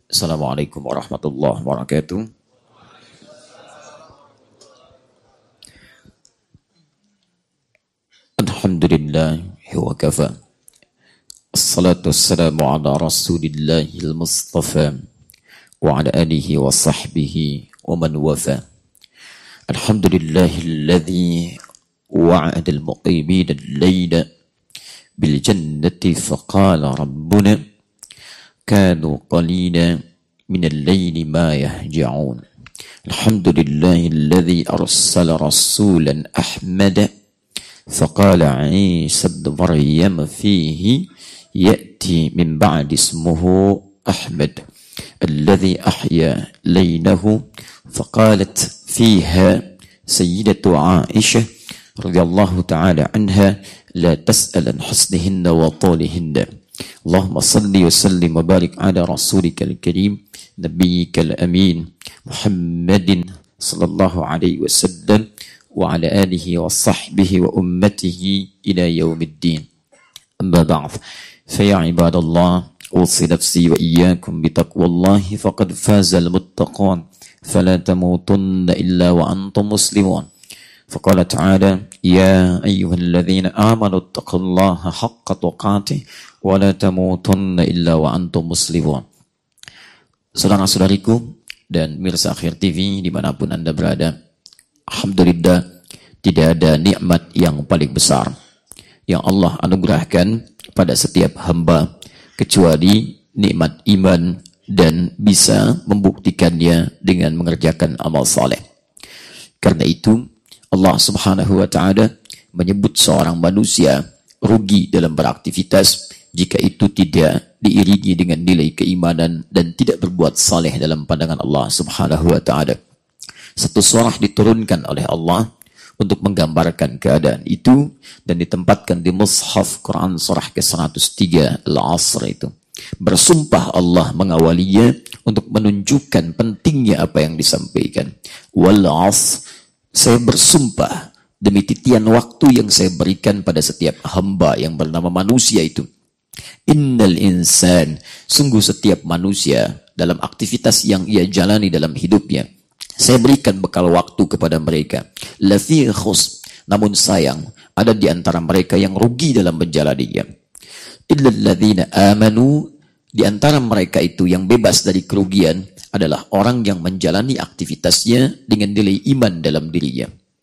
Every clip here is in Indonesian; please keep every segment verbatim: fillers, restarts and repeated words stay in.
Assalamualaikum warahmatullahi wabarakatuh. Alhamdulillah wa kafa. Assalatu wassalamu ala rasulillahil mustafa wa ala alihi wa sahbihi wa man wafa. Alhamdulillahilladzi wa'ada al-muqimina al-layla bil jannati faqala rabbuna kanu qalila min al-layli ma yahja'un. Alhamdulillahilladzi arsala rasulan ahmada faqala Isa ibn Maryam fihi ya'ti min ba'di ismuhu Ahmad alladzi ahya laylahu faqalat fiha sayyidatu Aisyah radhiyallahu ta'ala anha la tas'al an husnihinna wa talihinna. Allahumma salli wa sallim wa barik ala rasulika al-karim nabiyyika al-amin Muhammadin sallallahu alaihi wasallam wa ala alihi wa sahbihi wa ummatihi ila yaumiddin. Amma ba'd. Fa ya ibadallah, usi nafsi wa iyyakum bi taqwallahi faqad fazal muttaqun fala tamutunna illa wa antum muslimun. Faqala ta'ala ya ayyuhalladzina amanu taqullaha haqqa tuqatih wa la tamutunna illa wa antum muslimun. Saudara-saudariku dan mirsa Akhir T V dimanapun Anda berada, alhamdulillah tidak ada nikmat yang paling besar yang Allah anugerahkan pada setiap hamba kecuali nikmat iman dan bisa membuktikannya dengan mengerjakan amal saleh. Karena itu Allah Subhanahu wa taala menyebut seorang manusia rugi dalam beraktivitas jika itu tidak diiringi dengan nilai keimanan dan tidak berbuat saleh dalam pandangan Allah Subhanahu wa taala. Satu surah diturunkan oleh Allah untuk menggambarkan keadaan itu dan ditempatkan di mushaf Quran surah ke seratus tiga Al-Asr itu. Bersumpah Allah mengawalinya untuk menunjukkan pentingnya apa yang disampaikan. Wal 'asr, saya bersumpah demi titian waktu yang saya berikan pada setiap hamba yang bernama manusia itu. Innal insan, sungguh setiap manusia dalam aktivitas yang ia jalani dalam hidupnya, saya berikan bekal waktu kepada mereka. Lafi khus, namun sayang ada di antara mereka yang rugi dalam menjalaninya. Illal ladzina amanu, di antara mereka itu yang bebas dari kerugian adalah orang yang menjalani aktivitasnya dengan nilai iman dalam dirinya.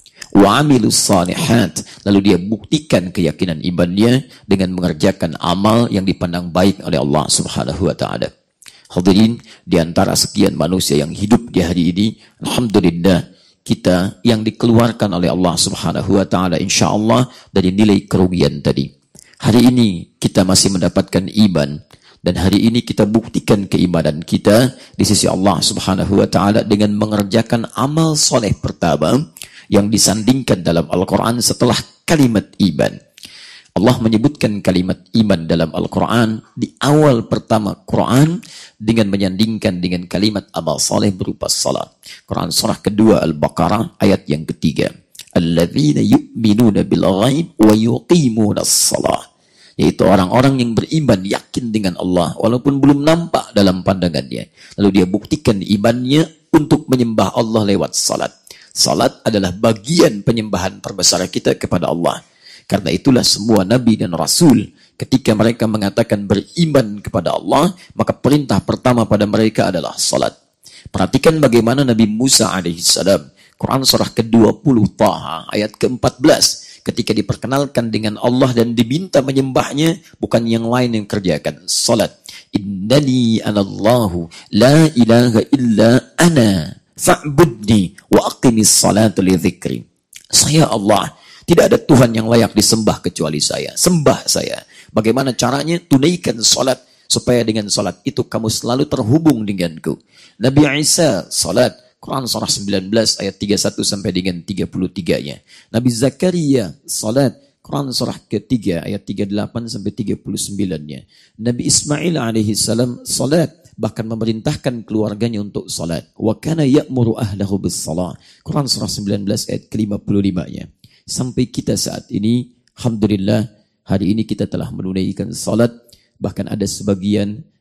Wa amilus salihat, lalu dia buktikan keyakinan imannya dengan mengerjakan amal yang dipandang baik oleh Allah Subhanahu wa taala. Hadirin, di antara sekian manusia yang hidup di hari ini, alhamdulillah kita yang dikeluarkan oleh Allah Subhanahu wa taala insyaallah dari nilai kerugian tadi. Hari ini kita masih mendapatkan iman dan hari ini kita buktikan keimanan kita di sisi Allah Subhanahu wa taala dengan mengerjakan amal soleh pertama yang disandingkan dalam Al-Quran setelah kalimat iman. Allah menyebutkan kalimat iman dalam Al-Quran di awal pertama Quran dengan menyandingkan dengan kalimat amal soleh berupa salat. Quran surah kedua Al-Baqarah ayat yang ketiga. Alladzina yu'minuna bil ghaib wa yuqimuna as-salah. Yaitu orang-orang yang beriman, yakin dengan Allah walaupun belum nampak dalam pandangannya. Lalu dia buktikan imannya untuk menyembah Allah lewat salat. Salat adalah bagian penyembahan terbesar kita kepada Allah. Karena itulah semua nabi dan rasul ketika mereka mengatakan beriman kepada Allah, maka perintah pertama pada mereka adalah salat. Perhatikan bagaimana Nabi Musa alaihissalam, Quran surah ke dua puluh Taha ayat ke empat belas, ketika diperkenalkan dengan Allah dan diminta menyembahnya, bukan yang lain yang kerjakan salat. Innani anallahu la ilaha illa ana fa'budni wa aqimis salata li dzikri. Saya Allah, tidak ada Tuhan yang layak disembah kecuali saya. Sembah saya. Bagaimana caranya? Tunaikan salat supaya dengan salat itu kamu selalu terhubung denganku. Nabi Isa salat, Quran surah sembilan belas ayat tiga puluh satu sampai dengan tiga puluh tiga-nya. Nabi Zakaria salat, Quran surah ketiga ayat tiga puluh delapan sampai tiga puluh sembilan-nya. Nabi Ismail alaihi salam salat, bahkan memerintahkan keluarganya untuk salat. Wa kana ya'muru ahlahu bis salat. Quran surah sembilan belas ayat ke lima puluh lima-nya. Sampai kita saat ini, alhamdulillah, hari ini kita telah menunaikan salat. Bahkan ada sebagian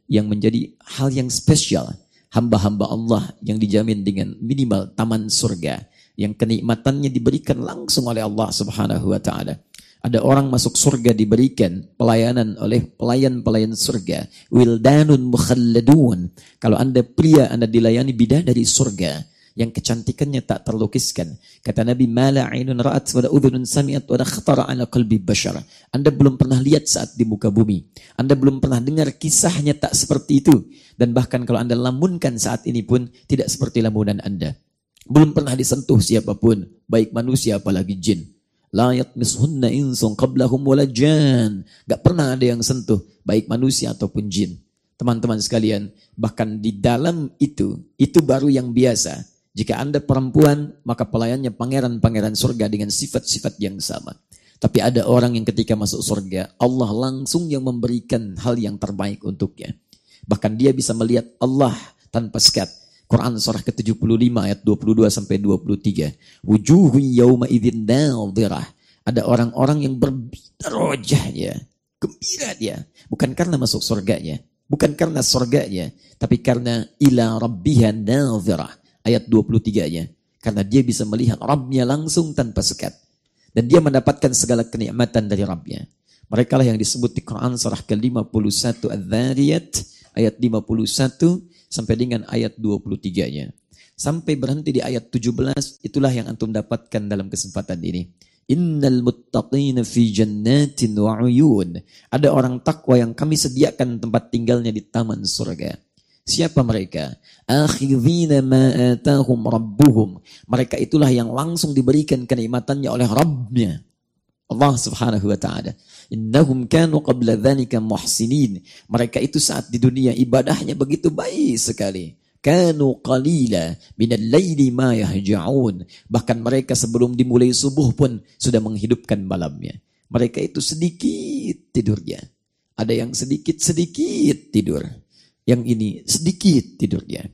yang menjadi hal yang spesial. Hamba-hamba Allah yang dijamin dengan minimal taman surga. Yang kenikmatannya diberikan langsung oleh Allah subhanahu wa ta'ala. Ada orang masuk surga diberikan pelayanan oleh pelayan-pelayan surga. Wildanun mukhalladun. Kalau Anda pria, Anda dilayani bidadari surga yang kecantikannya tak terlukiskan. Kata Nabi, "Mala 'ainun ra'at wa la udhunun sami'at wa la khatara 'ala qalbi bashar." Anda belum pernah lihat saat di muka bumi. Anda belum pernah dengar kisahnya tak seperti itu. Dan bahkan kalau Anda lamunkan saat ini pun tidak seperti lamunan Anda. Belum pernah disentuh siapapun, baik manusia apalagi jin. La yatmishunna insun qablahum wala jan. Gak pernah ada yang sentuh, baik manusia ataupun jin. Teman-teman sekalian, bahkan di dalam itu, itu baru yang biasa. Jika Anda perempuan, maka pelayannya pangeran-pangeran surga dengan sifat-sifat yang sama. Tapi ada orang yang ketika masuk surga, Allah langsung yang memberikan hal yang terbaik untuknya. Bahkan dia bisa melihat Allah tanpa sekat. Quran surah ke tujuh puluh lima ayat dua puluh dua sampai dua puluh tiga. Wujuhu yawma idzin nadhirah. Ada orang-orang yang berbinar wajahnya, gembira dia, bukan karena masuk surganya, bukan karena surganya, tapi karena ila rabbiha nadhirah. Ayat dua puluh tiga-nya. Karena dia bisa melihat Rabbnya langsung tanpa sekat. Dan dia mendapatkan segala kenikmatan dari Rabbnya. Mereka lah yang disebut di Quran surah ke lima puluh satu Adz-Dzariyat ayat lima puluh satu sampai dengan ayat dua puluh tiga-nya. Sampai berhenti di ayat tujuh belas, itulah yang antum dapatkan dalam kesempatan ini. Innal muttaqina fi jannatin wa 'uyun. Ada orang takwa yang kami sediakan tempat tinggalnya di taman surga. Siapa mereka? Akhidhina ma atahum rabbuhum. Mereka itulah yang langsung diberikan kenikmatannya oleh Rabbnya. Allah subhanahu wa ta'ala. Innahum kanu qabla dhalika muhsinin. Mereka itu saat di dunia ibadahnya begitu baik sekali. Kanu qalila minal laili ma yahja'un. Bahkan mereka sebelum dimulai subuh pun sudah menghidupkan malamnya. Mereka itu sedikit tidurnya. Ada yang sedikit-sedikit tidur. Yang ini sedikit tidurnya.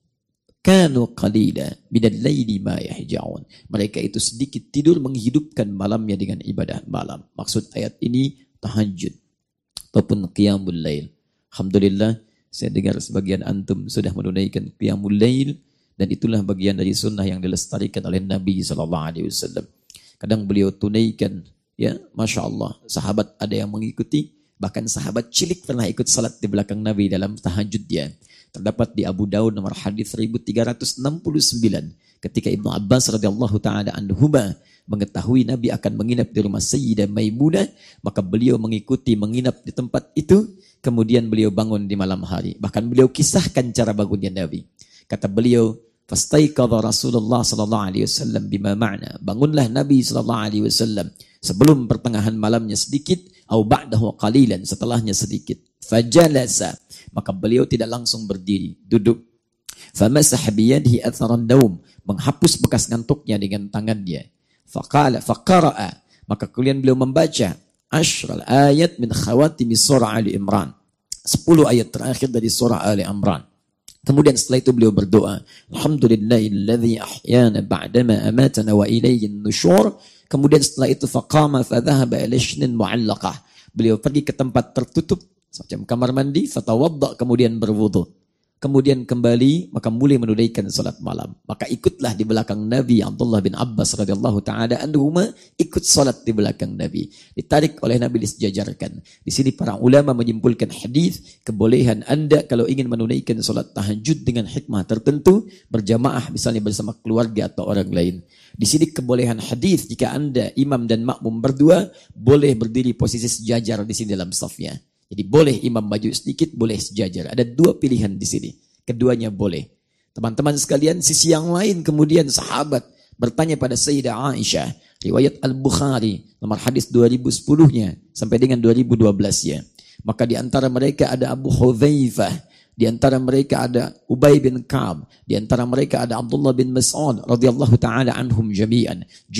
Kanu qalila minal laili ma yahja'un. Mereka itu sedikit tidur menghidupkan malamnya dengan ibadah malam. Maksud ayat ini tahajud ataupun qiyamul lail. Alhamdulillah, saya dengar sebagian antum sudah menunaikan qiyamul lail dan itulah bagian dari sunnah yang dilestarikan oleh Nabi sallallahu alaihi wasallam. Kadang beliau tunaikan, ya, Masya Allah, sahabat ada yang mengikuti, bahkan sahabat cilik pernah ikut salat di belakang Nabi dalam tahajud dia. Terdapat di Abu Daud nomor hadis seribu tiga ratus enam puluh sembilan ketika Ibnu Abbas radhiyallahu taala anhuma mengetahui Nabi akan menginap di rumah Sayyidah Maimunah, maka beliau mengikuti menginap di tempat itu, kemudian beliau bangun di malam hari. Bahkan beliau kisahkan cara bangunnya Nabi. Kata beliau, "Fastaiqadha Rasulullah sallallahu alaihi wasallam bima ma'na." Bangunlah Nabi sallallahu alaihi wasallam sebelum pertengahan malamnya sedikit, au ba'dahu qalilan, setelahnya sedikit. Fajalasa, maka beliau tidak langsung berdiri, duduk. Famasah biyadihi atharan daum, menghapus bekas ngantuknya dengan tangannya. Faqala faqara'a, maka kemudian beliau membaca ashral ayat min khawatimi surah Ali Imran, sepuluh ayat terakhir dari surah Ali Imran. Kemudian setelah itu beliau berdoa, alhamdulillahilladzi ahyana ba'dama amatana wa ilayhi nusyur. Kemudian setelah itu faqama fadhahaba ila shnin mu'allaqah, beliau pergi ke tempat tertutup macam kamar mandi, fatawadda, kemudian berwudu. Kemudian kembali, maka mulai menunaikan salat malam. Maka ikutlah di belakang Nabi Abdullah bin Abbas radhiyallahu taala anhuma, ikut salat di belakang Nabi. Ditarik oleh Nabi, disejajarkan. Di sini para ulama menyimpulkan hadis kebolehan Anda kalau ingin menunaikan salat tahajud dengan hikmah tertentu, berjamaah misalnya bersama keluarga atau orang lain. Di sini kebolehan hadis jika Anda imam dan makmum berdua, boleh berdiri posisi sejajar di sini dalam safnya. Jadi boleh imam maju sedikit, boleh sejajar. Ada dua pilihan di sini. Keduanya boleh. Teman-teman sekalian, sisi yang lain kemudian sahabat bertanya pada Sayyidah Aisyah. Riwayat Al-Bukhari, nomor hadis dua ribu sepuluh-nya sampai dengan dua ribu dua belas-nya. Maka di antara mereka ada Abu Hudzaifah. Di antara mereka ada Ubay bin Ka'ab, di antara mereka ada Abdullah bin Mas'ud radhiyallahu taala anhum jami'an.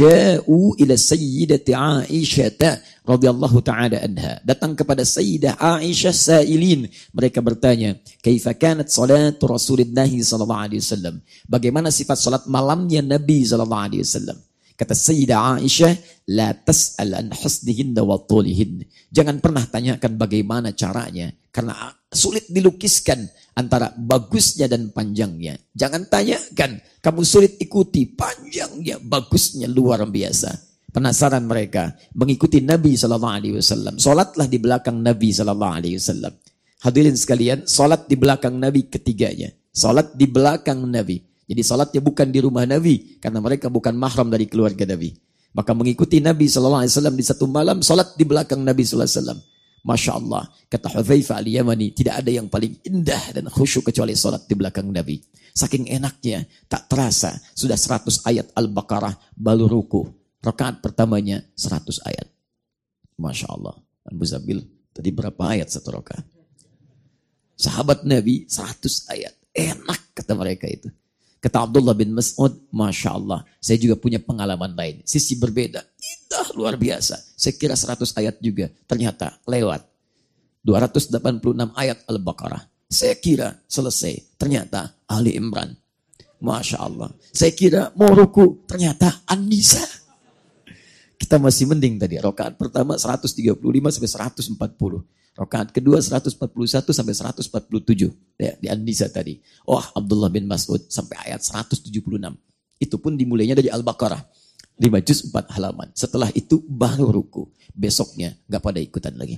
Ja'u ila sayyidati Aisyah radhiyallahu taala anha. Datang kepada Sayyidah Aisyah sailin, mereka bertanya, "Kaifa kanat salatu Rasulillah sallallahu alaihi wasallam?" Bagaimana sifat salat malamnya Nabi sallallahu alaihi wasallam? Kata Sayyidah Aisyah, "La tas'al an husnihinna wa tulihin." Jangan pernah tanyakan bagaimana caranya, Karena sulit dilukiskan antara bagusnya dan panjangnya. Jangan tanyakan, kamu sulit ikuti panjangnya, bagusnya luar biasa. Penasaran mereka mengikuti Nabi Sallallahu Alaihi Wasallam. Solatlah di belakang Nabi Sallallahu Alaihi Wasallam. Hadirin sekalian, solat di belakang Nabi ketiganya. Solat di belakang Nabi. Jadi solatnya bukan di rumah Nabi, karena mereka bukan mahram dari keluarga Nabi. Maka mengikuti Nabi Sallallahu Alaihi Wasallam di satu malam, solat di belakang Nabi Sallallahu Alaihi Wasallam. Masya Allah, kata Hudzaifah al-Yamani, tidak ada yang paling indah dan khusyuk kecuali solat di belakang Nabi. Saking enaknya, tak terasa, sudah seratus ayat Al-Baqarah, baru ruku. Rakaat pertamanya seratus ayat. Masya Allah. Abu Zabil, tadi berapa ayat satu rakaat? Sahabat Nabi, seratus ayat. Enak, kata mereka itu. Kata Abdullah bin Mas'ud, Masya Allah, saya juga punya pengalaman lain. Sisi berbeda, indah luar biasa. Saya kira seratus ayat juga, ternyata lewat. dua ratus delapan puluh enam ayat Al-Baqarah. Saya kira selesai, ternyata Ali Imran. Masya Allah. Saya kira mau ruku, ternyata An-Nisa. Kita masih mending tadi, rakaat pertama seratus tiga puluh lima sampai seratus empat puluh. Rakaat kedua seratus empat puluh satu sampai seratus empat puluh tujuh. Ya, di An-Nisa tadi. Oh, Abdullah bin Mas'ud sampai ayat seratus tujuh puluh enam. Itu pun dimulainya dari Al-Baqarah. lima juz empat halaman. Setelah itu baru ruku. Besoknya nggak pada ikutan lagi.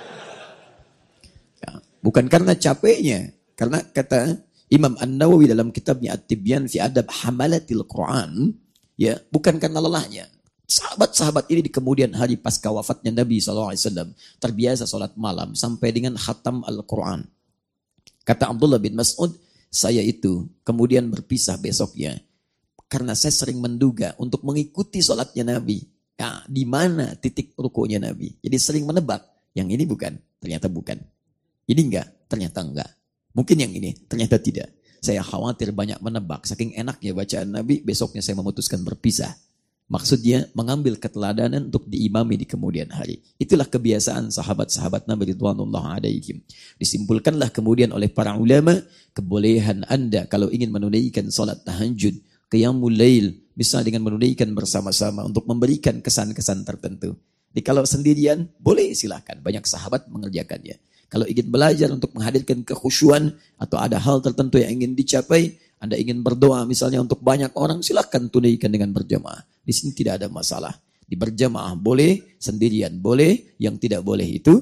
Ya, bukan karena capeknya. Karena kata Imam An-Nawawi dalam kitabnya At-Tibyan fi Adab Hamalatil Quran. Ya, bukan karena lelahnya. Sahabat-sahabat ini di kemudian hari pasca wafatnya Nabi shallallahu alaihi wasallam terbiasa sholat malam sampai dengan khatam Al-Quran. Kata Abdullah bin Mas'ud, saya itu kemudian berpisah besoknya karena saya sering menduga untuk mengikuti sholatnya Nabi. Ya, di mana titik rukunya Nabi? Jadi sering menebak, yang ini bukan, ternyata bukan. Ini enggak, ternyata enggak. Mungkin yang ini, ternyata tidak. Saya khawatir banyak menebak, saking enaknya bacaan Nabi, besoknya saya memutuskan berpisah. Maksudnya mengambil keteladanan untuk diimami di kemudian hari. Itulah kebiasaan sahabat-sahabat Nabi ridwanullah alaihim. Disimpulkanlah kemudian oleh para ulama, kebolehan Anda kalau ingin menunaikan salat tahajud, qiyamul lail, misalnya dengan menunaikan bersama-sama untuk memberikan kesan-kesan tertentu. Jadi kalau sendirian, boleh silahkan. Banyak sahabat mengerjakannya. Kalau ingin belajar untuk menghadirkan kekhusyuan atau ada hal tertentu yang ingin dicapai, Anda ingin berdoa misalnya untuk banyak orang, silahkan tunaikan dengan berjamaah. Di sini tidak ada masalah. Di berjamaah boleh, sendirian boleh, yang tidak boleh itu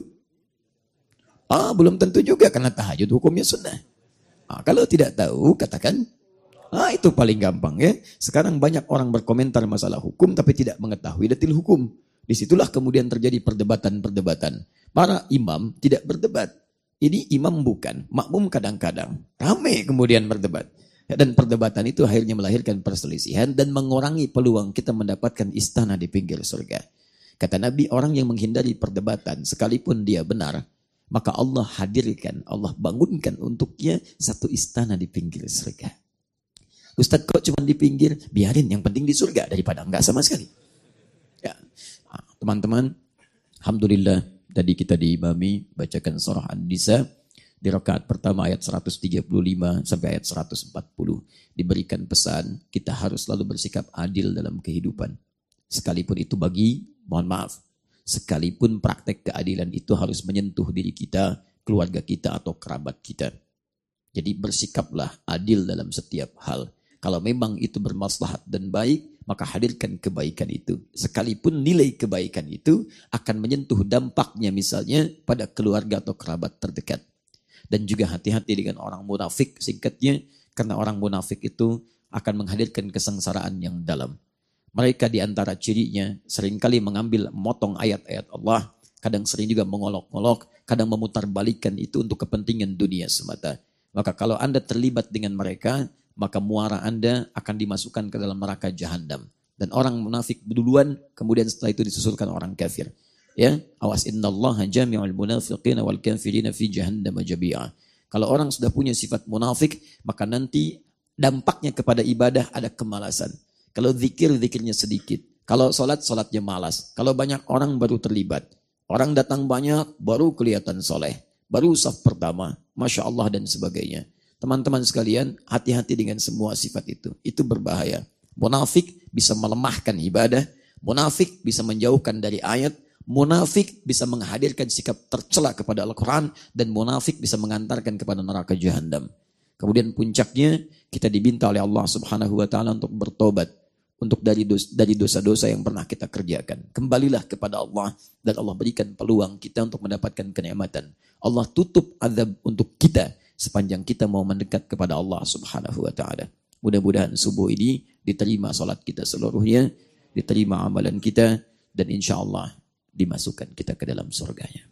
ah belum tentu juga karena tahajud hukumnya sunnah. Ah, kalau tidak tahu katakan, ah itu paling gampang ya. Sekarang banyak orang berkomentar masalah hukum tapi tidak mengetahui detail hukum. Disitulah kemudian terjadi perdebatan-perdebatan. Para imam tidak berdebat. Ini imam bukan, makmum kadang-kadang. Ramai kemudian berdebat. Dan perdebatan itu akhirnya melahirkan perselisihan dan mengurangi peluang kita mendapatkan istana di pinggir surga. Kata Nabi, orang yang menghindari perdebatan sekalipun dia benar, maka Allah hadirkan, Allah bangunkan untuknya satu istana di pinggir surga. Ustadz kok cuma di pinggir? Biarin, yang penting di surga daripada enggak sama sekali. Ya, teman-teman, alhamdulillah tadi kita diimami bacakan surah An-Nisa. Di rakaat pertama ayat seratus tiga puluh lima sampai ayat seratus empat puluh diberikan pesan kita harus selalu bersikap adil dalam kehidupan. Sekalipun itu bagi, mohon maaf, sekalipun praktek keadilan itu harus menyentuh diri kita, keluarga kita atau kerabat kita. Jadi bersikaplah adil dalam setiap hal. Kalau memang itu bermaslahat dan baik, maka hadirkan kebaikan itu. Sekalipun nilai kebaikan itu akan menyentuh dampaknya misalnya pada keluarga atau kerabat terdekat. Dan juga hati-hati dengan orang munafik singkatnya, karena orang munafik itu akan menghadirkan kesengsaraan yang dalam. Mereka di antara cirinya seringkali mengambil motong ayat-ayat Allah, kadang sering juga mengolok-olok, kadang memutarbalikkan itu untuk kepentingan dunia semata. Maka kalau Anda terlibat dengan mereka, maka muara Anda akan dimasukkan ke dalam neraka jahanam. Dan orang munafik duluan, kemudian setelah itu disusulkan orang kafir. Ya, awas innallaha jami'ul munafiqina wal kafirina fi jahannam jami'a. Kalau orang sudah punya sifat munafik, maka nanti dampaknya kepada ibadah ada kemalasan. Kalau zikir, zikirnya sedikit. Kalau salat, salatnya malas. Kalau banyak orang baru terlibat. Orang datang banyak, baru kelihatan soleh. Baru saf pertama, Masya Allah dan sebagainya. Teman-teman sekalian, hati-hati dengan semua sifat itu. Itu berbahaya. Munafik bisa melemahkan ibadah. Munafik bisa menjauhkan dari ayat. Munafik bisa menghadirkan sikap tercela kepada Al-Quran, dan munafik bisa mengantarkan kepada neraka Jahannam. Kemudian puncaknya kita diminta oleh Allah Subhanahu wa taala untuk bertobat untuk dari dos, dari dosa-dosa yang pernah kita kerjakan. Kembalilah kepada Allah dan Allah berikan peluang kita untuk mendapatkan kenikmatan. Allah tutup azab untuk kita sepanjang kita mau mendekat kepada Allah Subhanahu wa taala. Mudah-mudahan subuh ini diterima salat kita seluruhnya, diterima amalan kita, dan insya Allah dimasukkan kita ke dalam surganya.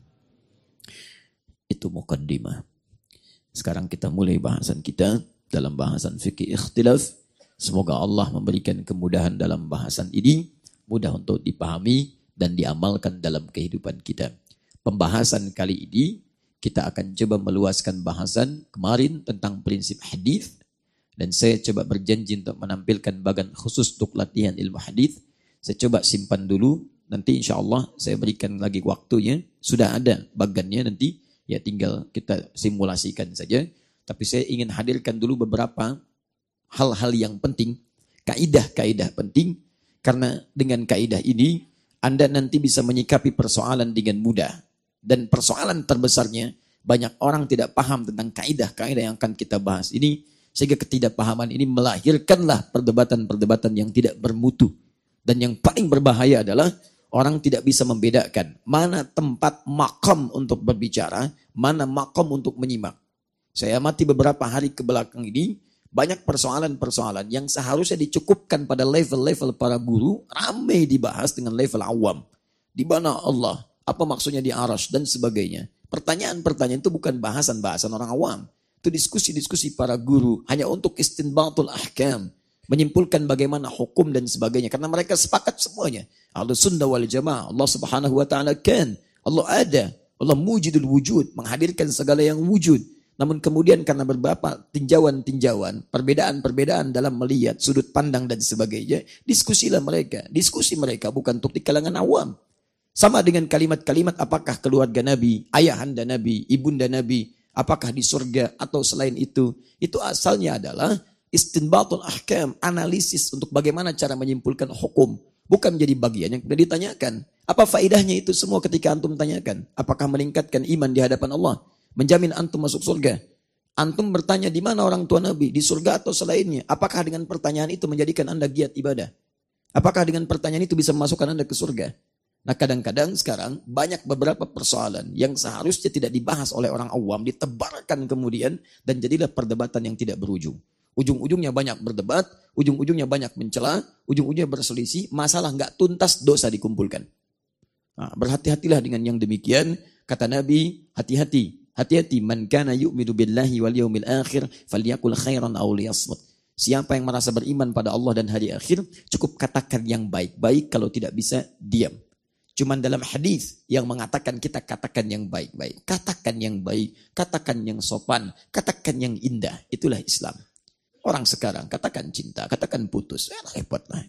Itu muqaddimah. Sekarang kita mulai bahasan kita dalam bahasan fikih ikhtilaf. Semoga Allah memberikan kemudahan dalam bahasan ini, mudah untuk dipahami dan diamalkan dalam kehidupan kita. Pembahasan kali ini kita akan coba meluaskan bahasan kemarin tentang prinsip hadis, dan saya coba berjanji untuk menampilkan bagian khusus untuk latihan ilmu hadis. Saya coba simpan dulu. Nanti insya Allah saya berikan lagi waktunya. Sudah ada bagannya nanti. Ya tinggal kita simulasikan saja. Tapi saya ingin hadirkan dulu beberapa hal-hal yang penting. Kaidah-kaidah penting. Karena dengan kaidah ini, Anda nanti bisa menyikapi persoalan dengan mudah. Dan persoalan terbesarnya, banyak orang tidak paham tentang kaidah-kaidah yang akan kita bahas ini. Sehingga ketidakpahaman ini melahirkanlah perdebatan-perdebatan yang tidak bermutu. Dan yang paling berbahaya adalah orang tidak bisa membedakan mana tempat makam untuk berbicara, mana makam untuk menyimak. Saya amati beberapa hari ke belakang ini, banyak persoalan-persoalan yang seharusnya dicukupkan pada level-level para guru, ramai dibahas dengan level awam. Di mana Allah, apa maksudnya di arash, dan sebagainya. Pertanyaan-pertanyaan itu bukan bahasan-bahasan orang awam. Itu diskusi-diskusi para guru, hanya untuk istinbatul ahkam. Menyimpulkan bagaimana hukum dan sebagainya. Karena mereka sepakat semuanya. Ahlus sunnah wal jamaah. Allah subhanahu wa ta'ala kan. Allah ada. Allah mujidul wujud. Menghadirkan segala yang wujud. Namun kemudian karena beberapa tinjauan-tinjauan. Perbedaan-perbedaan dalam melihat sudut pandang dan sebagainya. Diskusilah mereka. Diskusi mereka bukan untuk di kalangan awam. Sama dengan kalimat-kalimat apakah keluarga Nabi, ayahanda Nabi, ibunda Nabi. Apakah di surga atau selain itu. Itu asalnya adalah istinbatul ahkam, analisis untuk bagaimana cara menyimpulkan hukum. Bukan menjadi bagian yang sudah ditanyakan. Apa faedahnya itu semua ketika antum tanyakan? Apakah meningkatkan iman di hadapan Allah? Menjamin antum masuk surga? Antum bertanya di mana orang tua Nabi? Di surga atau selainnya? Apakah dengan pertanyaan itu menjadikan anda giat ibadah? Apakah dengan pertanyaan itu bisa memasukkan anda ke surga? Nah kadang-kadang sekarang banyak beberapa persoalan yang seharusnya tidak dibahas oleh orang awam, ditebarkan kemudian dan jadilah perdebatan yang tidak berujung. Ujung-ujungnya banyak berdebat, ujung-ujungnya banyak mencela, ujung-ujungnya berselisih, masalah nggak tuntas, dosa dikumpulkan. Nah, berhati-hatilah dengan yang demikian, kata Nabi, hati-hati, hati-hati, man kana yu'minu billahi wal yaumil akhir, falyakul khairan aw liyasmut. Siapa yang merasa beriman pada Allah dan hari akhir, cukup katakan yang baik-baik, kalau tidak bisa, diam. Cuman dalam hadis yang mengatakan kita katakan yang baik-baik, katakan yang baik, katakan yang sopan, katakan yang indah, itulah Islam. Orang sekarang katakan cinta, katakan putus. Eh, repot lah.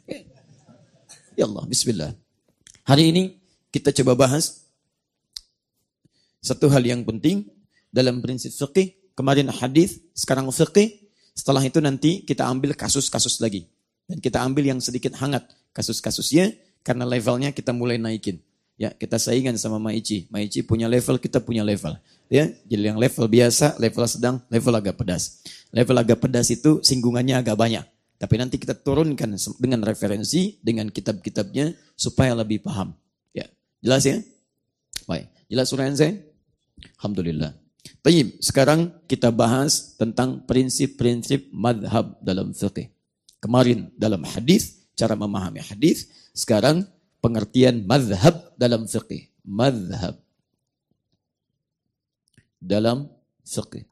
Ya Allah, bismillah. Hari ini kita coba bahas satu hal yang penting dalam prinsip fikih. Kemarin hadis, sekarang fikih. Setelah itu nanti kita ambil kasus-kasus lagi. Dan kita ambil yang sedikit hangat kasus-kasusnya, karena levelnya kita mulai naikin. Ya, kita saingan sama Maici. Maici punya level, kita punya level. Ya, jadi yang level biasa, level sedang, level agak pedas. Level agak pedas itu singgungannya agak banyak. Tapi nanti kita turunkan dengan referensi, dengan kitab-kitabnya, supaya lebih paham. Ya, jelas ya? Baik, jelas uraian saya? Alhamdulillah. Baik, sekarang kita bahas tentang prinsip-prinsip madhab dalam fiqh. Kemarin dalam hadis, cara memahami hadis. Sekarang pengertian madhab dalam fiqh. Madhab dalam fiqh.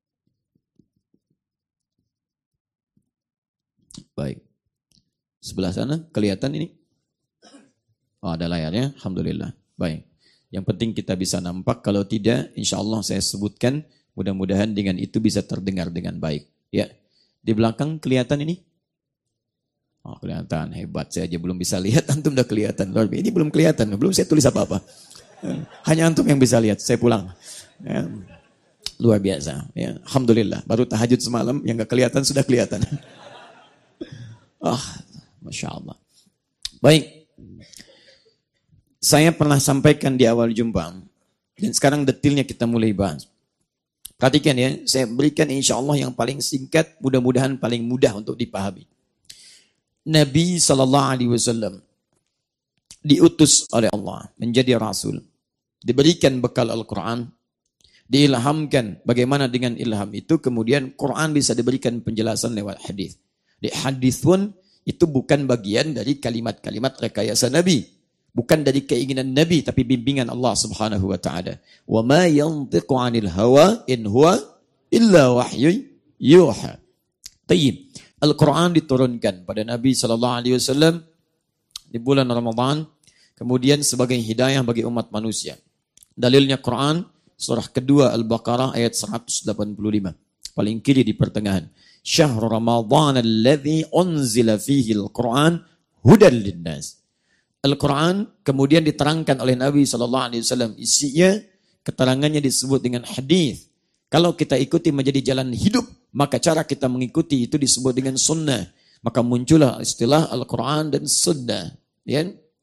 Baik. Sebelah sana kelihatan ini? Oh, ada layarnya. Alhamdulillah. Baik. Yang penting kita bisa nampak. Kalau tidak, insya Allah saya sebutkan. Mudah-mudahan dengan itu bisa terdengar dengan baik. Ya. Di belakang kelihatan ini? Oh, kelihatan. Hebat. Saya aja belum bisa lihat. Antum udah kelihatan. Ini belum kelihatan. Belum saya tulis apa-apa. Hanya antum yang bisa lihat. Saya pulang. Ya. Luar biasa. Ya. Alhamdulillah. Baru tahajud semalam. Yang gak kelihatan sudah kelihatan. Ah, Masya Allah. Baik. saya pernah sampaikan di awal jumpa, dan sekarang detailnya kita mulai bahas. Perhatikan ya, saya berikan insya Allah yang paling singkat, mudah-mudahan paling mudah untuk dipahami. Nabi Sallallahu Alaihi Wasallam diutus oleh Allah menjadi Rasul, diberikan bekal Al-Quran, diilhamkan bagaimana dengan ilham itu, kemudian Quran bisa diberikan penjelasan lewat hadis. Di hadis pun itu bukan bagian dari kalimat-kalimat rekayasa Nabi, bukan dari keinginan Nabi, tapi bimbingan Allah Subhanahu wa taala. Wa ma yantiqu 'anil hawa in huwa illa wahyu yuha. Tayyib. Al-Quran diturunkan pada Nabi sallallahu alaihi wasallam di bulan Ramadan, kemudian sebagai hidayah bagi umat manusia. Dalilnya Quran surah kedua Al-Baqarah ayat seratus delapan puluh lima. Paling kiri di pertengahan. Syahrul Ramadan alladzi unzila fihi al-Quran hudan linnas. Al-Quran kemudian diterangkan oleh Nabi sallallahu alaihi wasallam, isinya keterangannya disebut dengan hadis. Kalau kita ikuti menjadi jalan hidup, maka cara kita mengikuti itu disebut dengan sunnah. Maka muncullah istilah Al-Quran dan sunnah. Ya?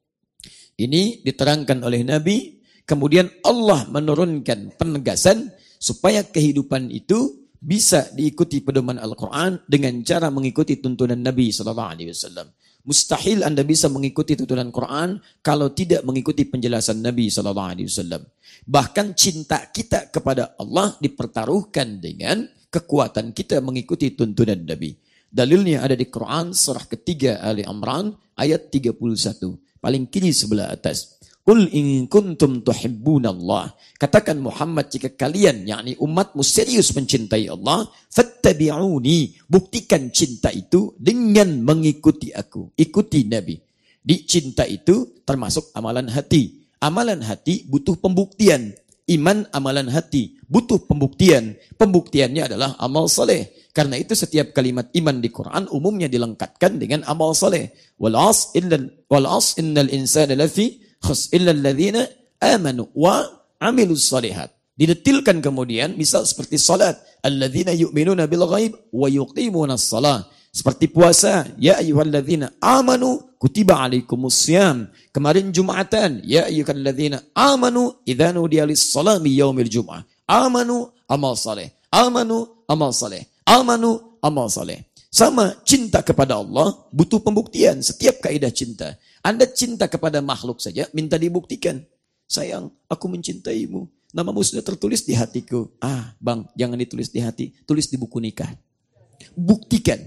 Ini diterangkan oleh Nabi, kemudian Allah menurunkan penegasan supaya kehidupan itu bisa diikuti pedoman Al-Quran dengan cara mengikuti tuntunan Nabi sallallahu alaihi wasallam. Mustahil Anda bisa mengikuti tuntunan Quran kalau tidak mengikuti penjelasan Nabi sallallahu alaihi wasallam. Bahkan cinta kita kepada Allah dipertaruhkan dengan kekuatan kita mengikuti tuntunan Nabi. Dalilnya ada di Quran surah ketiga Ali Imran ayat tiga puluh satu. Paling kiri sebelah atas. Qul in kuntum tuhibbunallah. Katakan Muhammad, jika kalian, yakni umatmu, serius mencintai Allah, fattabi'uni. Buktikan cinta itu dengan mengikuti aku. Ikuti Nabi. Di cinta itu termasuk amalan hati. Amalan hati butuh pembuktian. Iman amalan hati butuh pembuktian. Pembuktiannya adalah amal saleh. Karena itu setiap kalimat iman di Quran umumnya dilengkapkan dengan amal saleh. Wal 'as innal wal 'as innal insana lafi khus illa alladzina amanu wa 'amilus shalihat. Didetilkan kemudian misal seperti salat, alladzina yu'minuna bil ghaib wa yuqimunas shalah. Seperti puasa, ya ayyuhalladzina amanu kutiba alaikumus syiyam. Kemarin Jumatan, ya ayyuhalladzina amanu idza nudiya lis-salami yaumil jum'ah. Amanu amal saleh. Amanu amal saleh. Amanu amal saleh. Sama cinta kepada Allah butuh pembuktian. Setiap kaidah cinta. Anda cinta kepada makhluk saja minta dibuktikan. Sayang, aku mencintaimu. Namamu sudah tertulis di hatiku. Ah, bang, jangan ditulis di hati. Tulis di buku nikah. Buktikan.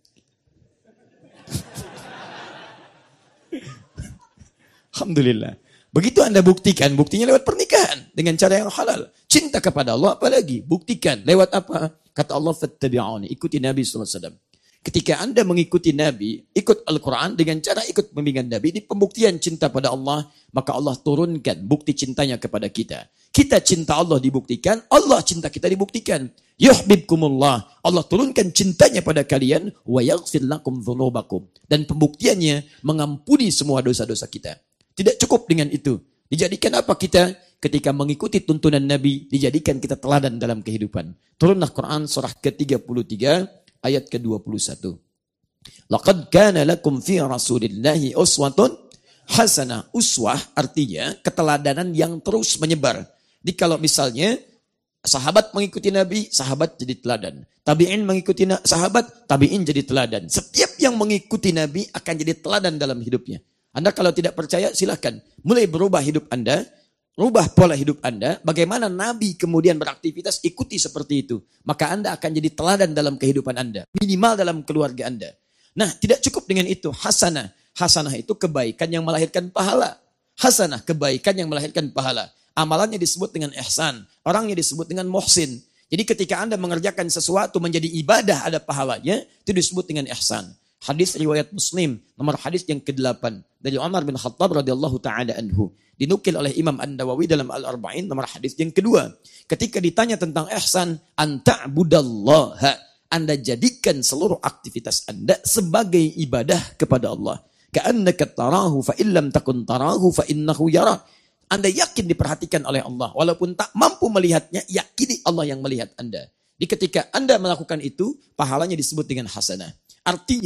Alhamdulillah. Begitu Anda buktikan, buktinya lewat pernikahan. Dengan cara yang halal. Cinta kepada Allah apalagi. Buktikan. Lewat apa? Kata Allah, fattabi'uni. Ikuti Nabi sallallahu alaihi wasallam. Ketika Anda mengikuti Nabi, ikut Al-Quran dengan cara ikut bimbingan Nabi, di pembuktian cinta pada Allah, maka Allah turunkan bukti cintanya kepada kita. Kita cinta Allah dibuktikan, Allah cinta kita dibuktikan. Yuhibbukumullah. Allah turunkan cintanya pada kalian, wa yaghfir lakum dzunubakum. Dan pembuktiannya mengampuni semua dosa-dosa kita. Tidak cukup dengan itu. Dijadikan apa kita? Ketika mengikuti tuntunan Nabi, dijadikan kita teladan dalam kehidupan. Turunlah Quran surah ke tiga puluh tiga, ayat ke dua puluh satu. Laqad kana lakum fi Rasulillahi uswatun hasanah. Uswah artinya keteladanan yang terus menyebar. Jadi kalau misalnya sahabat mengikuti Nabi, sahabat jadi teladan. Tabi'in mengikuti sahabat, tabi'in jadi teladan. Setiap yang mengikuti Nabi akan jadi teladan dalam hidupnya. Anda kalau tidak percaya silakan mulai berubah hidup Anda, rubah pola hidup Anda. Bagaimana Nabi kemudian beraktivitas, ikuti seperti itu. Maka Anda akan jadi teladan dalam kehidupan Anda. Minimal dalam keluarga Anda. Nah, tidak cukup dengan itu. Hasanah. Hasanah itu kebaikan yang melahirkan pahala. Hasanah, kebaikan yang melahirkan pahala. Amalannya disebut dengan ihsan. Orangnya disebut dengan muhsin. Jadi ketika Anda mengerjakan sesuatu menjadi ibadah ada pahalanya, itu disebut dengan ihsan. Hadis riwayat Muslim, nomor hadis yang kedelapan. Dari Umar bin Khattab radhiyallahu ta'ala anhu. Dinukil oleh Imam An-Nawawi dalam Al-Arba'in, nomor hadis yang kedua. Ketika ditanya tentang ihsan, anta'budallaha. Anda jadikan seluruh aktivitas Anda sebagai ibadah kepada Allah. Ka'annaka tarahu fa illam takun tarahu fa innahu yara. Anda yakin diperhatikan oleh Allah. Walaupun tak mampu melihatnya, yakini Allah yang melihat Anda. Di ketika Anda melakukan itu, pahalanya disebut dengan hasanah. Artinya,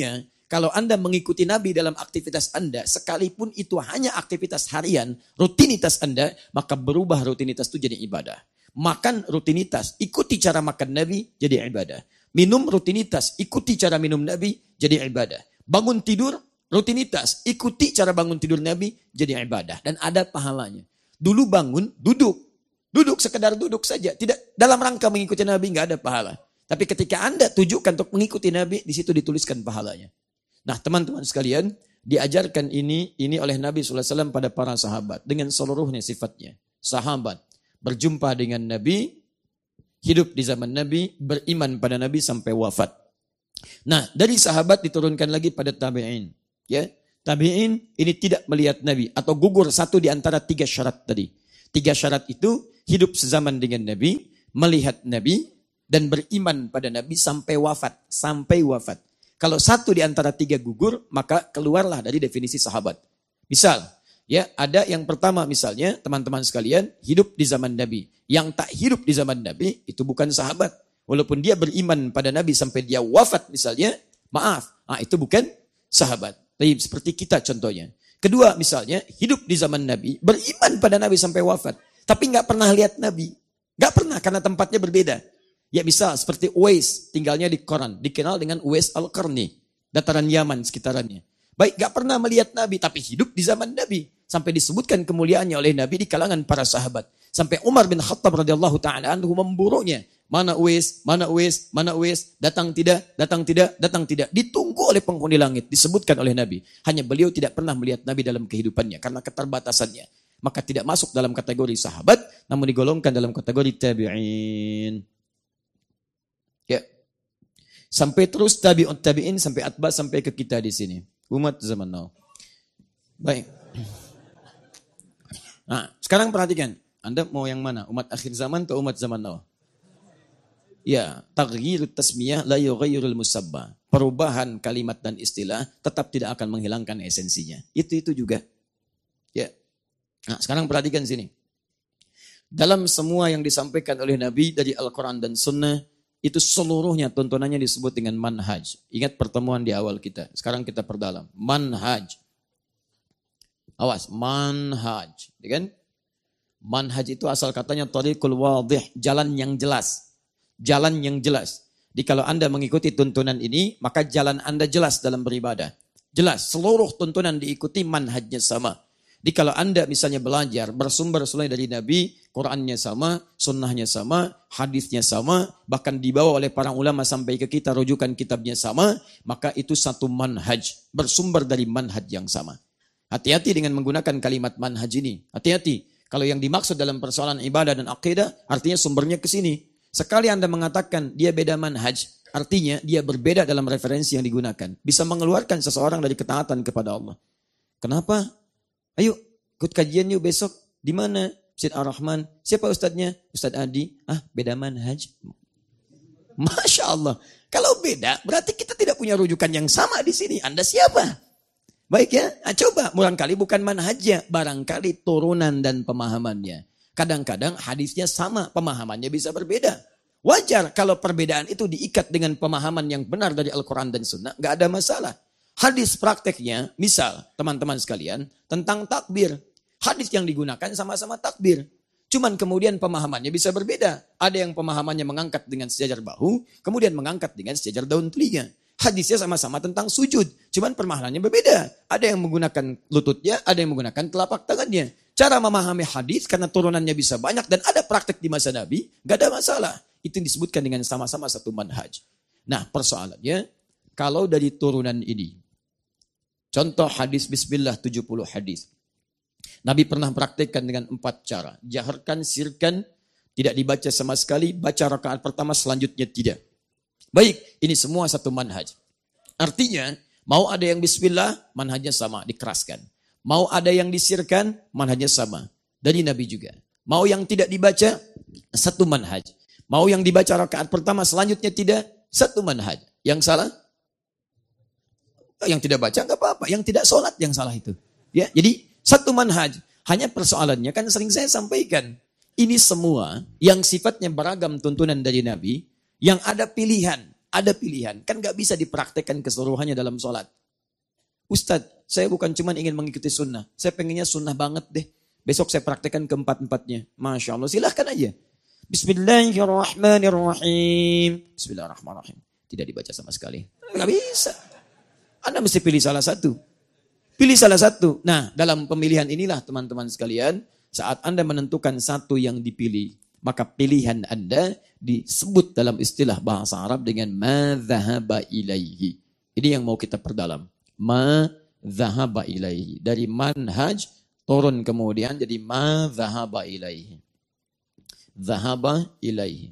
Kalau Anda mengikuti Nabi dalam aktivitas Anda, sekalipun itu hanya aktivitas harian, rutinitas Anda, maka berubah rutinitas itu jadi ibadah. Makan rutinitas, ikuti cara makan Nabi, jadi ibadah. Minum rutinitas, ikuti cara minum Nabi, jadi ibadah. Bangun tidur, rutinitas, ikuti cara bangun tidur Nabi, jadi ibadah. Dan ada pahalanya. Dulu bangun, duduk. Duduk, sekedar duduk saja. Tidak dalam rangka mengikuti Nabi, nggak ada pahala. Tapi ketika Anda tujukan untuk mengikuti Nabi, di situ dituliskan pahalanya. Nah, teman-teman sekalian, diajarkan ini ini oleh Nabi shallallahu alaihi wasallam pada para sahabat dengan seluruhnya sifatnya. Sahabat berjumpa dengan Nabi, hidup di zaman Nabi, beriman pada Nabi sampai wafat. Nah, dari sahabat diturunkan lagi pada tabi'in. Ya, tabi'in ini tidak melihat Nabi atau gugur satu di antara tiga syarat tadi. Tiga syarat itu hidup sezaman dengan Nabi, melihat Nabi, dan beriman pada Nabi sampai wafat. Sampai wafat. Kalau satu di antara tiga gugur, maka keluarlah dari definisi sahabat. Misal, ya ada yang pertama misalnya, teman-teman sekalian, hidup di zaman Nabi. Yang tak hidup di zaman Nabi, itu bukan sahabat. Walaupun dia beriman pada Nabi sampai dia wafat misalnya, maaf, ah, itu bukan sahabat. Tapi seperti kita contohnya. Kedua misalnya, hidup di zaman Nabi, beriman pada Nabi sampai wafat. Tapi nggak pernah lihat Nabi. Nggak pernah, karena tempatnya berbeda. Ya bisa seperti Uwais, tinggalnya di Koran, dikenal dengan Uwais Al-Qarni, dataran Yaman sekitarannya. Baik, gak pernah melihat Nabi, tapi hidup di zaman Nabi. Sampai disebutkan kemuliaannya oleh Nabi di kalangan para sahabat. Sampai Umar bin Khattab radhiyallahu ta'ala anhu memburunya. Mana Uwais, mana Uwais, mana Uwais, datang tidak, datang tidak, datang tidak. Ditunggu oleh penghuni langit, disebutkan oleh Nabi. Hanya beliau tidak pernah melihat Nabi dalam kehidupannya, karena keterbatasannya. Maka tidak masuk dalam kategori sahabat, namun digolongkan dalam kategori tabi'in. Ya, sampai terus tabi'ut tabi'in, sampai atba, sampai ke kita di sini. Umat zaman now. Baik. Nah, sekarang perhatikan. Anda mau yang mana? Umat akhir zaman atau umat zaman now? Ya, taghyirut tasmiyah la yughayyirul musabba. Perubahan kalimat dan istilah tetap tidak akan menghilangkan esensinya. Itu-itu juga. Ya. Nah, sekarang perhatikan sini. Dalam semua yang disampaikan oleh Nabi dari Al-Quran dan Sunnah, itu seluruhnya tuntunannya disebut dengan manhaj. Ingat pertemuan di awal kita. Sekarang kita perdalam. Manhaj. Awas, manhaj. Ya kan? Manhaj itu asal katanya tariqul wadih. Jalan yang jelas. Jalan yang jelas. Jadi kalau Anda mengikuti tuntunan ini, maka jalan Anda jelas dalam beribadah. Jelas. Seluruh tuntunan diikuti, manhajnya sama. Jadi kalau Anda misalnya belajar bersumber selain dari Nabi, Qurannya sama, sunnahnya sama, hadisnya sama, bahkan dibawa oleh para ulama sampai ke kita, rujukan kitabnya sama, maka itu satu manhaj, bersumber dari manhaj yang sama. Hati-hati dengan menggunakan kalimat manhaj ini. Hati-hati. Kalau yang dimaksud dalam persoalan ibadah dan akidah, artinya sumbernya ke sini. Sekali Anda mengatakan dia beda manhaj, artinya dia berbeda dalam referensi yang digunakan. Bisa mengeluarkan seseorang dari ketaatan kepada Allah. Kenapa? Ayo, ikut kajian yuk besok. Di mana? Masjid Ar-Rahman. Siapa ustadznya? Ustadz Adi. Ah, beda manhaj. Masya Allah. Kalau beda, berarti kita tidak punya rujukan yang sama di sini. Anda siapa? Baik ya. Nah, coba. Barangkali bukan manhajnya. Barangkali turunan dan pemahamannya. Kadang-kadang hadisnya sama. Pemahamannya bisa berbeda. Wajar kalau perbedaan itu diikat dengan pemahaman yang benar dari Al-Quran dan Sunnah. Gak ada masalah. Hadis prakteknya, misal teman-teman sekalian, tentang takbir. Hadis yang digunakan sama-sama takbir. Cuman kemudian pemahamannya bisa berbeda. Ada yang pemahamannya mengangkat dengan sejajar bahu, kemudian mengangkat dengan sejajar daun telinga. Hadisnya sama-sama tentang sujud. Cuman pemahamannya berbeda. Ada yang menggunakan lututnya, ada yang menggunakan telapak tangannya. Cara memahami hadis karena turunannya bisa banyak dan ada praktek di masa Nabi, gak ada masalah. Itu disebutkan dengan sama-sama satu manhaj. Nah, persoalannya, kalau dari turunan ini, contoh hadis Bismillah tujuh puluh hadis. Nabi pernah praktekkan dengan empat cara. Jaharkan, sirkan, tidak dibaca sama sekali, baca rakaat pertama, selanjutnya tidak. Baik, ini semua satu manhaj. Artinya, mau ada yang Bismillah, manhajnya sama, dikeraskan. Mau ada yang disirkan, manhajnya sama. Dari Nabi juga. Mau yang tidak dibaca, satu manhaj. Mau yang dibaca rakaat pertama, selanjutnya tidak, satu manhaj. Yang salah? Yang tidak baca enggak apa-apa, yang tidak sholat yang salah itu. Ya, jadi satu manhaj. Hanya persoalannya kan sering saya sampaikan. Ini semua yang sifatnya beragam tuntunan dari Nabi, yang ada pilihan. Ada pilihan. Kan gak bisa dipraktekkan keseluruhannya dalam sholat. Ustadz, saya bukan cuma ingin mengikuti sunnah. Saya pengennya sunnah banget deh. Besok saya praktekkan keempat-empatnya. Masya Allah, silahkan aja. Bismillahirrahmanirrahim. Bismillahirrahmanirrahim. Tidak dibaca sama sekali. Gak bisa. Anda mesti pilih salah satu. Pilih salah satu. Nah, dalam pemilihan inilah teman-teman sekalian, saat Anda menentukan satu yang dipilih, maka pilihan Anda disebut dalam istilah bahasa Arab dengan ma dhahaba ilaihi. Ini yang mau kita perdalam. Ma dhahaba ilaihi. Dari manhaj turun kemudian jadi ma dhahaba ilaihi. Dhahaba ilaihi.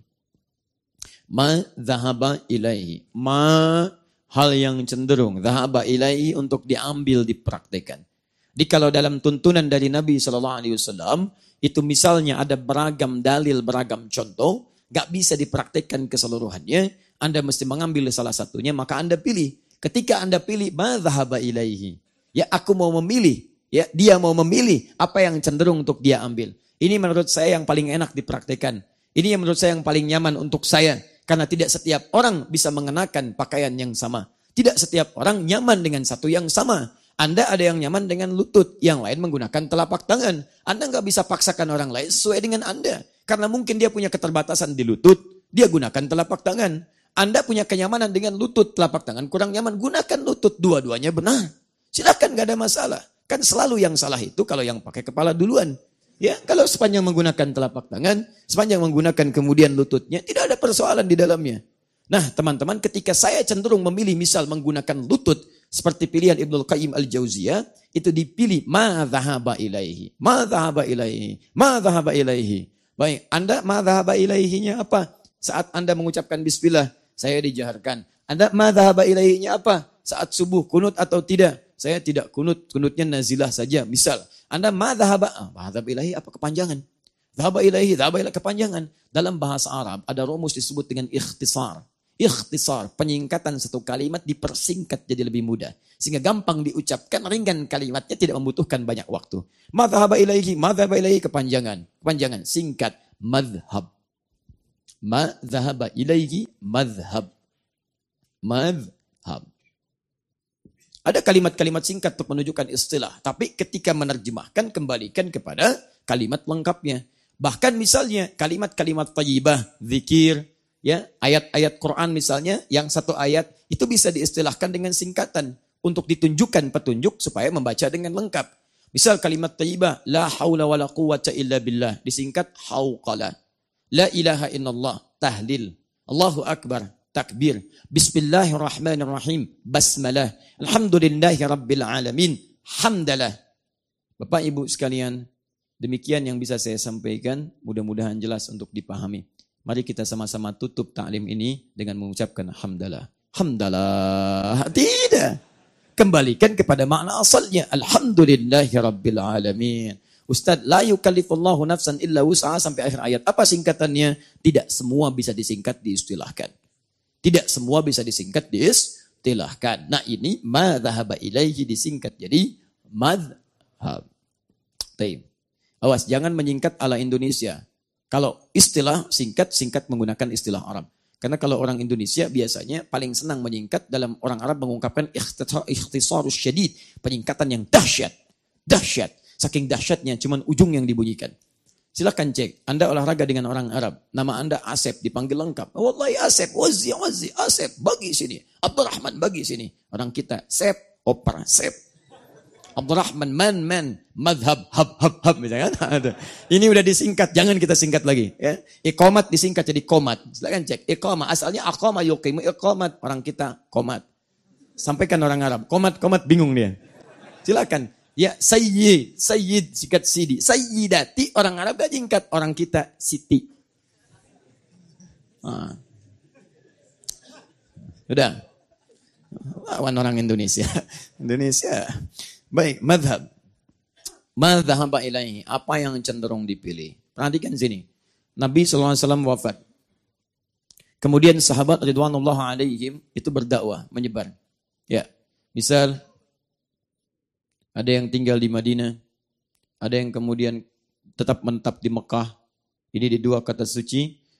Ma dhahaba ilaihi. Ma hal yang cenderung. Dhahaba ilaihi untuk diambil, dipraktekan. Jadi kalau dalam tuntunan dari Nabi shallallahu alaihi wasallam, itu misalnya ada beragam dalil, beragam contoh, gak bisa dipraktekkan keseluruhannya, Anda mesti mengambil salah satunya, maka Anda pilih. Ketika Anda pilih, ma dhahaba ilaihi. Ya, aku mau memilih. Ya, dia mau memilih apa yang cenderung untuk dia ambil. Ini menurut saya yang paling enak dipraktekkan. Ini yang menurut saya yang paling nyaman untuk saya. Karena tidak setiap orang bisa mengenakan pakaian yang sama. Tidak setiap orang nyaman dengan satu yang sama. Anda ada yang nyaman dengan lutut, yang lain menggunakan telapak tangan. Anda nggak bisa paksakan orang lain sesuai dengan Anda. Karena mungkin dia punya keterbatasan di lutut, dia gunakan telapak tangan. Anda punya kenyamanan dengan lutut, telapak tangan kurang nyaman, gunakan lutut. Dua-duanya benar. Silakan, nggak ada masalah. Kan selalu yang salah itu kalau yang pakai kepala duluan. Ya, kalau sepanjang menggunakan telapak tangan, sepanjang menggunakan kemudian lututnya, tidak ada persoalan di dalamnya. Nah, teman-teman, ketika saya cenderung memilih misal menggunakan lutut, seperti pilihan Ibnul Qayyim Al-Jauziyah, itu dipilih ma dhahaba ilaihi. Ma dhahaba ilaihi. Ma dhahaba ilaihi. Baik, Anda ma dhahaba ilaihinya apa? Saat Anda mengucapkan bismillah, saya dijaharkan. Anda ma dhahaba ilaihinya apa? Saat subuh, kunut atau tidak? Saya tidak kunut, kunutnya nazilah saja. Misal, Anda ma dhahaba, ah, ma dhahaba ilaihi apa kepanjangan? Dhahaba ilaihi, dhahaba ilaihi kepanjangan. Dalam bahasa Arab ada rumus disebut dengan ikhtisar. Ikhtisar, penyingkatan satu kalimat dipersingkat jadi lebih mudah. Sehingga gampang diucapkan, ringan kalimatnya, tidak membutuhkan banyak waktu. Madhaba ilaihi, madhaba ilaihi, kepanjangan. Kepanjangan, singkat, madhab. Madhaba ilaihi, madhab. Madhab. Ada kalimat-kalimat singkat untuk menunjukkan istilah. Tapi ketika menerjemahkan, kembalikan kepada kalimat lengkapnya. Bahkan misalnya, kalimat-kalimat thayyibah, zikir, ya, ayat-ayat Quran misalnya, yang satu ayat itu bisa diistilahkan dengan singkatan untuk ditunjukkan petunjuk supaya membaca dengan lengkap. Misal kalimat thayyibah, la haula wala quwwata illa billah, disingkat hauqala. La ilaha illallah, tahlil. Allahu akbar, takbir. Bismillahirrahmanirrahim, basmalah. Alhamdulillahi rabbil alamin, hamdalah. Bapak Ibu sekalian, demikian yang bisa saya sampaikan, mudah-mudahan jelas untuk dipahami. Mari kita sama-sama tutup ta'lim ini dengan mengucapkan hamdalah. Hamdalah. Tidak. Kembalikan kepada makna asalnya. Alhamdulillahi rabbil alamin. Ustaz, la yukallifullahu nafsan illa wus'aha sampai akhir ayat. Apa singkatannya? Tidak semua bisa disingkat, diistilahkan. Tidak semua bisa disingkat, diistilahkan. Nah ini ma dhahaba ilaihi disingkat jadi madhab. Baik. Awas, jangan menyingkat ala Indonesia. Kalau istilah singkat, singkat menggunakan istilah Arab. Karena kalau orang Indonesia biasanya paling senang menyingkat, dalam orang Arab mengungkapkan ikhtisarus syadid, penyingkatan yang dahsyat. Dahsyat. Saking dahsyatnya cuman ujung yang dibunyikan. Silakan cek. Anda olahraga dengan orang Arab. Nama Anda Asep, dipanggil lengkap. Wallahi Asep, wazi, wazi, Asep, bagi sini. Abdurrahman, bagi sini. Orang kita, Sep, opera, Sep. Abdurrahman, man, man, madhab, hab, hab, hab. Misalkan. Ini udah disingkat, jangan kita singkat lagi. Ya. Iqamat disingkat jadi komat. Silakan cek. Iqamah, asalnya aqama yuqimu, iqamat. Orang kita, komat. Sampaikan orang Arab. Komat, komat, bingung dia. Silakan. Ya, sayyid, sayyid, singkat sidi. Sayyidati, orang Arab gak singkat. Orang kita, siti. Ah. Udah. Lawan orang Indonesia. Indonesia. Baik, madhab. Madhaba ilaihi. Apa yang cenderung dipilih? Perhatikan sini. Nabi shallallahu alaihi wasallam wafat. Kemudian sahabat ridwanullah alaihim itu berdakwah, menyebar. Ya, misal ada yang tinggal di Madinah, ada yang kemudian tetap menetap di Mekah. Ini di dua kata suci.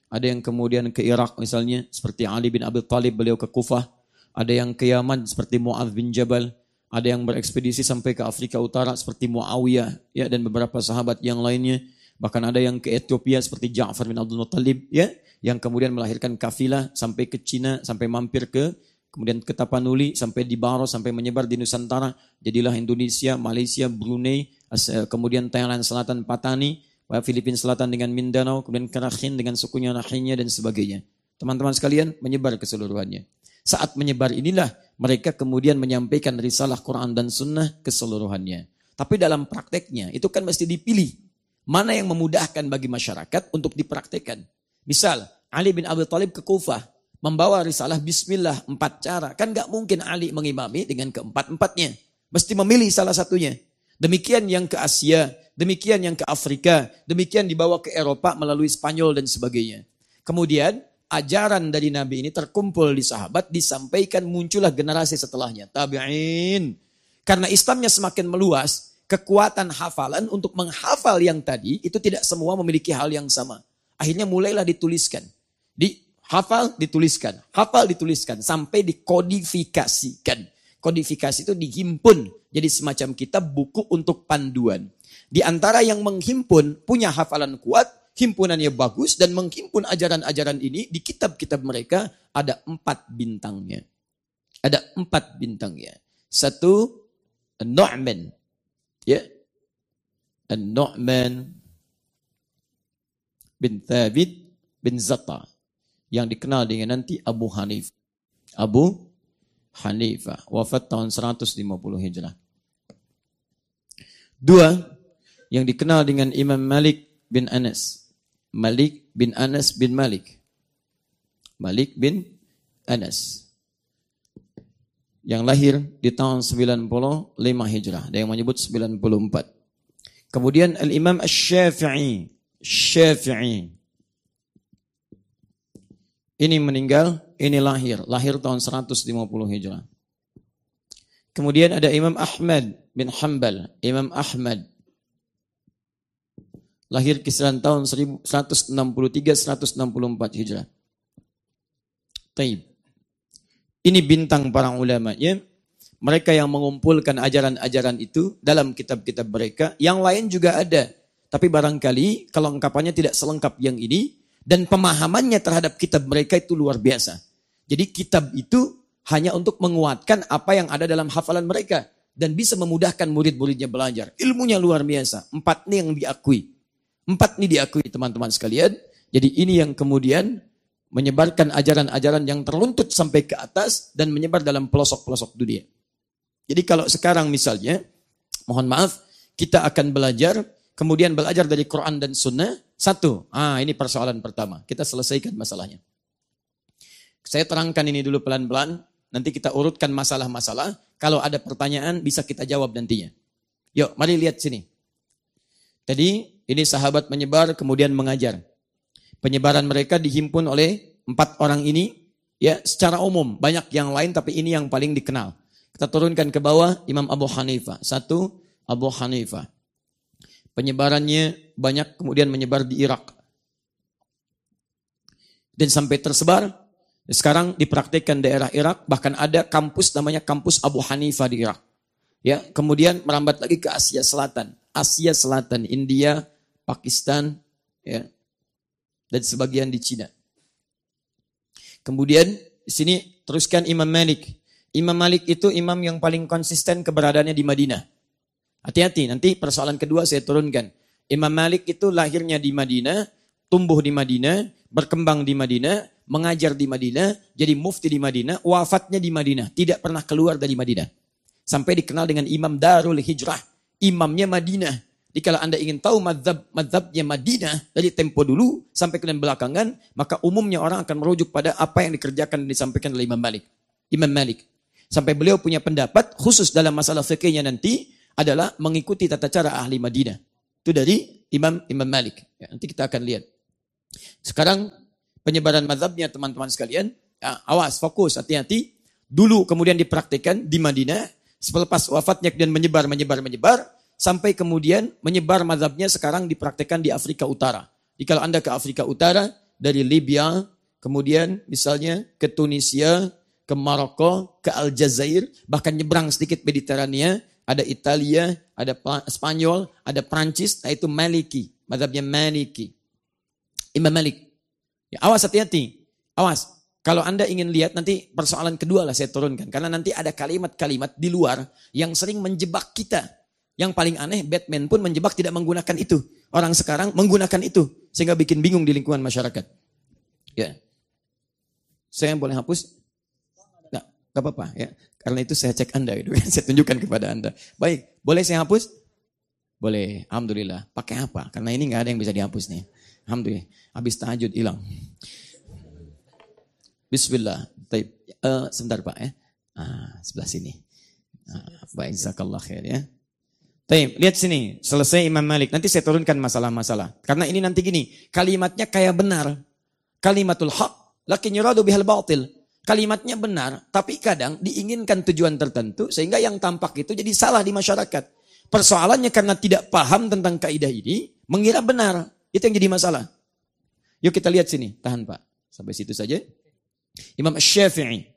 Ada yang kemudian ke Irak misalnya, seperti Ali bin Abi Thalib, beliau ke Kufah. Ada yang ke Yaman seperti Mu'adz bin Jabal. Ada yang berekspedisi sampai ke Afrika Utara seperti Muawiyah, ya, dan beberapa sahabat yang lainnya. Bahkan ada yang ke Ethiopia seperti Ja'far bin Abdul Muttalib, ya, yang kemudian melahirkan kafilah sampai ke Cina, sampai mampir ke kemudian ke Tapanuli, sampai di Baro, sampai menyebar di Nusantara. Jadilah Indonesia, Malaysia, Brunei, kemudian Thailand Selatan, Patani, Filipina Selatan dengan Mindanao, kemudian Karahin dengan sukunya Rakhine dan sebagainya. Teman-teman sekalian, menyebar keseluruhannya. Saat menyebar inilah mereka kemudian menyampaikan risalah Quran dan Sunnah keseluruhannya. Tapi dalam prakteknya itu kan mesti dipilih. Mana yang memudahkan bagi masyarakat untuk dipraktekkan. Misal, Ali bin Abi Thalib ke Kufah, membawa risalah Bismillah empat cara. Kan gak mungkin Ali mengimami dengan keempat-empatnya. Mesti memilih salah satunya. Demikian yang ke Asia, demikian yang ke Afrika, demikian dibawa ke Eropa melalui Spanyol dan sebagainya. Kemudian ajaran dari Nabi ini terkumpul di sahabat, disampaikan, muncullah generasi setelahnya, tabi'in. Karena Islamnya semakin meluas, kekuatan hafalan untuk menghafal yang tadi, itu tidak semua memiliki hal yang sama. Akhirnya mulailah dituliskan. Di hafal dituliskan, hafal dituliskan, sampai dikodifikasikan. Kodifikasi itu dihimpun, jadi semacam kitab buku untuk panduan. Di antara yang menghimpun, punya hafalan kuat, himpunannya bagus, dan menghimpun ajaran-ajaran ini, di kitab-kitab mereka ada empat bintangnya. Ada empat bintangnya. Satu, An-Nu'man. Ya, An-Nu'man bin Thabit bin Zata, yang dikenal dengan nanti Abu Hanifah. Abu Hanifah, wafat tahun seratus lima puluh Hijrah. Dua, yang dikenal dengan Imam Malik bin Anas. Malik bin Anas bin Malik. Malik bin Anas. Yang lahir di tahun sembilan puluh lima Hijrah. Ada yang menyebut sembilan puluh empat. Kemudian Al-Imam Asy-Syafi'i. Syafi'i. Ini meninggal, ini lahir. Lahir tahun seratus lima puluh Hijrah. Kemudian ada Imam Ahmad bin Hanbal. Imam Ahmad. Lahir kisaran tahun seratus enam puluh tiga sampai seratus enam puluh empat Hijrah. Taib. Ini bintang para ulamanya. Mereka yang mengumpulkan ajaran-ajaran itu dalam kitab-kitab mereka. Yang lain juga ada. Tapi barangkali kelengkapannya tidak selengkap yang ini. Dan pemahamannya terhadap kitab mereka itu luar biasa. Jadi kitab itu hanya untuk menguatkan apa yang ada dalam hafalan mereka. Dan bisa memudahkan murid-muridnya belajar. Ilmunya luar biasa. Empat ini yang diakui. Empat ini diakui teman-teman sekalian. Jadi ini yang kemudian menyebarkan ajaran-ajaran yang terluntut sampai ke atas dan menyebar dalam pelosok-pelosok dunia. Jadi kalau sekarang misalnya, mohon maaf, kita akan belajar, kemudian belajar dari Quran dan Sunnah, satu, ah ini persoalan pertama, kita selesaikan masalahnya. Saya terangkan ini dulu pelan-pelan, nanti kita urutkan masalah-masalah, kalau ada pertanyaan bisa kita jawab nantinya. Yuk, mari lihat sini. Tadi, ini sahabat menyebar, kemudian mengajar. Penyebaran mereka dihimpun oleh empat orang ini, ya secara umum. Banyak yang lain, tapi ini yang paling dikenal. Kita turunkan ke bawah, Imam Abu Hanifah. Satu, Abu Hanifah. Penyebarannya banyak, kemudian menyebar di Irak. Dan sampai tersebar, sekarang dipraktikkan daerah Irak, bahkan ada kampus namanya kampus Abu Hanifah di Irak. Ya, kemudian merambat lagi ke Asia Selatan. Asia Selatan, India, Pakistan, ya, dan sebagian di Cina. Kemudian di sini teruskan Imam Malik. Imam Malik itu imam yang paling konsisten keberadaannya di Madinah. Hati-hati, nanti persoalan kedua saya turunkan. Imam Malik itu lahirnya di Madinah, tumbuh di Madinah, berkembang di Madinah, mengajar di Madinah, jadi mufti di Madinah, wafatnya di Madinah, tidak pernah keluar dari Madinah. Sampai dikenal dengan Imam Darul Hijrah, imamnya Madinah. Jadi kalau Anda ingin tahu mazhab mazhabnya Madinah dari tempo dulu sampai ke belakangan, maka umumnya orang akan merujuk pada apa yang dikerjakan dan disampaikan oleh Imam Malik. Imam Malik. Sampai beliau punya pendapat khusus dalam masalah fikihnya nanti adalah mengikuti tata cara ahli Madinah. Itu dari Imam Imam Malik. Ya, nanti kita akan lihat. Sekarang penyebaran mazhabnya teman-teman sekalian, ya, awas, fokus, hati-hati. Dulu kemudian dipraktikkan di Madinah, selepas wafatnya kemudian menyebar, menyebar, menyebar. Sampai kemudian menyebar mazhabnya sekarang dipraktikkan di Afrika Utara. Jadi kalau Anda ke Afrika Utara, dari Libya, kemudian misalnya ke Tunisia, ke Maroko, ke Aljazair, bahkan nyebrang sedikit Mediterania, ada Italia, ada Spanyol, ada Prancis, nah itu Maliki, mazhabnya Maliki. Imam Malik. Ya, awas hati-hati, awas. Kalau Anda ingin lihat nanti persoalan kedua lah saya turunkan. Karena nanti ada kalimat-kalimat di luar yang sering menjebak kita. Yang paling aneh, Batman pun menjebak tidak menggunakan itu. Orang sekarang menggunakan itu. Sehingga bikin bingung di lingkungan masyarakat. Ya. Saya boleh hapus? Nggak, nggak apa-apa. Ya. Karena itu saya cek Anda. Gitu. Saya tunjukkan kepada Anda. Baik, boleh saya hapus? Boleh, Alhamdulillah. Pakai apa? Karena ini nggak ada yang bisa dihapus nih. Alhamdulillah. Habis tahajud hilang. Bismillah. Taib. Uh, sebentar Pak ya. Ah, sebelah sini. Ah, baik, jazakallah khair ya. Taib, lihat sini. Selesai Imam Malik. Nanti saya turunkan masalah-masalah. Karena ini nanti gini. Kalimatnya kayak benar. Kalimatul haq. Lakin yuradu bihal batil. Kalimatnya benar. Tapi kadang diinginkan tujuan tertentu. Sehingga yang tampak itu jadi salah di masyarakat. Persoalannya karena tidak paham tentang kaidah ini. Mengira benar. Itu yang jadi masalah. Yuk kita lihat sini. Tahan Pak. Sampai situ saja. Imam Asy-Syafi'i.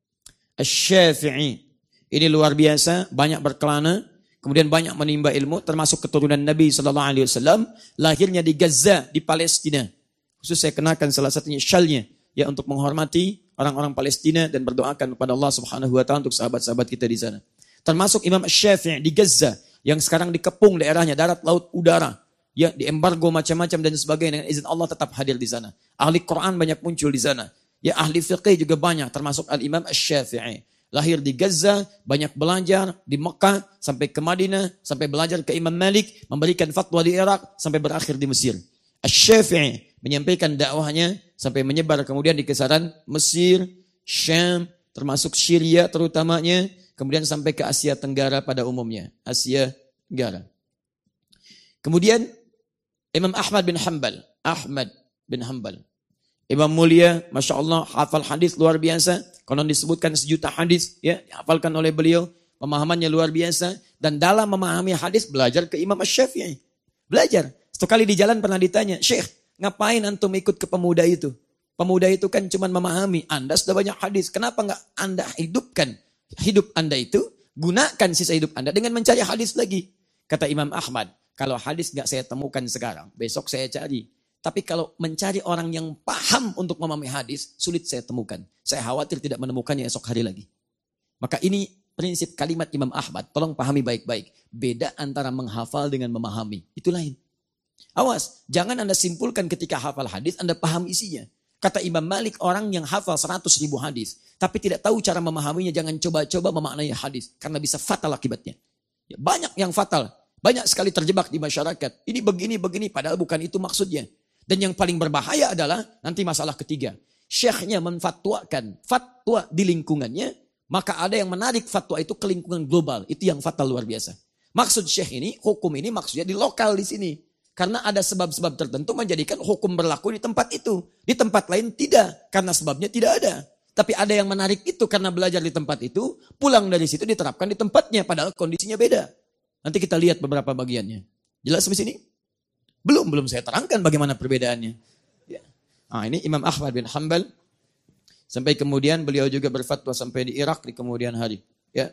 Asy-Syafi'i. Ini luar biasa, banyak berkelana, kemudian banyak menimba ilmu, termasuk keturunan Nabi sallallahu alaihi wasallam, lahirnya di Gaza, di Palestina. Khusus saya kenakan salah satunya syalnya, ya untuk menghormati orang-orang Palestina dan berdoakan kepada Allah Subhanahu wa taala untuk sahabat-sahabat kita di sana. Termasuk Imam Asy-Syafi'i di Gaza yang sekarang dikepung daerahnya darat, laut, udara. Ya, di embargo macam-macam dan sebagainya, dengan izin Allah tetap hadir di sana. Ahli Quran banyak muncul di sana. Ya, ahli fiqih juga banyak, termasuk Al-Imam Asy-Syafi'i. Lahir di Gaza, banyak belajar di Mekah, sampai ke Madinah, sampai belajar ke Imam Malik, memberikan fatwa di Irak, sampai berakhir di Mesir. Asy-Syafi'i menyampaikan dakwahnya, sampai menyebar kemudian di kisaran Mesir, Syam, termasuk Syria terutamanya, kemudian sampai ke Asia Tenggara pada umumnya. Asia Tenggara. Kemudian Imam Ahmad bin Hanbal. Ahmad bin Hanbal. Imam mulia, Masya Allah, hafal hadis luar biasa. Konon disebutkan sejuta hadis, ya, dihafalkan oleh beliau. Pemahamannya luar biasa. Dan dalam memahami hadis, belajar ke Imam Asy-Syafi'i. Belajar. Satu kali di jalan pernah ditanya, Syekh, ngapain antum ikut ke pemuda itu? Pemuda itu kan cuma memahami. Anda sudah banyak hadis. Kenapa nggak Anda hidupkan hidup Anda itu? Gunakan sisa hidup Anda dengan mencari hadis lagi. Kata Imam Ahmad, kalau hadis nggak saya temukan sekarang, besok saya cari. Tapi kalau mencari orang yang paham untuk memahami hadis, sulit saya temukan. Saya khawatir tidak menemukannya esok hari lagi. Maka ini prinsip kalimat Imam Ahmad. Tolong pahami baik-baik. Beda antara menghafal dengan memahami. Itu lain. Awas, jangan Anda simpulkan ketika hafal hadis, Anda paham isinya. Kata Imam Malik, orang yang hafal seratus ribu hadis, tapi tidak tahu cara memahaminya, jangan coba-coba memaknai hadis. Karena bisa fatal akibatnya. Ya, banyak yang fatal. Banyak sekali terjebak di masyarakat. Ini begini-begini, padahal bukan itu maksudnya. Dan yang paling berbahaya adalah nanti masalah ketiga. Syekhnya menfatwakan fatwa di lingkungannya, maka ada yang menarik fatwa itu ke lingkungan global. Itu yang fatal luar biasa. Maksud syekh ini, hukum ini maksudnya di lokal di sini. Karena ada sebab-sebab tertentu menjadikan hukum berlaku di tempat itu. Di tempat lain tidak, karena sebabnya tidak ada. Tapi ada yang menarik itu karena belajar di tempat itu, pulang dari situ diterapkan di tempatnya, padahal kondisinya beda. Nanti kita lihat beberapa bagiannya. Jelas sampai sini? Belum, belum saya terangkan bagaimana perbedaannya. Ya. Nah, ini Imam Ahmad bin Hanbal. Sampai kemudian beliau juga berfatwa sampai di Irak di kemudian hari. Ya.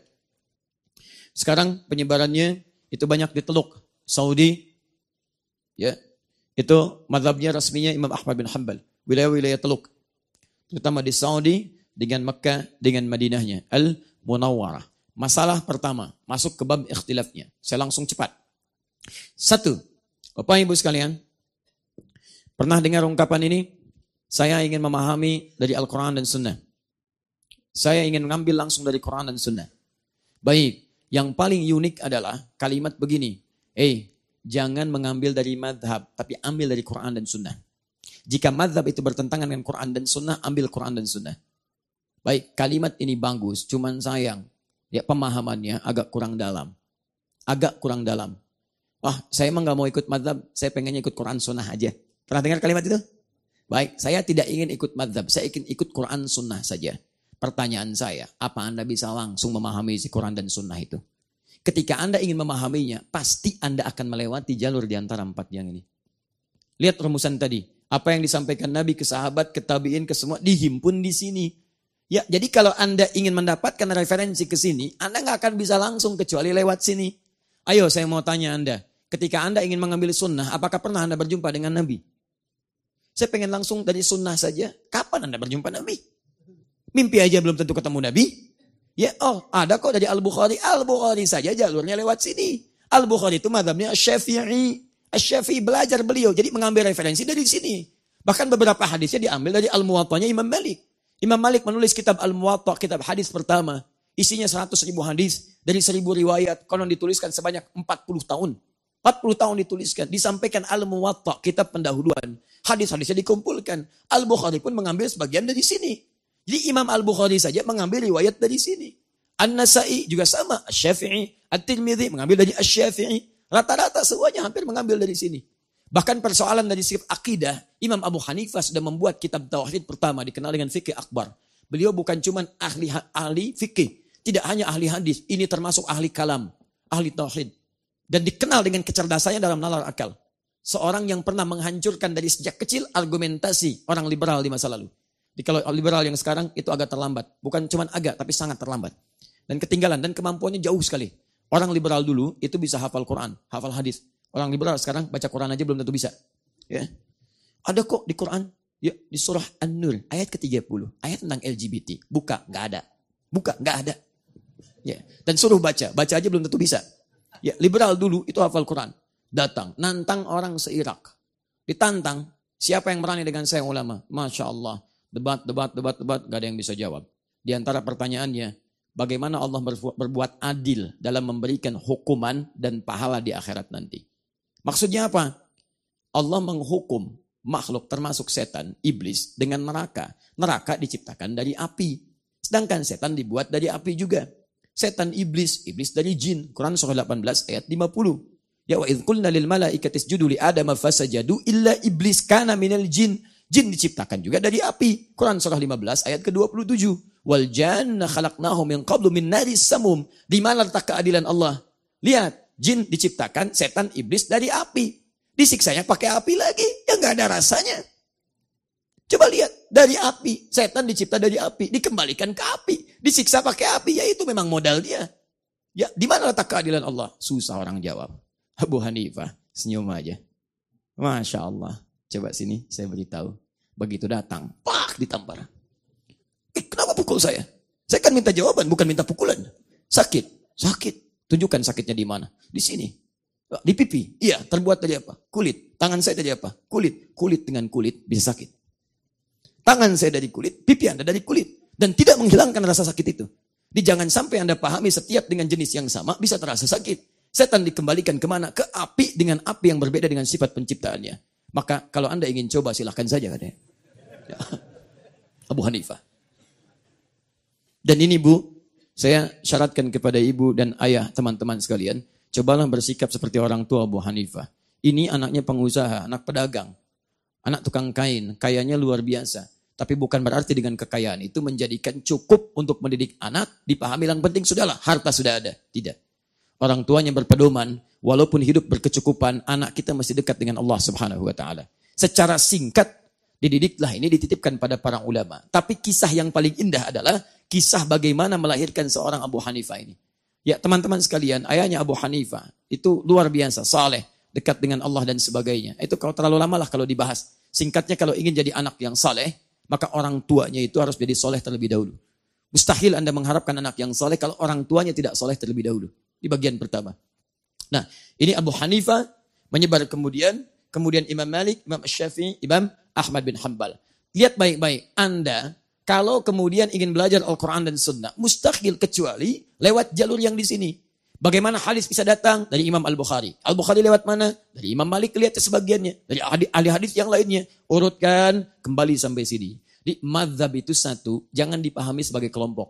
Sekarang penyebarannya itu banyak di Teluk, Saudi. Ya. Itu mazhabnya resminya Imam Ahmad bin Hanbal. Wilayah-wilayah Teluk. Terutama di Saudi dengan Mekah dengan Madinahnya. Al-Munawwarah. Masalah pertama, masuk ke bab ikhtilafnya. Saya langsung cepat. Satu. Bapak Ibu sekalian, pernah dengar ungkapan ini? Saya ingin memahami dari Al-Quran dan Sunnah. Saya ingin mengambil langsung dari Quran dan Sunnah. Baik, yang paling unik adalah kalimat begini. Eh, jangan mengambil dari madhab, tapi ambil dari Quran dan Sunnah. Jika madhab itu bertentangan dengan Quran dan Sunnah, ambil Quran dan Sunnah. Baik, kalimat ini bagus, cuman sayang. Ya, pemahamannya agak kurang dalam. Agak kurang dalam. Wah, saya emang gak mau ikut madhab, saya pengennya ikut Quran Sunnah aja. Pernah dengar kalimat itu? Baik, saya tidak ingin ikut madhab, saya ingin ikut Quran Sunnah saja. Pertanyaan saya, apa Anda bisa langsung memahami si Quran dan Sunnah itu? Ketika Anda ingin memahaminya, pasti Anda akan melewati jalur di antara empat yang ini. Lihat rumusan tadi. Apa yang disampaikan Nabi ke sahabat, ke tabi'in, ke semua dihimpun di sini. Ya, jadi kalau Anda ingin mendapatkan referensi ke sini, Anda nggak akan bisa langsung kecuali lewat sini. Ayo saya mau tanya Anda, ketika Anda ingin mengambil sunnah, apakah pernah Anda berjumpa dengan Nabi? Saya pengen langsung dari sunnah saja. Kapan Anda berjumpa Nabi? Mimpi aja belum tentu ketemu Nabi. Ya, oh ada kok dari Al-Bukhari. Al-Bukhari saja jalurnya lewat sini. Al-Bukhari itu mazhabnya Asy-Syafi'i. Asy-Syafi'i belajar beliau, jadi mengambil referensi dari sini. Bahkan beberapa hadisnya diambil dari Al-Muwatta'nya Imam Malik. Imam Malik menulis kitab Al-Muwatta', kitab hadis pertama. Isinya seratus ribu hadis dari seribu riwayat. Konon dituliskan sebanyak empat puluh tahun. empat puluh tahun dituliskan. Disampaikan Al-Muwatta', kitab pendahuluan. Hadis-hadisnya dikumpulkan. Al-Bukhari pun mengambil sebagian dari sini. Jadi Imam Al-Bukhari saja mengambil riwayat dari sini. An-Nasa'i juga sama. Asy-Syafi'i, At-Tirmidzi mengambil dari Asy-Syafi'i. Rata-rata semuanya hampir mengambil dari sini. Bahkan persoalan dari sifat akidah, Imam Abu Hanifah sudah membuat kitab tauhid pertama dikenal dengan fikih akbar. Beliau bukan cuma ahli ahli fikih, tidak hanya ahli hadis, ini termasuk ahli kalam, ahli tauhid. Dan dikenal dengan kecerdasannya dalam nalar akal. Seorang yang pernah menghancurkan dari sejak kecil argumentasi orang liberal di masa lalu. Jadi kalau liberal yang sekarang itu agak terlambat, bukan cuma agak tapi sangat terlambat. Dan ketinggalan dan kemampuannya jauh sekali. Orang liberal dulu itu bisa hafal Quran, hafal hadis. Orang liberal sekarang baca Quran aja belum tentu bisa. Ya. Ada kok di Quran, ya, di surah An-Nur ayat ke tiga puluh, ayat tentang L G B T. Buka, nggak ada. Buka, nggak ada. Ya. Dan suruh baca, baca aja belum tentu bisa. Ya, liberal dulu itu hafal Quran. Datang, nantang orang se-Irak. Ditantang, siapa yang berani dengan saya ulama? Masya Allah. Debat, debat, debat, debat, nggak ada yang bisa jawab. Di antara pertanyaannya, bagaimana Allah berbuat adil dalam memberikan hukuman dan pahala di akhirat nanti. Maksudnya apa? Allah menghukum makhluk termasuk setan, iblis dengan neraka. Neraka diciptakan dari api. Sedangkan setan dibuat dari api juga. Setan iblis, iblis dari jin. Quran surah delapan belas ayat lima puluh. Ya wa idh qulna lil malaikati isjudu li adama fasajadu illa iblis kana minal jin. Jin diciptakan juga dari api. Quran surah lima belas ayat ke dua puluh tujuh. Wal janna khalaqnahu min qablu min naris samum. Di mana letak keadilan Allah? Lihat, jin diciptakan, setan iblis dari api. Disiksanya pakai api lagi, yang nggak ada rasanya. Coba lihat, dari api, setan dicipta dari api, dikembalikan ke api, disiksa pakai api, ya itu memang modal dia. Ya, di mana letak keadilan Allah? Susah orang jawab. Abu Hanifah senyum aja. Masya Allah. Coba sini, saya beritahu. Begitu datang, pak ditampar. Eh, kenapa pukul saya? Saya kan minta jawaban, bukan minta pukulan. Sakit, sakit. Tunjukkan sakitnya di mana? Di sini. Di pipi. Iya, terbuat dari apa? Kulit. Tangan saya dari apa? Kulit. Kulit dengan kulit bisa sakit. Tangan saya dari kulit, pipi Anda dari kulit. Dan tidak menghilangkan rasa sakit itu. Di jangan sampai Anda pahami setiap dengan jenis yang sama bisa terasa sakit. Setan dikembalikan kemana? Ke api dengan api yang berbeda dengan sifat penciptaannya. Maka kalau Anda ingin coba silahkan saja katanya. Ya. Abu Hanifah. Dan ini Bu, saya syaratkan kepada ibu dan ayah teman-teman sekalian, cobalah bersikap seperti orang tua Abu Hanifah. Ini anaknya pengusaha, anak pedagang, anak tukang kain, kayanya luar biasa. Tapi bukan berarti dengan kekayaan itu menjadikan cukup untuk mendidik anak, dipahami yang penting sudahlah, harta sudah ada. Tidak. Orang tuanya berpedoman, walaupun hidup berkecukupan, anak kita mesti dekat dengan Allah Subhanahu wa taala. Secara singkat, dididiklah ini dititipkan pada para ulama. Tapi kisah yang paling indah adalah kisah bagaimana melahirkan seorang Abu Hanifah ini. Ya teman-teman sekalian, ayahnya Abu Hanifah itu luar biasa, saleh, dekat dengan Allah dan sebagainya. Itu kalau terlalu lama lah kalau dibahas. Singkatnya kalau ingin jadi anak yang saleh, maka orang tuanya itu harus jadi soleh terlebih dahulu. Mustahil Anda mengharapkan anak yang soleh kalau orang tuanya tidak soleh terlebih dahulu. Di bagian pertama. Nah, ini Abu Hanifah menyebar kemudian, kemudian Imam Malik, Imam Syafi'i, Imam Ahmad bin Hanbal. Lihat baik-baik, Anda kalau kemudian ingin belajar Al-Quran dan Sunnah, mustahil kecuali lewat jalur yang di sini. Bagaimana hadis bisa datang? Dari Imam Al-Bukhari. Al-Bukhari lewat mana? Dari Imam Malik, lihat sebagiannya. Dari ahli hadis yang lainnya. Urutkan, kembali sampai sini. Di mazhab itu satu, jangan dipahami sebagai kelompok.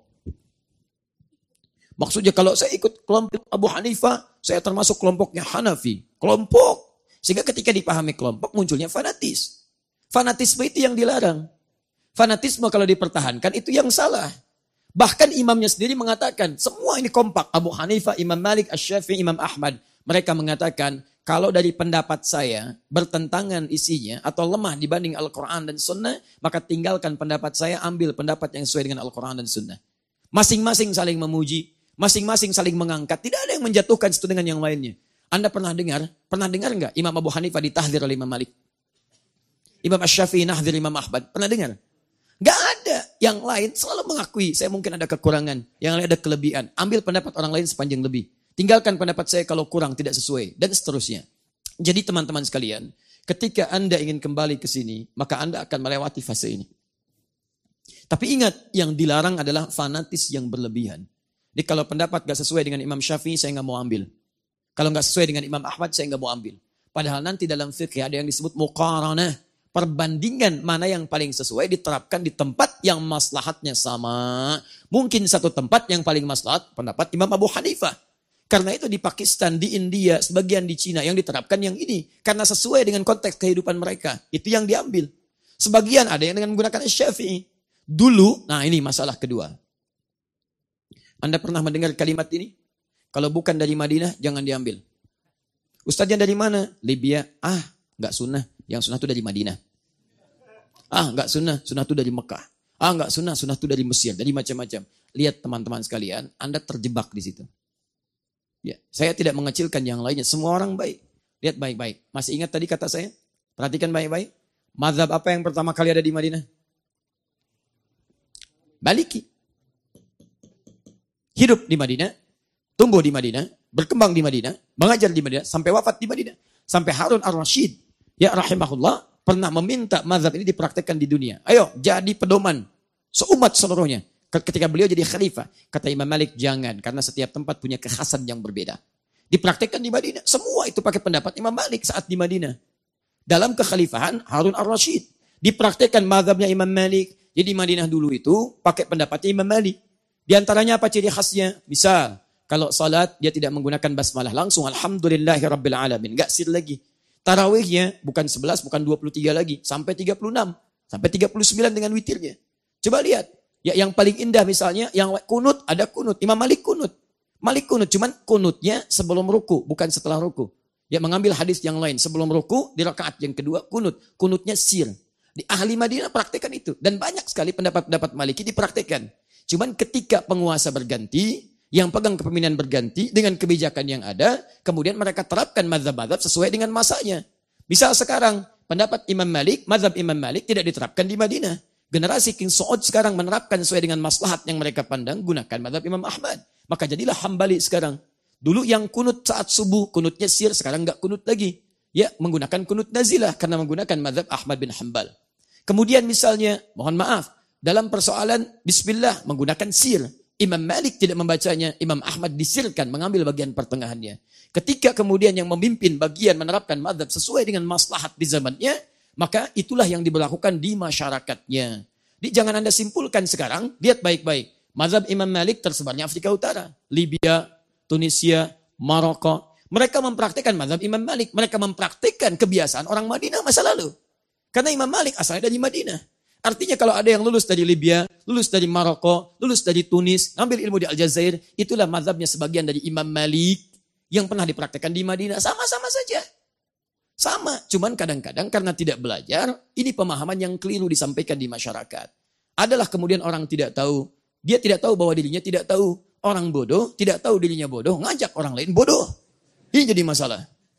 Maksudnya kalau saya ikut kelompok Abu Hanifah, saya termasuk kelompoknya Hanafi. Kelompok. Sehingga ketika dipahami kelompok, munculnya fanatis. Fanatisme itu yang dilarang. Fanatisme kalau dipertahankan itu yang salah. Bahkan imamnya sendiri mengatakan, semua ini kompak. Abu Hanifah, Imam Malik, Asy-Syafi'i, Imam Ahmad. Mereka mengatakan, kalau dari pendapat saya bertentangan isinya atau lemah dibanding Al-Quran dan Sunnah, maka tinggalkan pendapat saya, ambil pendapat yang sesuai dengan Al-Quran dan Sunnah. Masing-masing saling memuji, masing-masing saling mengangkat. Tidak ada yang menjatuhkan satu dengan yang lainnya. Anda pernah dengar, pernah dengar enggak Imam Abu Hanifah ditahdir oleh Imam Malik? Imam Asy-Syafi'i nahdir Imam Ahmad. Pernah dengar? Enggak ada. Yang lain selalu mengakui, saya mungkin ada kekurangan, yang lain ada kelebihan. Ambil pendapat orang lain sepanjang lebih. Tinggalkan pendapat saya kalau kurang, tidak sesuai, dan seterusnya. Jadi teman-teman sekalian, ketika Anda ingin kembali ke sini, maka Anda akan melewati fase ini. Tapi ingat, yang dilarang adalah fanatis yang berlebihan. Jadi kalau pendapat gak sesuai dengan Imam Syafi'i, saya gak mau ambil. Kalau gak sesuai dengan Imam Ahmad, saya gak mau ambil. Padahal nanti dalam fikih ada yang disebut muqaranah. Perbandingan mana yang paling sesuai diterapkan di tempat yang maslahatnya sama. Mungkin satu tempat yang paling maslahat, pendapat Imam Abu Hanifah. Karena itu di Pakistan, di India, sebagian di Cina yang diterapkan yang ini. Karena sesuai dengan konteks kehidupan mereka. Itu yang diambil. Sebagian ada yang dengan menggunakan Syafi'i. Dulu, nah ini masalah kedua. Anda pernah mendengar kalimat ini? Kalau bukan dari Madinah, jangan diambil. Ustaznya dari mana? Libya. Ah, enggak sunnah. Yang sunnah itu dari Madinah. Ah, enggak sunnah. Sunnah itu dari Mekah. Ah, enggak sunnah. Sunnah itu dari Mesir. Dari macam-macam. Lihat teman-teman sekalian, Anda terjebak di situ. Ya, saya tidak mengecilkan yang lainnya. Semua orang baik. Lihat baik-baik. Masih ingat tadi kata saya? Perhatikan baik-baik. Mazhab apa yang pertama kali ada di Madinah? Maliki. Hidup di Madinah, tumbuh di Madinah, berkembang di Madinah, mengajar di Madinah, sampai wafat di Madinah. Sampai Harun ar-Rasyid, ya rahimahullah, pernah meminta mazhab ini dipraktekkan di dunia. Ayo, jadi pedoman seumat seluruhnya. Ketika beliau jadi khalifah, kata Imam Malik, jangan, karena setiap tempat punya kekhasan yang berbeda. Dipraktekkan di Madinah. Semua itu pakai pendapat Imam Malik saat di Madinah. Dalam kekhalifahan Harun ar-Rasyid. Dipraktekkan mazhabnya Imam Malik. Jadi di Madinah dulu itu pakai pendapatnya Imam Malik. Di antaranya apa ciri khasnya? Misal, kalau salat dia tidak menggunakan basmalah. Langsung alhamdulillahirabbil alamin. Enggak sir lagi. Tarawihnya bukan sebelas, bukan dua puluh tiga lagi. Sampai tiga puluh enam. Sampai tiga puluh sembilan dengan witirnya. Coba lihat. Ya, yang paling indah misalnya, yang kunut, ada kunut. Imam Malik kunut. Malik kunut, cuman kunutnya sebelum ruku, bukan setelah ruku. Ya, mengambil hadis yang lain. Sebelum ruku, di rakaat yang kedua, kunut. Kunutnya sir. Di ahli Madinah praktekkan itu. Dan banyak sekali pendapat-pendapat Maliki dipraktekkan. Cuman ketika penguasa berganti, yang pegang kepemimpinan berganti, dengan kebijakan yang ada, kemudian mereka terapkan mazhab-mazhab sesuai dengan masanya. Misal sekarang, pendapat Imam Malik, mazhab Imam Malik tidak diterapkan di Madinah. Generasi King Saud sekarang menerapkan sesuai dengan maslahat yang mereka pandang, gunakan mazhab Imam Ahmad. Maka jadilah Hambali sekarang. Dulu yang kunut saat subuh, kunutnya sir, sekarang enggak kunut lagi. Ya, menggunakan kunut nazilah karena menggunakan mazhab Ahmad bin Hanbal. Kemudian misalnya, mohon maaf, dalam persoalan bismillah menggunakan sir. Imam Malik tidak membacanya, Imam Ahmad disirkan, mengambil bagian pertengahannya. Ketika kemudian yang memimpin bagian menerapkan mazhab sesuai dengan maslahat di zamannya, maka itulah yang diberlakukan di masyarakatnya. Jadi jangan Anda simpulkan sekarang, lihat baik-baik. Mazhab Imam Malik tersebarnya Afrika Utara, Libya, Tunisia, Maroko. Mereka mempraktikkan mazhab Imam Malik. Mereka mempraktikkan kebiasaan orang Madinah masa lalu. Karena Imam Malik asalnya dari Madinah. Artinya kalau ada yang lulus dari Libya, lulus dari Maroko, lulus dari Tunis, ngambil ilmu di Aljazair, itulah mazhabnya sebagian dari Imam Malik yang pernah dipraktikkan di Madinah. Sama-sama saja. Sama, cuman kadang-kadang karena tidak belajar, ini pemahaman yang keliru disampaikan di masyarakat. Adalah kemudian orang tidak tahu, dia tidak tahu bahwa dirinya tidak tahu. Orang bodoh, tidak tahu dirinya bodoh, ngajak orang lain bodoh. Ini jadi masalah.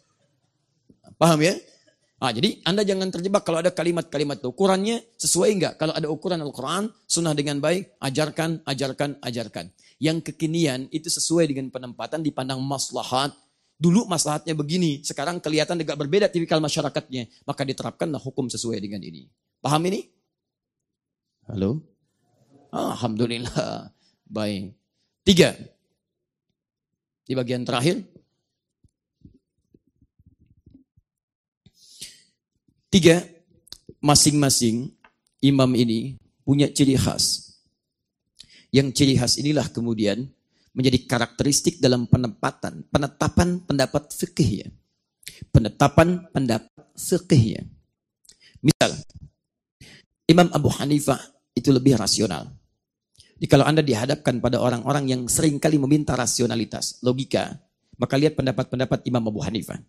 Paham ya? Ah, jadi Anda jangan terjebak kalau ada kalimat-kalimat itu. Ukurannya sesuai enggak? Kalau ada ukuran Al-Quran, sunnah dengan baik, ajarkan, ajarkan, ajarkan. Yang kekinian itu sesuai dengan penempatan dipandang maslahat. Dulu maslahatnya begini, sekarang kelihatan agak berbeda tipikal masyarakatnya. Maka diterapkanlah hukum sesuai dengan ini. Paham ini? Halo? Ah, alhamdulillah. Baik. Tiga. Di bagian terakhir. Tiga. Masing-masing imam ini punya ciri khas. Yang ciri khas inilah kemudian menjadi karakteristik dalam penempatan, penetapan pendapat fikih ya. Penetapan pendapat fikih ya. Misal, Imam Abu Hanifah itu lebih rasional. Jadi kalau Anda dihadapkan pada orang-orang yang seringkali meminta rasionalitas, logika, maka lihat pendapat-pendapat Imam Abu Hanifah.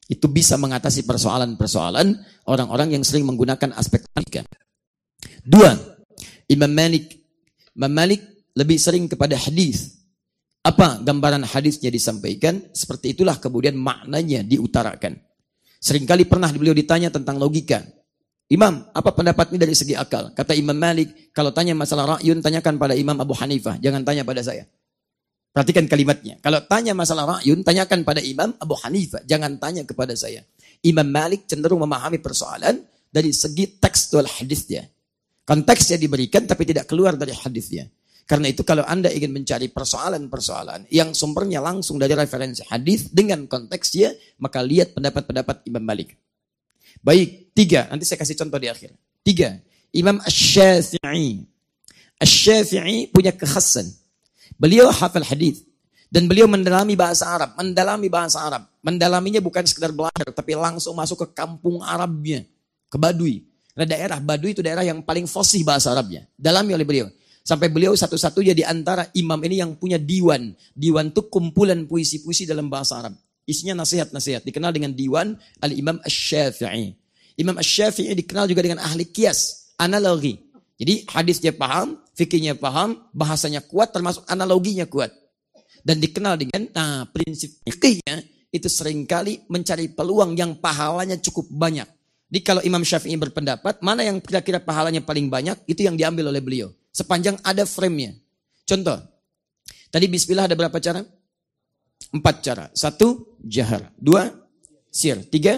Itu bisa mengatasi persoalan-persoalan orang-orang yang sering menggunakan aspek logika. Dua, Imam Malik. Imam Malik lebih sering kepada hadis. Apa gambaran hadisnya disampaikan, seperti itulah kemudian maknanya diutarakan. Seringkali pernah beliau ditanya tentang logika. Imam, apa pendapat ini dari segi akal? Kata Imam Malik, kalau tanya masalah ra'yun, tanyakan pada Imam Abu Hanifah, jangan tanya pada saya. Perhatikan kalimatnya. Kalau tanya masalah ra'yun, tanyakan pada Imam Abu Hanifah, jangan tanya kepada saya. Imam Malik cenderung memahami persoalan dari segi tekstual hadisnya. Konteksnya diberikan tapi tidak keluar dari hadisnya. Karena itu kalau Anda ingin mencari persoalan-persoalan yang sumbernya langsung dari referensi hadis dengan konteksnya, maka lihat pendapat-pendapat Imam Malik. Baik, tiga. Nanti saya kasih contoh di akhir. Tiga. Imam Asy-Syafi'i. Asy-Syafi'i punya kekhasan. Beliau hafal hadis dan beliau mendalami bahasa Arab. Mendalami bahasa Arab. Mendalaminya bukan sekedar belajar, tapi langsung masuk ke kampung Arabnya, ke Baduy. Nah, daerah Baduy itu daerah yang paling fasih bahasa Arabnya. Dalami oleh beliau. Sampai beliau satu-satunya di antara imam ini yang punya diwan. Diwan itu kumpulan puisi-puisi dalam bahasa Arab. Isinya nasihat-nasihat. Dikenal dengan diwan Al-Imam Asy-Syafi'i. Imam Asy-Syafi'i dikenal juga dengan ahli qiyas, analogi. Jadi hadisnya paham, fikihnya paham, bahasanya kuat, termasuk analoginya kuat. Dan dikenal dengan nah, prinsip fikihnya itu seringkali mencari peluang yang pahalanya cukup banyak. Jadi kalau Imam Syafi'i berpendapat, mana yang kira-kira pahalanya paling banyak, itu yang diambil oleh beliau. Sepanjang ada frame-nya. Contoh, tadi bismillah ada berapa cara? Empat cara. Satu, jahar. Dua, sir. Tiga,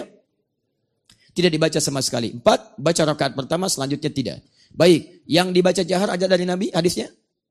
tidak dibaca sama sekali. Empat, baca rakaat pertama, selanjutnya tidak. Baik, yang dibaca jahar ada dari Nabi hadisnya?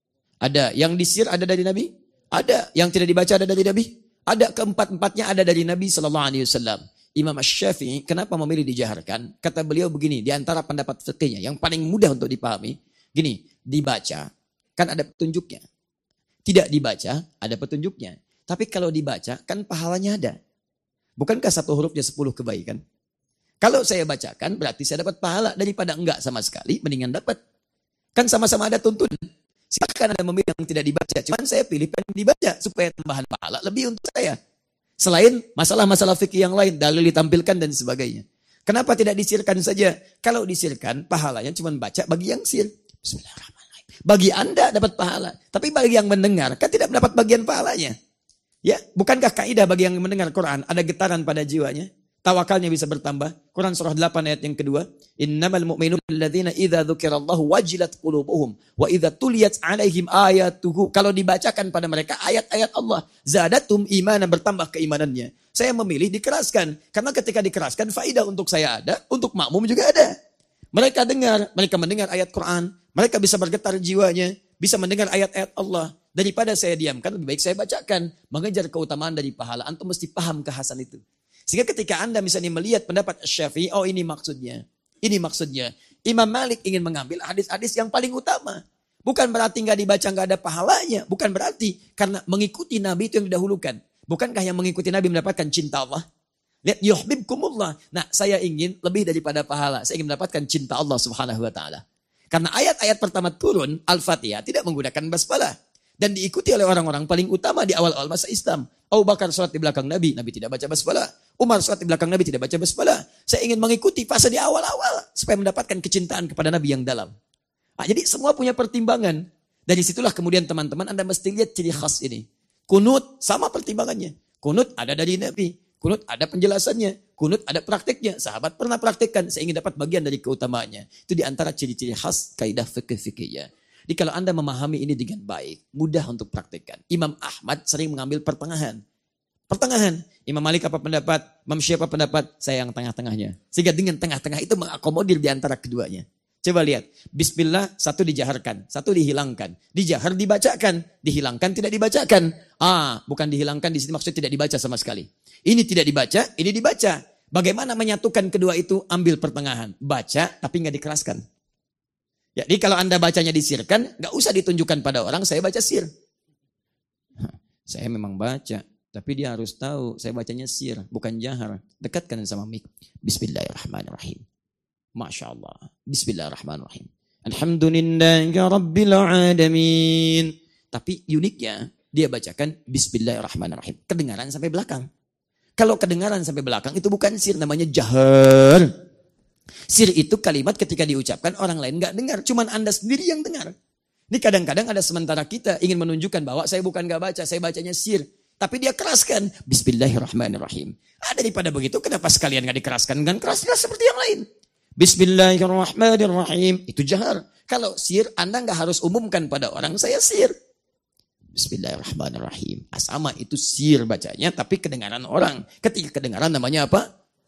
Ada. Yang disir ada dari Nabi? Ada. Yang tidak dibaca ada dari Nabi? Ada. Keempat-empatnya ada dari Nabi sallallahu alaihi wasallam. Imam Asy-Syafi'i kenapa memilih dijaharkan? Kata beliau begini, di antara pendapat fikihnya yang paling mudah untuk dipahami, gini, dibaca kan ada petunjuknya. Tidak dibaca ada petunjuknya. Tapi kalau dibaca kan pahalanya ada. Bukankah satu hurufnya sepuluh kebaikan? Kalau saya bacakan berarti saya dapat pahala daripada enggak sama sekali, mendingan dapat. Kan sama-sama ada tuntunan. Silakan Anda memilih yang tidak dibaca. Cuman saya pilih yang dibaca supaya tambahan pahala lebih untuk saya. Selain masalah-masalah fikih yang lain, dalil ditampilkan dan sebagainya. Kenapa tidak disirkan saja? Kalau disirkan, pahalanya cuma baca bagi yang sir. Bismillahirrahmanirrahim. Bagi Anda dapat pahala. Tapi bagi yang mendengar, kan tidak mendapat bagian pahalanya. Ya, bukankah kaidah bagi yang mendengar Quran, ada getaran pada jiwanya? Tawakalnya bisa bertambah. Quran surah delapan ayat yang kedua. Innamal mu'minuna alladzina idza dzukirallahu wajilat qulubuhum wa idza tuliyat 'alaihim ayatuhu. Kalau dibacakan pada mereka ayat-ayat Allah, zadatum imanan, bertambah keimanannya. Saya memilih dikeraskan karena ketika dikeraskan faidah untuk saya ada, untuk makmum juga ada. Mereka dengar, mereka mendengar ayat Quran, mereka bisa bergetar jiwanya, bisa mendengar ayat-ayat Allah. Daripada saya diamkan, lebih baik saya bacakan. Mengejar keutamaan dari pahala, antum mesti paham kekhasan itu. Sehingga ketika Anda misalnya melihat pendapat Syafi'i, oh ini maksudnya. Ini maksudnya. Imam Malik ingin mengambil hadis-hadis yang paling utama. Bukan berarti nggak dibaca nggak ada pahalanya. Bukan berarti karena mengikuti Nabi itu yang didahulukan. Bukankah yang mengikuti Nabi mendapatkan cinta Allah? Lihat yuhibbukumullah. Nah, saya ingin lebih daripada pahala. Saya ingin mendapatkan cinta Allah Subhanahu wa taala. Karena ayat-ayat pertama turun Al-Fatihah tidak menggunakan basmalah dan diikuti oleh orang-orang paling utama di awal-awal masa Islam. Abu Bakar salat di belakang Nabi, Nabi tidak baca basmalah. Umar salat di belakang Nabi tidak baca basmalah. Saya ingin mengikuti fase di awal-awal supaya mendapatkan kecintaan kepada Nabi yang dalam. Nah, jadi semua punya pertimbangan. Dari situlah kemudian teman-teman Anda mesti lihat ciri khas ini. Kunut sama pertimbangannya. Kunut ada dari Nabi. Kunut ada penjelasannya. Kunut ada praktiknya. Sahabat pernah praktikkan. Saya ingin dapat bagian dari keutamaannya. Itu di antara ciri-ciri khas kaidah fikih-fikihnya. Jadi kalau Anda memahami ini dengan baik, mudah untuk praktikkan. Imam Ahmad sering mengambil pertengahan. Pertengahan. Imam Malik apa pendapat? Imam Syafi'i apa pendapat? Saya yang tengah-tengahnya. Sehingga dengan tengah-tengah itu mengakomodir di antara keduanya. Coba lihat. Bismillah, satu dijaharkan. Satu dihilangkan. Dijahar dibacakan. Dihilangkan tidak dibacakan. Ah, bukan dihilangkan di sini maksudnya tidak dibaca sama sekali. Ini tidak dibaca, ini dibaca. Bagaimana menyatukan kedua itu? Ambil pertengahan. Baca tapi nggak dikeraskan. Jadi kalau Anda bacanya disirkan, nggak usah ditunjukkan pada orang, saya baca sir. Saya memang baca, tapi dia harus tahu, saya bacanya sir, bukan jahar. Dekatkan sama mik. Bismillahirrahmanirrahim. Masya Allah. Bismillahirrahmanirrahim. Alhamdulillahi Rabbil Alamin. Tapi uniknya, dia bacakan Bismillahirrahmanirrahim. Kedengaran sampai belakang. Kalau kedengaran sampai belakang itu bukan sir, namanya jahar. Sir itu kalimat ketika diucapkan orang lain nggak dengar, cuman Anda sendiri yang dengar. Ini kadang-kadang ada sementara kita ingin menunjukkan bahwa saya bukan nggak baca, saya bacanya sir. Tapi dia keraskan, Bismillahirrahmanirrahim. Ah, daripada begitu, kenapa sekalian nggak dikeraskan dengan keras-keras seperti yang lain? Bismillahirrahmanirrahim. Itu jahar. Kalau sir, Anda nggak harus umumkan pada orang, saya sir. Bismillahirrahmanirrahim. Ah, sama, itu sir bacanya, tapi kedengaran orang. Ketika kedengaran namanya apa?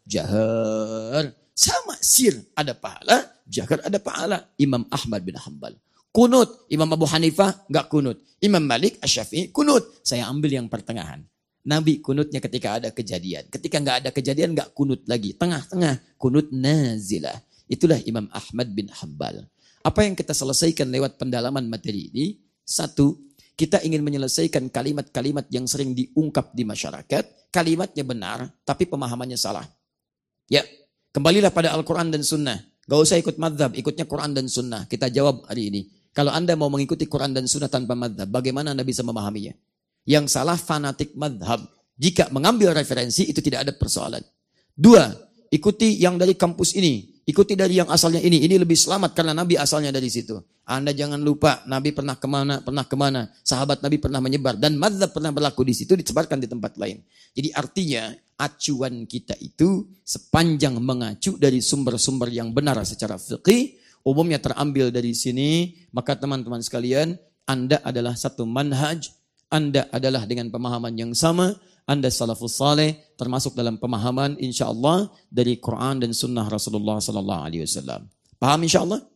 Jahar. Sama, sir ada pahala, jahar ada pahala. Imam Ahmad bin Hanbal kunut, Imam Abu Hanifah nggak kunut, Imam Malik, Asy-Syafi'i kunut. Saya ambil yang pertengahan. Nabi kunutnya ketika ada kejadian. Ketika nggak ada kejadian nggak kunut lagi. Tengah-tengah kunut nazilah. Itulah Imam Ahmad bin Hanbal. Apa yang kita selesaikan lewat pendalaman materi ini? Satu, kita ingin menyelesaikan kalimat-kalimat yang sering diungkap di masyarakat. Kalimatnya benar, tapi pemahamannya salah. Ya, kembalilah pada Al-Quran dan Sunnah. Gak usah ikut madhab, ikutnya Quran dan Sunnah. Kita jawab hari ini. Kalau Anda mau mengikuti Quran dan Sunnah tanpa madhab, bagaimana Anda bisa memahaminya? Yang salah fanatik madhab. Jika mengambil referensi, itu tidak ada persoalan. Dua, ikuti yang dari kampus ini. Ikuti dari yang asalnya ini. Ini lebih selamat karena Nabi asalnya dari situ. Anda jangan lupa, Nabi pernah kemana, pernah kemana. Sahabat Nabi pernah menyebar. Dan madhab pernah berlaku di situ, disebarkan di tempat lain. Jadi artinya, acuan kita itu sepanjang mengacu dari sumber-sumber yang benar secara fiqih, umumnya terambil dari sini, maka teman-teman sekalian, Anda adalah satu manhaj, Anda adalah dengan pemahaman yang sama, Anda salafus saleh, termasuk dalam pemahaman insya Allah dari Quran dan Sunnah Rasulullah Sallallahu Alaihi Wasallam. Paham insya Allah?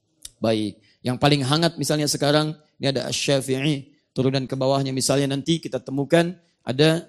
Baik. Yang paling hangat misalnya sekarang, ini ada Asy-Syafi'i, turunan ke bawahnya misalnya nanti kita temukan ada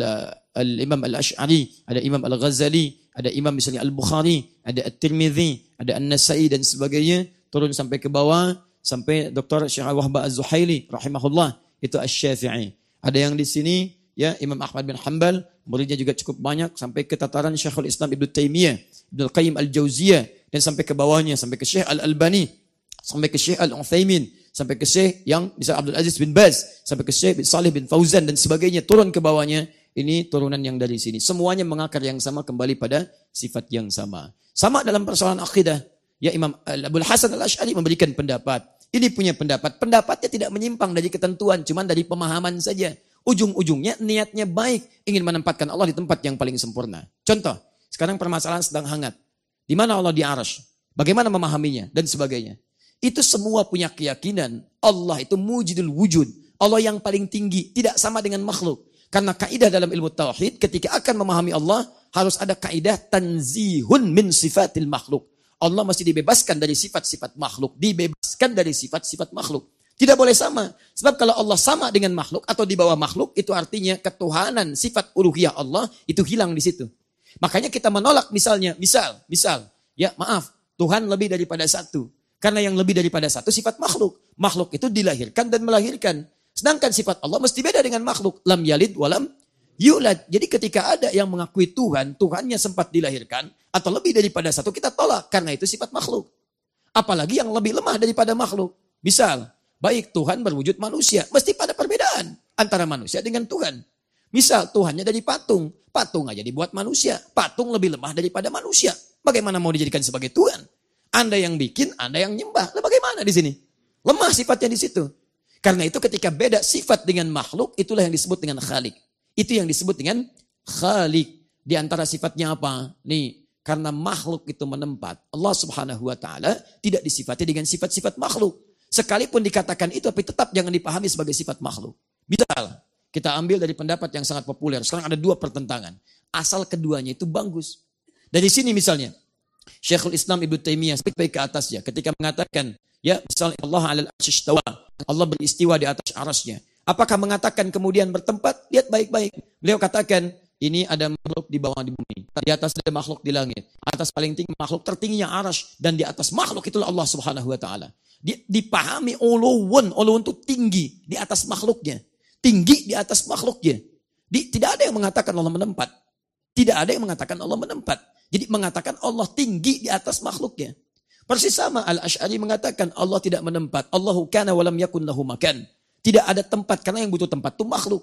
Al-Imam Al-Asy'ari, ada Imam Al-Ghazali, ada Imam misalnya Al-Bukhari, ada At-Tirmidzi, ada An-Nasa'i dan sebagainya, turun sampai ke bawah, sampai Doktor Syekh Wahbah Az-Zuhaili, rahimahullah, itu Asy-Syafi'i. Ada yang di sini, ya Imam Ahmad bin Hanbal, muridnya juga cukup banyak, sampai ke tataran Syekhul Islam Ibnu Taimiyah, Ibnu Qayyim Al-Jauziyah, dan sampai ke bawahnya, sampai ke Syekh Al-Albani, sampai ke Syekh Al-Utsaimin, sampai ke Syekh yang bisa Abdul Aziz bin Baz, sampai ke Syekh bin Salih bin Fauzan dan sebagainya, turun ke bawahnya. Ini turunan yang dari sini. Semuanya mengakar yang sama, kembali pada sifat yang sama. Sama dalam persoalan akidah. Ya Imam Abul Hasan Al-Asy'ari memberikan pendapat. Ini punya pendapat. Pendapatnya tidak menyimpang dari ketentuan, cuman dari pemahaman saja. Ujung-ujungnya niatnya baik, ingin menempatkan Allah di tempat yang paling sempurna. Contoh, sekarang permasalahan sedang hangat. Di mana Allah di arsy? Bagaimana memahaminya? Dan sebagainya. Itu semua punya keyakinan Allah itu mujidul wujud. Allah yang paling tinggi, tidak sama dengan makhluk. Karena kaidah dalam ilmu tauhid, ketika akan memahami Allah, harus ada kaidah tanzihun min sifatil makhluk. Allah mesti dibebaskan dari sifat-sifat makhluk. Dibebaskan dari sifat-sifat makhluk. Tidak boleh sama. Sebab kalau Allah sama dengan makhluk atau di bawah makhluk, itu artinya ketuhanan sifat uluhiyah Allah itu hilang di situ. Makanya kita menolak misalnya, misal, misal, ya maaf, Tuhan lebih daripada satu. Karena yang lebih daripada satu sifat makhluk. Makhluk itu dilahirkan dan melahirkan. Sedangkan sifat Allah mesti beda dengan makhluk. Lam yalid walam yulad. Jadi ketika ada yang mengakui Tuhan, Tuhannya sempat dilahirkan, atau lebih daripada satu, kita tolak. Karena itu sifat makhluk. Apalagi yang lebih lemah daripada makhluk. Misal, baik Tuhan berwujud manusia. Mesti pada perbedaan antara manusia dengan Tuhan. Misal, Tuhannya dari patung. Patung aja dibuat manusia. Patung lebih lemah daripada manusia. Bagaimana mau dijadikan sebagai Tuhan? Anda yang bikin, Anda yang nyembah. Lah bagaimana di sini? Lemah sifatnya di situ. Karena itu ketika beda sifat dengan makhluk, itulah yang disebut dengan khalik. Itu yang disebut dengan khalik. Di antara sifatnya apa? Nih, karena makhluk itu menempat. Allah subhanahu wa ta'ala tidak disifati dengan sifat-sifat makhluk. Sekalipun dikatakan itu, tapi tetap jangan dipahami sebagai sifat makhluk. Misal, kita ambil dari pendapat yang sangat populer. Sekarang ada dua pertentangan. Asal keduanya itu bagus. Dari sini misalnya, Syekhul Islam Ibnu Taimiyah sampai ke atasnya ketika mengatakan, ya misalnya Allah alal arsy istawa, Allah beristiwa di atas arasnya. Apakah mengatakan kemudian bertempat? Lihat baik-baik. Beliau katakan, ini ada makhluk di bawah di bumi, di atas ada makhluk di langit. Atas paling tinggi makhluk tertingginya arasy, dan di atas makhluk itulah Allah Subhanahu wa taala. Dipahami uluwun, uluwun itu tinggi di atas makhluknya. Tinggi di atas makhluknya. Di, tidak ada yang mengatakan Allah menempat. Tidak ada yang mengatakan Allah menempat. Jadi mengatakan Allah tinggi di atas makhluknya. Persis sama Al-Asy'ari mengatakan Allah tidak menempat. Allahu kana walam yakun lahu makan. Tidak ada tempat, karena yang butuh tempat itu makhluk.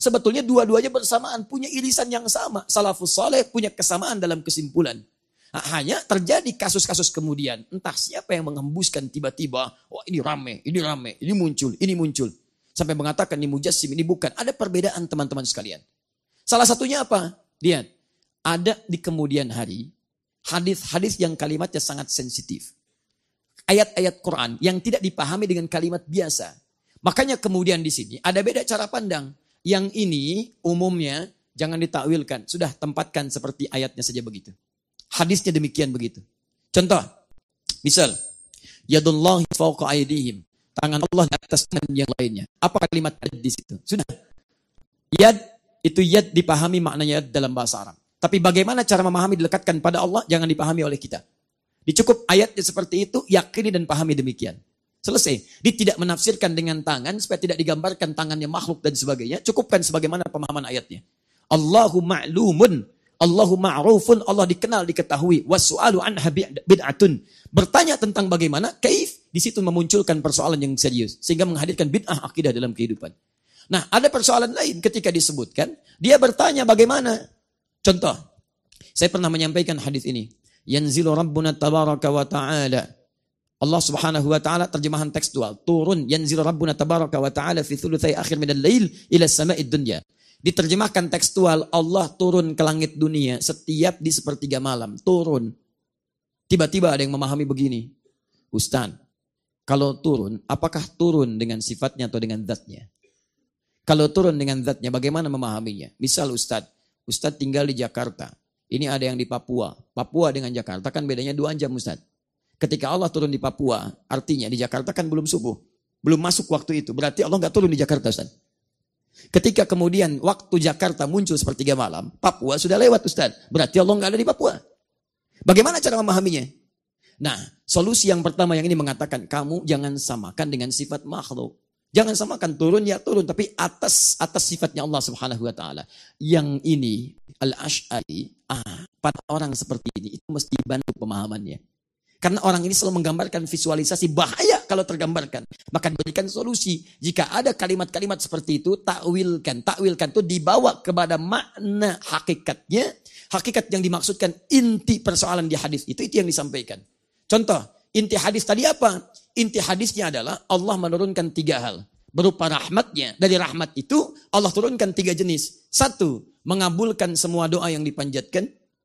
Sebetulnya dua-duanya bersamaan, punya irisan yang sama. Salafus saleh punya kesamaan dalam kesimpulan. Nah, hanya terjadi kasus-kasus kemudian. Entah siapa yang menghembuskan tiba-tiba, oh ini rame, ini rame, ini muncul, ini muncul. Sampai mengatakan ini mujassim, ini bukan. Ada perbedaan teman-teman sekalian. Salah satunya apa? Lihat, ada di kemudian hari, hadis-hadis yang kalimatnya sangat sensitif. Ayat-ayat Quran yang tidak dipahami dengan kalimat biasa. Makanya kemudian di sini ada beda cara pandang. Yang ini umumnya jangan ditakwilkan. Sudah tempatkan seperti ayatnya saja begitu. Hadisnya demikian begitu. Contoh, misal, yadullahi fawqa aydihim. Tangan Allah di atas tangan yang lainnya. Apa kalimat yad di situ? Sudah. Yad, itu yad dipahami maknanya yad dalam bahasa Arab. Tapi bagaimana cara memahami dilekatkan pada Allah, jangan dipahami oleh kita. Dicukup ayatnya seperti itu, yakini dan pahami demikian. Selesai. Dia tidak menafsirkan dengan tangan, supaya tidak digambarkan tangannya makhluk dan sebagainya. Cukupkan sebagaimana pemahaman ayatnya. Allahu ma'lumun. Allahu ma'rufun. Allah dikenal, diketahui. Wasu'alu anha bid'atun. Bertanya tentang bagaimana, kaif. Di situ memunculkan persoalan yang serius. Sehingga menghadirkan bid'ah akidah dalam kehidupan. Nah, ada persoalan lain ketika disebutkan. Dia bertanya bagaimana. Contoh. Saya pernah menyampaikan hadis ini. Yanzilu Rabbuna tabaraka wa ta'ala. Allah subhanahu wa ta'ala terjemahan tekstual. Turun yanzilu Rabbuna tabaraka wa ta'ala fi thulutsai akhir minal lail ila sama'id dunya. Diterjemahkan tekstual, Allah turun ke langit dunia setiap di sepertiga malam. Turun. Tiba-tiba ada yang memahami begini. Ustaz, kalau turun, apakah turun dengan sifatnya atau dengan zatnya? Kalau turun dengan zatnya, bagaimana memahaminya? Misal Ustaz, Ustaz tinggal di Jakarta. Ini ada yang di Papua. Papua dengan Jakarta kan bedanya dua jam Ustaz. Ketika Allah turun di Papua, artinya di Jakarta kan belum subuh. Belum masuk waktu itu. Berarti Allah nggak turun di Jakarta, Ustaz. Ketika kemudian waktu Jakarta muncul sepertiga malam, Papua sudah lewat, Ustaz. Berarti Allah nggak ada di Papua. Bagaimana cara memahaminya? Nah, solusi yang pertama yang ini mengatakan, kamu jangan samakan dengan sifat makhluk. Jangan samakan turun ya turun, tapi atas atas sifatnya Allah Subhanahu wa taala. Yang ini Al-Asy'ari, ah, pada orang seperti ini itu mesti dibantu pemahamannya. Karena orang ini selalu menggambarkan visualisasi bahaya kalau tergambarkan. Maka diberikan solusi. Jika ada kalimat-kalimat seperti itu, takwilkan. Takwilkan itu dibawa kepada makna hakikatnya. Hakikat yang dimaksudkan inti persoalan di hadis itu, itu yang disampaikan. Contoh, inti hadis tadi apa? Inti hadisnya adalah Allah menurunkan tiga hal. Berupa rahmatnya. Dari rahmat itu Allah turunkan tiga jenis. Satu, mengabulkan semua doa yang dipanjatkan.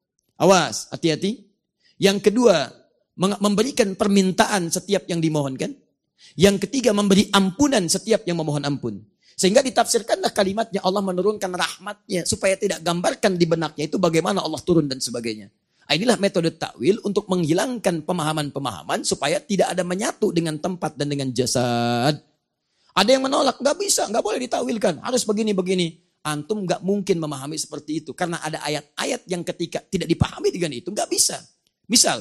Awas, hati-hati. Yang kedua, memberikan permintaan setiap yang dimohonkan. Yang ketiga, memberi ampunan setiap yang memohon ampun. Sehingga ditafsirkanlah kalimatnya Allah menurunkan rahmatnya. Supaya tidak gambarkan di benaknya itu bagaimana Allah turun dan sebagainya. Inilah metode takwil untuk menghilangkan pemahaman-pemahaman supaya tidak ada menyatu dengan tempat dan dengan jasad. Ada yang menolak, nggak bisa, nggak boleh ditakwilkan. Harus begini-begini. Antum nggak mungkin memahami seperti itu. Karena ada ayat-ayat yang ketika tidak dipahami dengan itu, nggak bisa. Misal,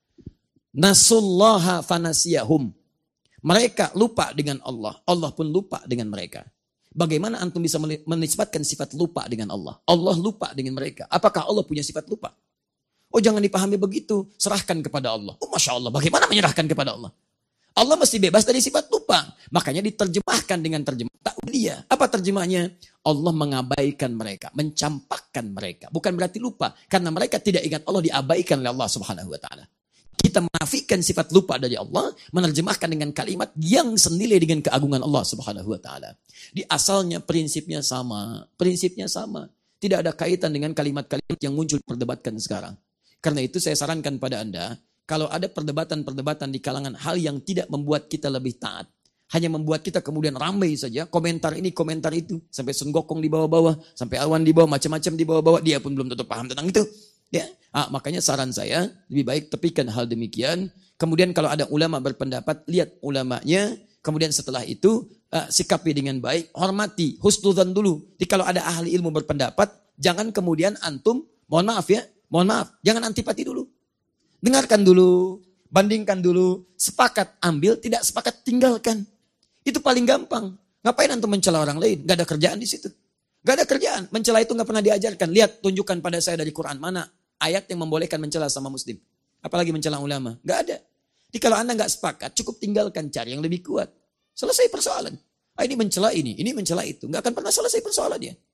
nasullaha fanasiyahum. Mereka lupa dengan Allah. Allah pun lupa dengan mereka. Bagaimana antum bisa menisbatkan sifat lupa dengan Allah? Allah lupa dengan mereka. Apakah Allah punya sifat lupa? Oh, jangan dipahami begitu. Serahkan kepada Allah. Oh, Masya Allah. Bagaimana menyerahkan kepada Allah? Allah mesti bebas dari sifat lupa. Makanya diterjemahkan dengan terjemah ta'wiliyah. Apa terjemahnya? Allah mengabaikan mereka. Mencampakkan mereka. Bukan berarti lupa. Karena mereka tidak ingat Allah, diabaikan oleh Allah subhanahu wa ta'ala. Kita menafikan sifat lupa dari Allah, menerjemahkan dengan kalimat yang senilai dengan keagungan Allah subhanahu wa ta'ala. Di asalnya prinsipnya sama. Prinsipnya sama. Tidak ada kaitan dengan kalimat-kalimat yang muncul perdebatkan sekarang. Karena itu saya sarankan pada Anda, kalau ada perdebatan-perdebatan di kalangan hal yang tidak membuat kita lebih taat, hanya membuat kita kemudian ramai saja, komentar ini, komentar itu, sampai Sun Gokong di bawah-bawah, sampai Awan di bawah, macam-macam di bawah-bawah, dia pun belum tentu paham tentang itu. Ya, ah, makanya saran saya, lebih baik tepikan hal demikian. Kemudian kalau ada ulama berpendapat, lihat ulamanya. Kemudian setelah itu, uh, sikapi dengan baik, hormati, husnudzan dulu. Jadi kalau ada ahli ilmu berpendapat, jangan kemudian antum, mohon maaf ya, mohon maaf, jangan antipati dulu. Dengarkan dulu, bandingkan dulu, sepakat ambil, tidak sepakat tinggalkan. Itu paling gampang. Ngapain antum mencela orang lain? Gak ada kerjaan di situ. Gak ada kerjaan. Mencela itu gak pernah diajarkan. Lihat, tunjukkan pada saya dari Quran mana ayat yang membolehkan mencela sama muslim. Apalagi mencela ulama. Gak ada. Jadi kalau anda gak sepakat, cukup tinggalkan, cari yang lebih kuat. Selesai persoalan. Ah, ini mencela ini, ini mencela itu. Gak akan pernah selesai persoalannya.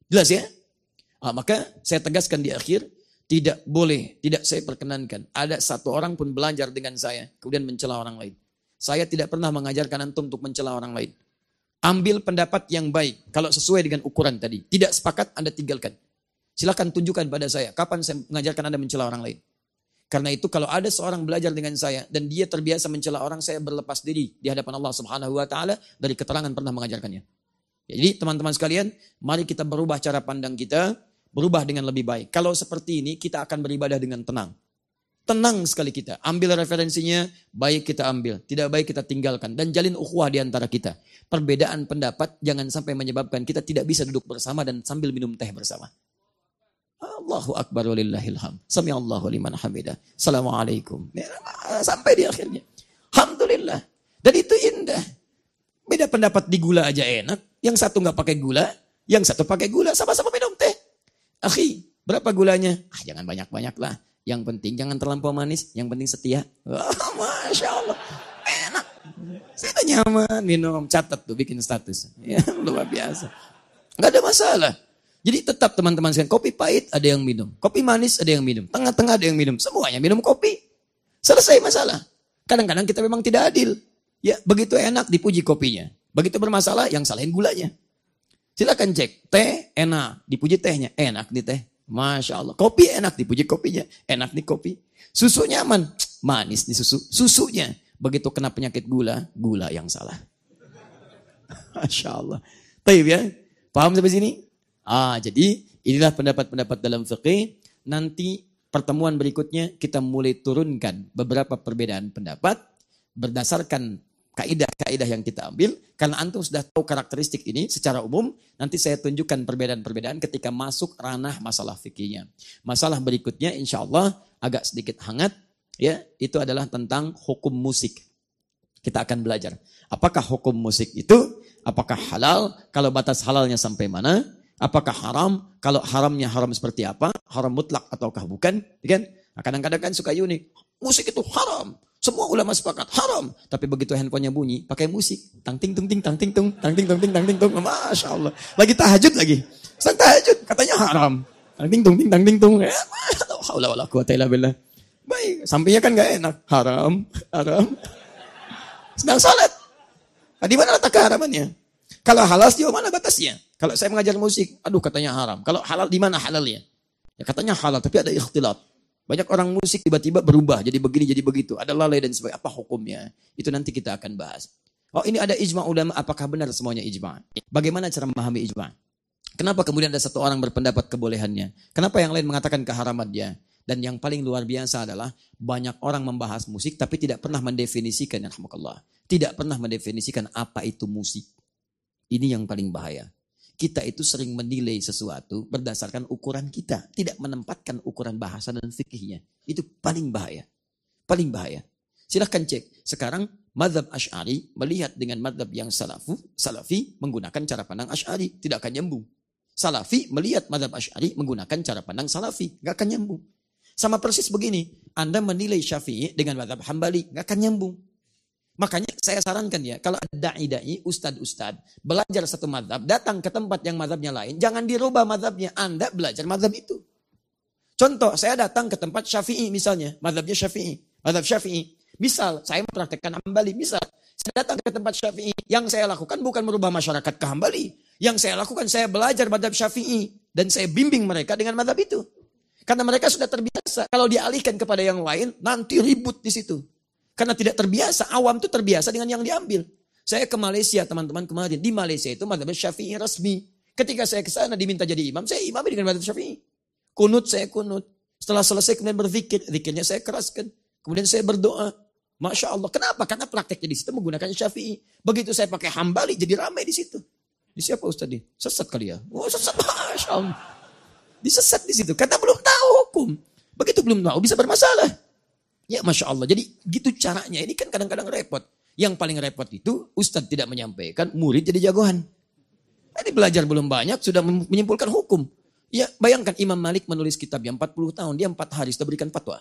Jelas ya? Ah, maka saya tegaskan di akhir, tidak boleh, tidak saya perkenankan. Ada satu orang pun belajar dengan saya, kemudian mencela orang lain. Saya tidak pernah mengajarkan antum untuk mencela orang lain. Ambil pendapat yang baik, kalau sesuai dengan ukuran tadi. Tidak sepakat, Anda tinggalkan. Silakan tunjukkan pada saya, kapan saya mengajarkan Anda mencela orang lain. Karena itu kalau ada seorang belajar dengan saya, dan dia terbiasa mencela orang, saya berlepas diri di hadapan Allah Subhanahu Wa Taala dari keterangan pernah mengajarkannya. Jadi teman-teman sekalian, mari kita berubah cara pandang kita, berubah dengan lebih baik. Kalau seperti ini, kita akan beribadah dengan tenang. Tenang sekali kita. Ambil referensinya, baik kita ambil. Tidak baik kita tinggalkan. Dan jalin ukhuwah di antara kita. Perbedaan pendapat jangan sampai menyebabkan kita tidak bisa duduk bersama dan sambil minum teh bersama. Allahu Akbar walillahil hamd. Sami'allahu liman hamidah. Assalamualaikum. Sampai di akhirnya. Alhamdulillah. Dan itu indah. Beda pendapat di gula aja enak. Yang satu nggak pakai gula, yang satu pakai gula. Sama-sama minum teh. Akhi, berapa gulanya? Ah, jangan banyak-banyak lah. Yang penting jangan terlampau manis. Yang penting setia. Oh, Masya Allah. Enak. Saya nyaman minum. Catat tuh, bikin status. Ya, luar biasa. Nggak ada masalah. Jadi tetap teman-teman sekalian. Kopi pahit ada yang minum. Kopi manis ada yang minum. Tengah-tengah ada yang minum. Semuanya minum kopi. Selesai masalah. Kadang-kadang kita memang tidak adil. Ya, begitu enak dipuji kopinya. Begitu bermasalah yang salahin gulanya. Silakan cek. Teh enak. Dipuji tehnya. Enak nih teh. Masya Allah. Kopi enak. Dipuji kopinya. Enak nih kopi. Susu nyaman. Manis nih susu. Susunya. Begitu kena penyakit gula. Gula yang salah. Masya Allah. Taib ya. Paham sampai sini? Ah, jadi inilah pendapat-pendapat dalam fikih. Nanti pertemuan berikutnya kita mulai turunkan beberapa perbedaan pendapat. Berdasarkan kaidah-kaidah yang kita ambil, karena antum sudah tahu karakteristik ini secara umum, nanti saya tunjukkan perbedaan-perbedaan ketika masuk ranah masalah fikihnya. Masalah berikutnya insya Allah agak sedikit hangat, ya, itu adalah tentang hukum musik. Kita akan belajar. Apakah hukum musik itu, apakah halal, kalau batas halalnya sampai mana, apakah haram, kalau haramnya haram seperti apa, haram mutlak ataukah bukan, kan? Kadang-kadang kan suka unik, musik itu haram. Semua ulama sepakat haram, tapi begitu handphonenya bunyi, pakai musik, tang ting tung ting tang ting tung, tang ting tung ting tang ting tung, masya Allah. Lagi tahajud lagi, sedang tahajud, katanya haram, tang ting tung ting tang ting tung, ya, haula wala quwata illa billah. Baik, sampainya kan nggak enak, haram, haram. Sedang salat, nah, di mana letak keharamannya? Kalau halal di mana batasnya? Kalau saya mengajar musik, aduh katanya haram. Kalau halal di mana halalnya? Ya katanya halal, tapi ada ikhtilat. Banyak orang musik tiba-tiba berubah, jadi begini, jadi begitu. Ada lalai dan sebagainya. Apa hukumnya? Itu nanti kita akan bahas. Oh, ini ada ijma' ulama, apakah benar semuanya ijma'? Bagaimana cara memahami ijma'? Kenapa kemudian ada satu orang berpendapat kebolehannya? Kenapa yang lain mengatakan keharamannya? Dan yang paling luar biasa adalah banyak orang membahas musik tapi tidak pernah mendefinisikan, alhamdulillah. Tidak pernah mendefinisikan apa itu musik. Ini yang paling bahaya. Kita itu sering menilai sesuatu berdasarkan ukuran kita. Tidak menempatkan ukuran bahasa dan fikihnya. Itu paling bahaya. Paling bahaya. Silahkan cek. Sekarang mazhab Asy'ari melihat dengan mazhab yang salafu, salafi menggunakan cara pandang Asy'ari. Tidak akan nyambung. Salafi melihat mazhab Asy'ari menggunakan cara pandang salafi. Gak akan nyambung. Sama persis begini. Anda menilai Syafi'i dengan mazhab Hambali. Gak akan nyambung. Makanya saya sarankan ya, kalau ada da'i-da'i, ustad-ustad, belajar satu mazhab, datang ke tempat yang mazhabnya lain, jangan dirubah mazhabnya, Anda belajar mazhab itu. Contoh, saya datang ke tempat Syafi'i misalnya, mazhabnya Syafi'i, mazhab Syafi'i. Misal, saya mempraktekkan Hambali, misal, saya datang ke tempat Syafi'i, yang saya lakukan bukan merubah masyarakat ke Hambali. Yang saya lakukan, saya belajar mazhab Syafi'i, dan saya bimbing mereka dengan mazhab itu. Karena mereka sudah terbiasa, kalau dialihkan kepada yang lain, nanti ribut di situ. Karena tidak terbiasa, awam itu terbiasa dengan yang diambil. Saya ke Malaysia teman-teman kemarin. Di Malaysia itu mazhab Syafi'i resmi. Ketika saya ke sana diminta jadi imam, saya imam dengan mazhab Syafi'i. Kunut saya kunut. Setelah selesai kemudian berzikir, zikirnya saya keraskan. Kemudian saya berdoa. Masya Allah. Kenapa? Karena prakteknya di situ menggunakan Syafi'i. Begitu saya pakai Hambali jadi ramai di situ. Di siapa Ustaz ini? Sesat kali ya? Oh sesat. Masya Allah. Disesat di situ. Karena belum tahu hukum. Begitu belum tahu bisa bermasalah. Ya Masya Allah. Jadi gitu caranya. Ini kan kadang-kadang repot. Yang paling repot itu Ustadz tidak menyampaikan, murid jadi jagoan. Ini belajar belum banyak, sudah menyimpulkan hukum. Ya bayangkan Imam Malik menulis kitabnya empat puluh tahun. Dia empat hari sudah berikan fatwa.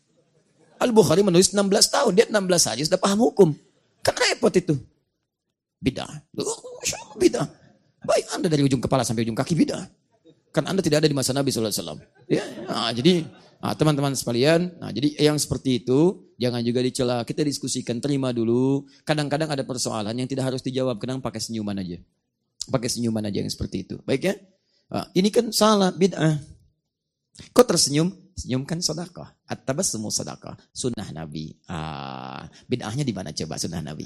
Al-Bukhari menulis enam belas tahun. Dia enam belas hari sudah paham hukum. Kan repot itu. Bidah. Masya Allah bidah. Baik Anda dari ujung kepala sampai ujung kaki bidah. Kan Anda tidak ada di masa Nabi shallallahu alaihi wasallam. Ya, nah, jadi nah, teman-teman sekalian, nah jadi yang seperti itu jangan juga dicela. Kita diskusikan, terima dulu. Kadang-kadang ada persoalan yang tidak harus dijawab, kadang pakai senyuman aja. Pakai senyuman aja yang seperti itu. Baik ya? Nah, ini kan salah, bid'ah. Kok tersenyum? Senyum kan sedekah. At-tabassum sedekah. Sunnah Nabi. Ah, bid'ahnya di mana coba sunnah Nabi?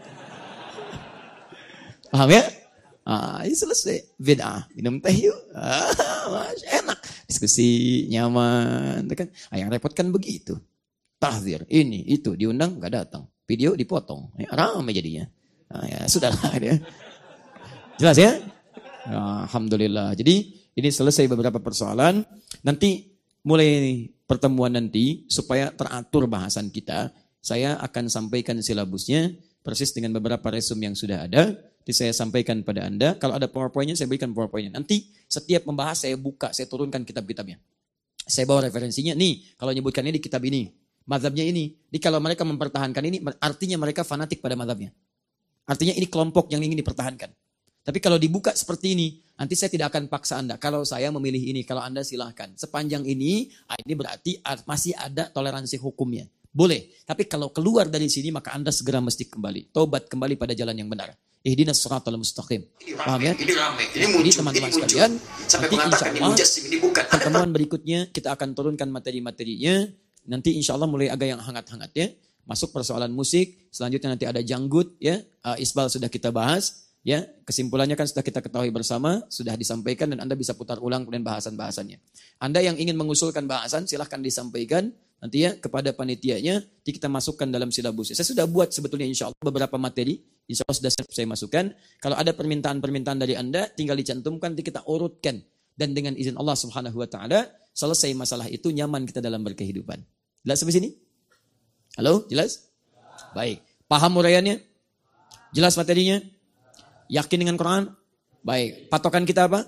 Paham ya? Ah, ini selesai. Bid'ah. Minum teh yuk. Ah, enak. Diskusi nyaman. Kan? Ah, yang repot kan begitu. Tahzir. Ini, itu. Diundang gak datang. Video dipotong. Ya, ramai jadinya. Ah, ya, sudahlah. Ya. Jelas ya? Ah, Alhamdulillah. Jadi ini selesai beberapa persoalan. Nanti mulai pertemuan nanti supaya teratur bahasan kita. Saya akan sampaikan silabusnya persis dengan beberapa resume yang sudah ada. Jadi saya sampaikan pada Anda, kalau ada PowerPoint-nya saya berikan PowerPoint-nya. Nanti setiap membahas saya buka, saya turunkan kitab-kitabnya. Saya bawa referensinya, nih kalau nyebutkan ini di kitab ini, mazhabnya ini. Jadi kalau mereka mempertahankan ini, artinya mereka fanatik pada mazhabnya. Artinya ini kelompok yang ingin dipertahankan. Tapi kalau dibuka seperti ini, nanti saya tidak akan paksa Anda. Kalau saya memilih ini, kalau Anda silahkan. Sepanjang ini, ini berarti masih ada toleransi hukumnya. Boleh. Tapi kalau keluar dari sini, maka Anda segera mesti kembali. Tobat kembali pada jalan yang benar. Ihdinas shiratal mustaqim. Paham ya? Ini rame, ini muncul, jadi teman-teman ini sekalian, sampai nanti insya Allah ini bukan. Pertemuan berikutnya kita akan turunkan materi-materinya. Nanti insya Allah mulai agak yang hangat-hangat ya. Masuk persoalan musik, selanjutnya nanti ada janggut ya. Uh, Isbal sudah kita bahas ya. Kesimpulannya kan sudah kita ketahui bersama, sudah disampaikan dan Anda bisa putar ulang kemudian bahasan-bahasannya. Anda yang ingin mengusulkan bahasan silahkan disampaikan nanti ya kepada panitianya, nanti kita masukkan dalam silabus. Saya sudah buat sebetulnya insya Allah beberapa materi, insya Allah sudah saya masukkan. Kalau ada permintaan-permintaan dari Anda, tinggal dicantumkan, nanti kita urutkan. Dan dengan izin Allah subhanahu wa ta'ala, selesai masalah itu, nyaman kita dalam berkehidupan. Jelas sampai sini? Halo, jelas? Baik. Paham uraiannya? Jelas materinya? Yakin dengan Quran? Baik. Patokan kita apa?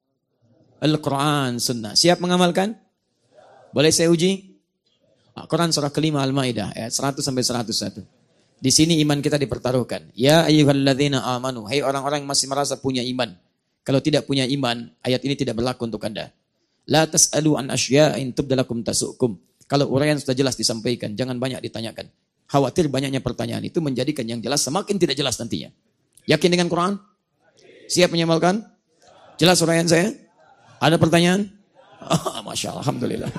Al-Quran, Sunnah. Siap mengamalkan? Boleh saya uji? Quran surah kelima Al-Maidah ayat seratus sampai seratus satu. Di sini iman kita dipertaruhkan. Ya ayyuhalladzina amanu, hai orang-orang yang masih merasa punya iman. Kalau tidak punya iman, ayat ini tidak berlaku untuk Anda. La tas'alu an asya'in tubdalakum tasukum. Kalau uraian sudah jelas disampaikan, jangan banyak ditanyakan. Khawatir banyaknya pertanyaan itu menjadikan yang jelas semakin tidak jelas nantinya. Yakin dengan Quran? Siap menyamalkan? Jelas uraian saya? Ada pertanyaan? Oh, Masya Allah, Alhamdulillah.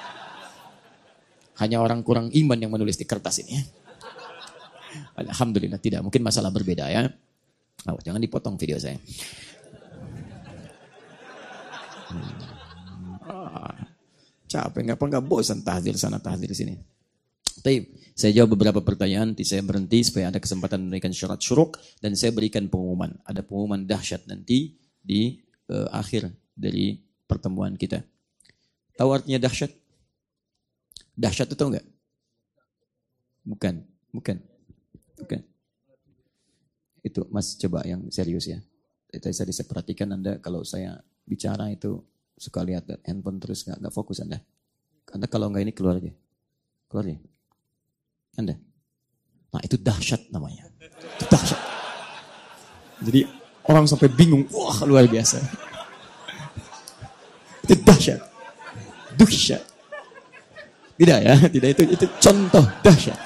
Hanya orang kurang iman yang menulis di kertas ini. Alhamdulillah tidak. Mungkin masalah berbeda ya. Oh, jangan dipotong video saya. Hmm. Ah, capek nggak apa nggak bosan tahdir sana tahdir sini. Tapi saya jawab beberapa pertanyaan. Nanti saya berhenti supaya ada kesempatan memberikan syarat syuruk dan saya berikan pengumuman. Ada pengumuman dahsyat nanti di uh, akhir dari pertemuan kita. Tahu artinya dahsyat? Dahsyat itu tahu enggak? Bukan, bukan. Bukan. Itu Mas coba yang serius ya. Itu saya bisa perhatikan Anda kalau saya bicara itu suka lihat handphone terus enggak enggak fokus Anda. Anda kalau enggak ini keluar aja. Keluar aja. Anda. Nah, itu dahsyat namanya. Itu dahsyat. Jadi orang sampai bingung, wah luar biasa. Itu dahsyat. Dahsyat. Tidak ya, tidak itu itu contoh dahsyat.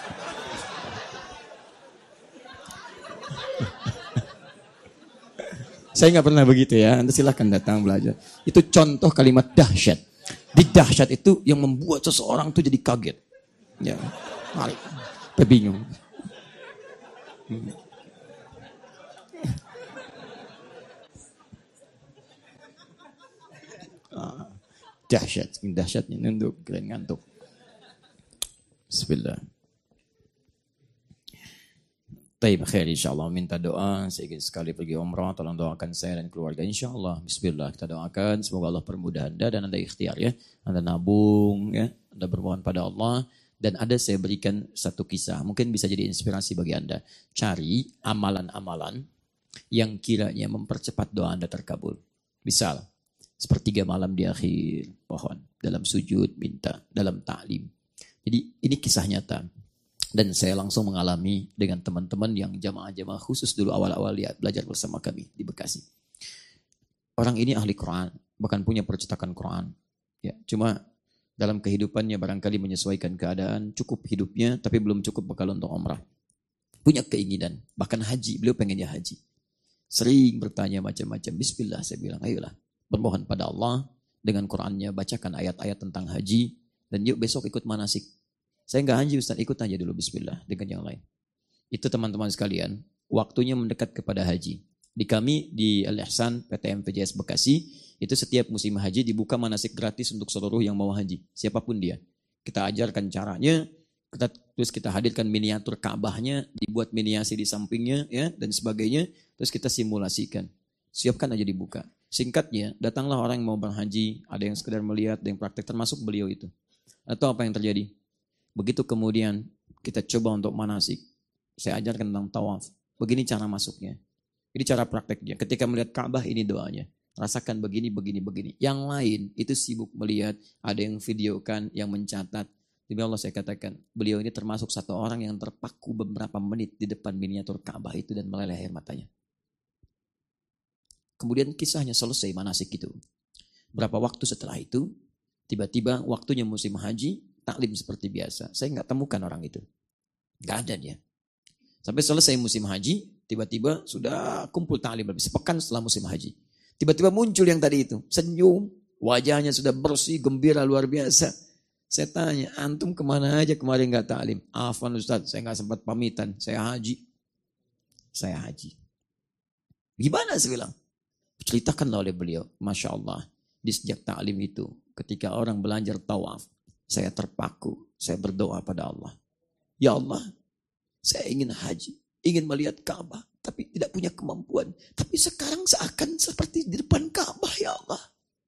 Saya nggak pernah begitu ya. Anda silahkan datang belajar. Itu contoh kalimat dahsyat. Di dahsyat itu yang membuat seseorang tuh jadi kaget. Ya, mari. Bingung. Hmm. Ah, dahsyat, dahsyatnya nunduk, keren ngantuk. Bismillah. Taib khair insyaAllah. Minta doa. Saya ingin sekali pergi umrah. Tolong doakan saya dan keluarga insyaAllah. Bismillah. Kita doakan. Semoga Allah permudah Anda dan Anda ikhtiar ya. Anda nabung ya. Anda bermohon pada Allah. Dan ada saya berikan satu kisah. Mungkin bisa jadi inspirasi bagi Anda. Cari amalan-amalan yang kiranya mempercepat doa Anda terkabul. Misal. Sepertiga malam di akhir. Pohon. Dalam sujud minta. Dalam ta'lim. Jadi ini kisah nyata. Dan saya langsung mengalami dengan teman-teman yang jamaah-jamaah khusus dulu awal-awal lihat belajar bersama kami di Bekasi. Orang ini ahli Quran. bahkan punya percetakan Quran. Ya, cuma dalam kehidupannya barangkali menyesuaikan keadaan, cukup hidupnya, tapi belum cukup bekal untuk umrah. Punya keinginan, bahkan haji, beliau pengennya haji. Sering bertanya macam-macam. Bismillah, saya bilang, ayolah, bermohon pada Allah, dengan Qurannya, bacakan ayat-ayat tentang haji, dan yuk besok ikut manasik. Saya enggak haji Ustaz, ikut aja dulu bismillah, dengan yang lain. Itu teman-teman sekalian, waktunya mendekat kepada haji. Di kami, di Al-Ihsan, P T M P J S Bekasi, itu setiap musim haji dibuka manasik gratis untuk seluruh yang mau haji. Siapapun dia. Kita ajarkan caranya, kita, terus kita hadirkan miniatur Ka'bahnya, dibuat miniasi di sampingnya, ya dan sebagainya. Terus kita simulasikan. Siapkan aja dibuka. Singkatnya, datanglah orang yang mau berhaji, ada yang sekedar melihat, ada yang praktek, termasuk beliau itu. Atau apa yang terjadi? Begitu kemudian kita coba untuk manasik. Saya ajarkan tentang tawaf. Begini cara masuknya. Ini cara prakteknya. Ketika melihat Ka'bah ini doanya. Rasakan begini, begini, begini. Yang lain itu sibuk melihat. Ada yang videokan, yang mencatat. Demi Allah saya katakan. Beliau ini termasuk satu orang yang terpaku beberapa menit di depan miniatur Ka'bah itu dan meleleh air matanya. Kemudian kisahnya selesai manasik itu. Berapa waktu setelah itu, tiba-tiba waktunya musim haji, taklim seperti biasa. Saya nggak temukan orang itu. Nggak ada dia. Sampai selesai musim haji, tiba-tiba sudah kumpul taklim lebih sepekan setelah musim haji. Tiba-tiba muncul yang tadi itu, senyum, wajahnya sudah bersih, gembira luar biasa. Saya tanya, antum kemana aja kemarin nggak taklim? Afwan Ustaz, saya nggak sempat pamitan, saya haji. Saya haji. Gimana saya bilang? Ceritakanlah oleh beliau, Masya Allah. Di sejak taklim itu, ketika orang belajar tawaf, saya terpaku, saya berdoa pada Allah. Ya Allah, saya ingin haji, ingin melihat Ka'bah, tapi tidak punya kemampuan. Tapi sekarang seakan seperti di depan Ka'bah, ya Allah.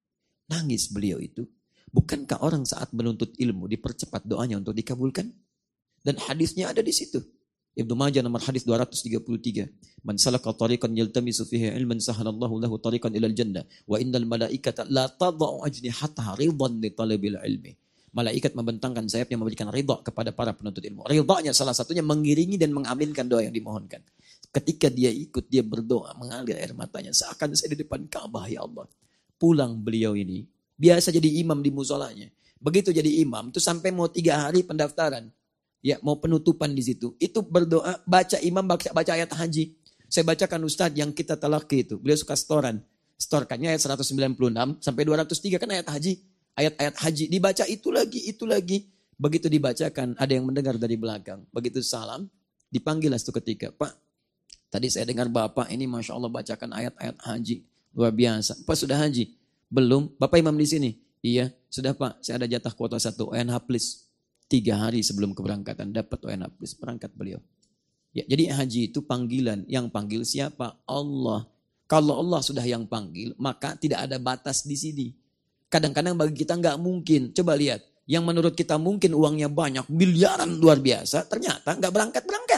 Nangis beliau itu. Bukankah orang saat menuntut ilmu dipercepat doanya untuk dikabulkan? Dan hadisnya ada di situ. Ibnu Majah nomor hadis dua ratus tiga puluh tiga. Man salaka tariqan yaltamisu fihi ilman sahalallahu lahu tariqan ilal jannah. Wa innal malaikata la tadau ajnihataha ridhan li talabil ilmi. Malaikat membentangkan sayapnya memberikan ridha kepada para penuntut ilmu. Ridhanya salah satunya mengiringi dan mengaminkan doa yang dimohonkan. Ketika dia ikut, dia berdoa, mengalir air matanya. Seakan saya di depan Ka'bah, ya Allah. Pulang beliau ini, biasa jadi imam di musolanya. Begitu jadi imam, itu sampai mau tiga hari pendaftaran. Ya, mau penutupan di situ. Itu berdoa, baca imam, baca, baca ayat haji. Saya bacakan Ustadz yang kita talaki itu. Beliau suka storan. Storkannya ayat seratus sembilan puluh enam sampai dua ratus tiga kan ayat haji. Ayat-ayat haji. Dibaca itu lagi, itu lagi. Begitu dibacakan, ada yang mendengar dari belakang. Begitu salam, dipanggil itu ketika. Pak, tadi saya dengar Bapak ini Masya Allah bacakan ayat-ayat haji. Luar biasa. Pak sudah haji? Belum. Bapak imam di sini? Iya. Sudah Pak, saya ada jatah kuota satu. O N H please. Tiga hari sebelum keberangkatan dapat O N H plus berangkat beliau. Ya, jadi haji itu panggilan. Yang panggil siapa? Allah. Kalau Allah sudah yang panggil, maka tidak ada batas di sini. Kadang-kadang bagi kita nggak mungkin. Coba lihat, yang menurut kita mungkin uangnya banyak, miliaran luar biasa, ternyata nggak berangkat-berangkat.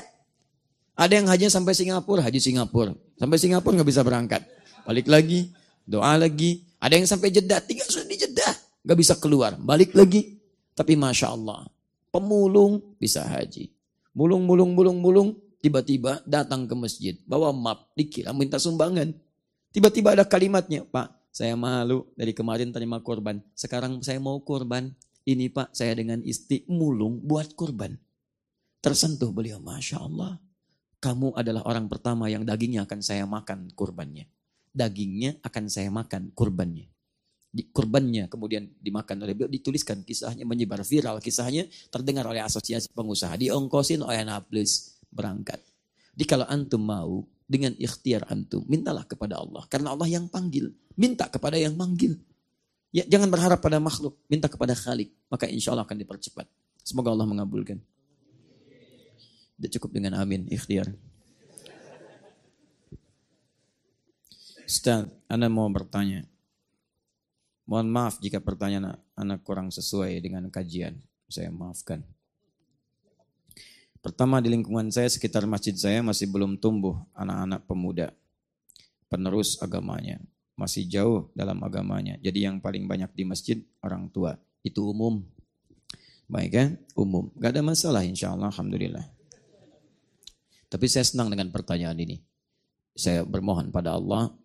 Ada yang haji sampai Singapura, haji Singapura. Sampai Singapura nggak bisa berangkat. Balik lagi, doa lagi. Ada yang sampai Jeddah, tinggal sudah di Jeddah. Nggak bisa keluar, balik lagi. Tapi Masya Allah. Pemulung bisa haji. Mulung, mulung, mulung, mulung. Tiba-tiba datang ke masjid. Bawa map. Dikira minta sumbangan. Tiba-tiba ada kalimatnya. Pak, saya malu dari kemarin terima korban. Sekarang saya mau korban. Ini Pak, saya dengan istri mulung buat korban. Tersentuh beliau. Masya Allah. Kamu adalah orang pertama yang dagingnya akan saya makan korbannya. Dagingnya akan saya makan korbannya. Di, korbannya kemudian dimakan oleh beliau, dituliskan kisahnya, menyebar viral kisahnya, terdengar oleh asosiasi pengusaha, diongkosin oleh Naples berangkat. Jadi kalau antum mau, dengan ikhtiar antum, mintalah kepada Allah. Karena Allah yang panggil, minta kepada yang manggil. Ya, jangan berharap pada makhluk, minta kepada Khalik, maka insya Allah akan dipercepat. Semoga Allah mengabulkan. Sudah cukup dengan amin, ikhtiar. Ustaz, Anda mau bertanya. Mohon maaf jika pertanyaan anak kurang sesuai dengan kajian. Saya maafkan. Pertama, di lingkungan saya, sekitar masjid saya masih belum tumbuh anak-anak pemuda. Penerus agamanya. Masih jauh dalam agamanya. Jadi yang paling banyak di masjid, orang tua. Itu umum. Baik kan? Umum. Gak ada masalah insya Allah. Alhamdulillah. Tapi saya senang dengan pertanyaan ini. Saya bermohon pada Allah,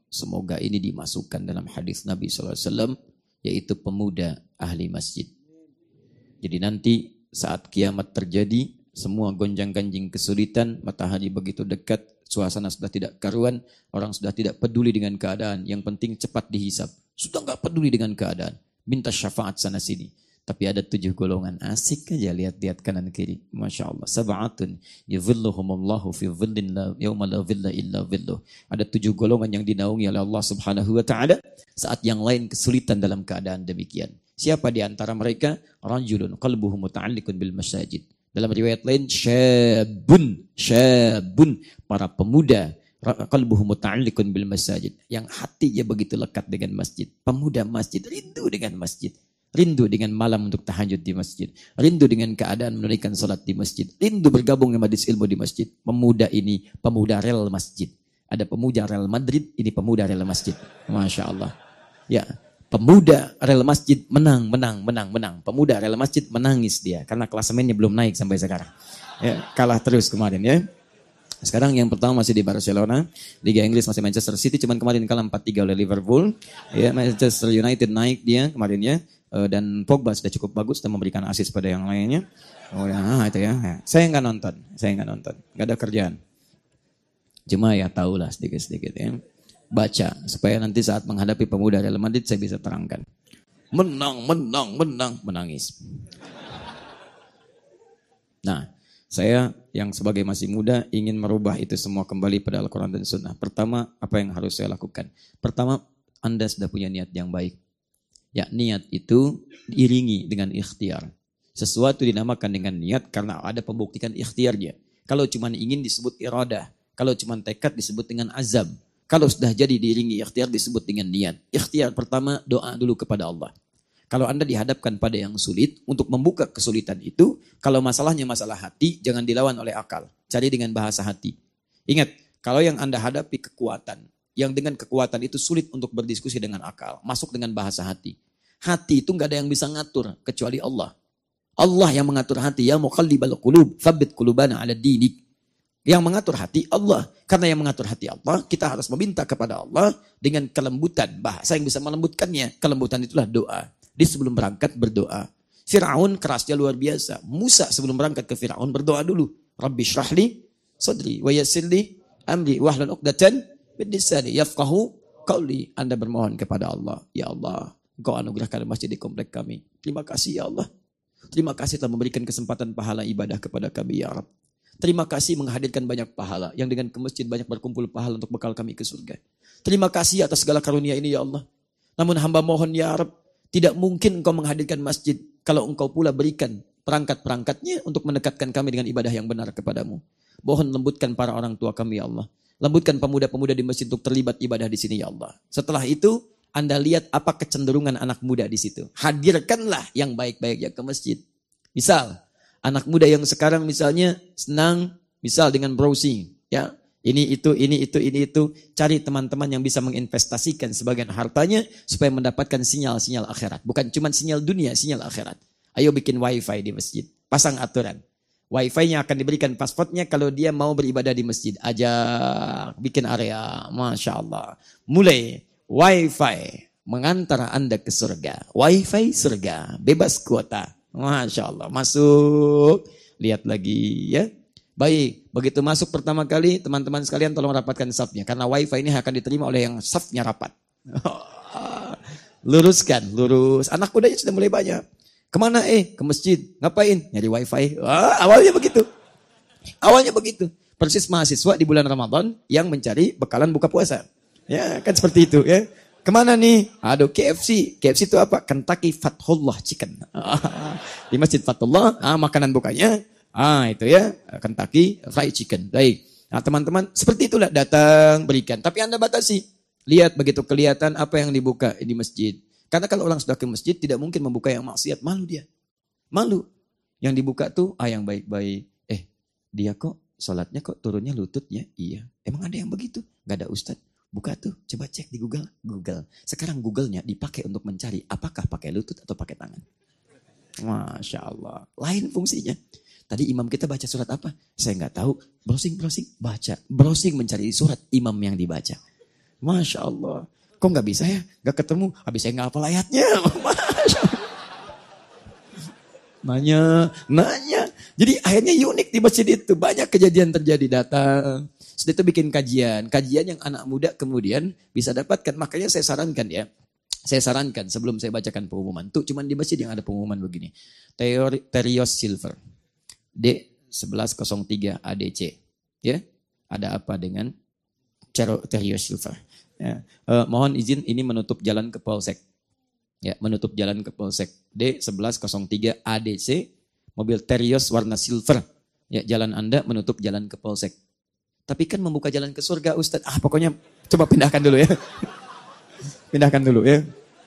Semoga ini dimasukkan dalam hadis Nabi shallallahu alaihi wasallam, yaitu pemuda ahli masjid. Jadi nanti saat kiamat terjadi, semua gonjang-ganjing kesulitan, matahari begitu dekat, suasana sudah tidak karuan, orang sudah tidak peduli dengan keadaan, yang penting cepat dihisap. Sudah nggak peduli dengan keadaan, minta syafaat sana sini. Tapi ada tujuh golongan, asik aja lihat-lihat kanan kiri. Masya Allah. Sab'atun yudhilluhumullahu fi dhillin la yawma la dhilla illa dhilluh. Ada tujuh golongan yang dinaungi oleh Allah subhanahu wa ta'ala saat yang lain kesulitan dalam keadaan demikian. Siapa di antara mereka? Rajulun qalbuhu muta'alliqun bil masajid. Dalam riwayat lain, syabun, syabun, para pemuda, qalbuhu muta'alliqun bil masajid, yang hatinya begitu lekat dengan masjid. Pemuda masjid, rindu dengan masjid. Rindu dengan malam untuk tahajud di masjid. Rindu dengan keadaan menunaikan salat di masjid. Rindu bergabung dengan majelis ilmu di masjid. Pemuda ini pemuda rel masjid. Ada pemuda Real Madrid, ini pemuda rel masjid. Masya Allah. Ya, pemuda rel masjid menang, menang, menang, menang. Pemuda rel masjid menangis dia karena klasemennya belum naik sampai sekarang. Ya, kalah terus kemarin ya. Sekarang yang pertama masih di Barcelona, Liga Inggris masih Manchester City, cuman kemarin kalah empat tiga oleh Liverpool. Ya, Manchester United naik dia kemarin ya. Dan Pogba sudah cukup bagus dan memberikan assist pada yang lainnya. Oh ya, itu ya. Saya nggak nonton, saya nggak nonton, nggak ada kerjaan. Cuma ya tahulah sedikit-sedikit ya. Baca supaya nanti saat menghadapi pemuda Real Madrid saya bisa terangkan. Menang, menang, menang, menangis. Nah, saya yang sebagai masih muda ingin merubah itu semua kembali pada Al-Quran dan Sunnah. Pertama, apa yang harus saya lakukan? Pertama, Anda sudah punya niat yang baik. Ya, niat itu diiringi dengan ikhtiar. Sesuatu dinamakan dengan niat karena ada pembuktikan ikhtiarnya. Kalau cuma ingin disebut iradah. Kalau cuma tekad disebut dengan azam. Kalau sudah jadi diiringi ikhtiar disebut dengan niat. Ikhtiar pertama, doa dulu kepada Allah. Kalau Anda dihadapkan pada yang sulit, untuk membuka kesulitan itu, kalau masalahnya masalah hati, jangan dilawan oleh akal. Cari dengan bahasa hati. Ingat, kalau yang Anda hadapi kekuatan, yang dengan kekuatan itu sulit untuk berdiskusi dengan akal. Masuk dengan bahasa hati. Hati itu nggak ada yang bisa ngatur kecuali Allah. Allah yang mengatur hati. Ya muqallibal qulub, tsabbit qulubana ala dinik. Yang mengatur hati Allah. Karena yang mengatur hati Allah, kita harus meminta kepada Allah dengan kelembutan. Bahasa yang bisa melembutkannya. Kelembutan itulah doa. Dia sebelum berangkat berdoa. Fir'aun kerasnya luar biasa. Musa sebelum berangkat ke Fir'aun berdoa dulu. Rabbi syrahli sadri wa yassirli amri wahlul uqdatan bilisani yafqahu qauli. Anda bermohon kepada Allah, ya Allah, Engkau anugerahkan masjid di komplek kami. Terima kasih ya Allah. Terima kasih telah memberikan kesempatan pahala ibadah kepada kami ya Rabb. Terima kasih menghadirkan banyak pahala yang dengan ke masjid banyak berkumpul pahala untuk bekal kami ke surga. Terima kasih atas segala karunia ini ya Allah. Namun hamba mohon ya Rabb, tidak mungkin Engkau menghadirkan masjid kalau Engkau pula berikan perangkat-perangkatnya untuk mendekatkan kami dengan ibadah yang benar kepadamu. Mohon lembutkan para orang tua kami ya Allah. Lembutkan pemuda-pemuda di masjid untuk terlibat ibadah di sini ya Allah. Setelah itu, Anda lihat apa kecenderungan anak muda di situ. Hadirkanlah yang baik-baiknya ke masjid. Misal, anak muda yang sekarang misalnya senang, misal dengan browsing. Ya, ini itu, ini itu, ini itu. Cari teman-teman yang bisa menginvestasikan sebagian hartanya supaya mendapatkan sinyal-sinyal akhirat. Bukan cuma sinyal dunia, sinyal akhirat. Ayo bikin wifi di masjid. Pasang aturan. Wifi-nya akan diberikan passwordnya kalau dia mau beribadah di masjid. Ajak, bikin area. Masya Allah. Mulai wifi mengantar Anda ke surga. Wifi surga. Bebas kuota. Masya Allah. Masuk. Lihat lagi ya. Baik. Begitu masuk pertama kali, teman-teman sekalian tolong rapatkan safnya. Karena wifi ini akan diterima oleh yang safnya rapat. Luruskan. Lurus. Anak mudanya sudah mulai banyak. Kemana eh? Ke masjid. Ngapain? Nyari wifi. Wah, awalnya begitu. Awalnya begitu. Persis mahasiswa di bulan Ramadan yang mencari bekalan buka puasa. Ya, kan seperti itu ya. Kemana nih? Aduh, K F C. K F C itu apa? Kentucky Fathullah Chicken. Di Masjid Fathullah, ah, makanan bukanya. Ah, itu ya. Kentucky Fried Chicken. Baik. Nah, teman-teman, seperti itulah datang, berikan. Tapi Anda batasi. Lihat begitu kelihatan apa yang dibuka di masjid. Karena kalau orang sudah ke masjid, tidak mungkin membuka yang maksiat. Malu dia. Malu. Yang dibuka tuh, ah yang baik-baik. Eh, dia kok sholatnya kok turunnya lututnya? Iya. Emang ada yang begitu? Gak ada ustadz. Buka tuh, coba cek di Google. Google. Sekarang Google-nya dipakai untuk mencari apakah pakai lutut atau pakai tangan. Masya Allah. Lain fungsinya. Tadi imam kita baca surat apa? Saya gak tahu. Browsing-browsing, baca. Browsing mencari surat imam yang dibaca. Masya Allah. Kok nggak bisa ya? Nggak ketemu. Habis saya nggak hafal ayatnya. Masya Allah. Nanya, nanya. Jadi akhirnya unik di masjid itu. Banyak kejadian terjadi, datang. Setelah itu bikin kajian. Kajian yang anak muda kemudian bisa dapatkan. Makanya saya sarankan ya. Saya sarankan sebelum saya bacakan pengumuman. Tuh cuman di masjid yang ada pengumuman begini. Teori, Terios Silver. D sebelas nol tiga A D C. Ya, ada apa dengan Terios Silver? Ya. Eh, mohon izin ini menutup jalan ke Polsek. Ya, menutup jalan ke Polsek. D sebelas nol tiga A D C. Mobil Terios warna silver. Ya, jalan Anda menutup jalan ke Polsek. Tapi kan membuka jalan ke surga, Ustadz. Ah, pokoknya coba pindahkan dulu ya. Pindahkan dulu ya.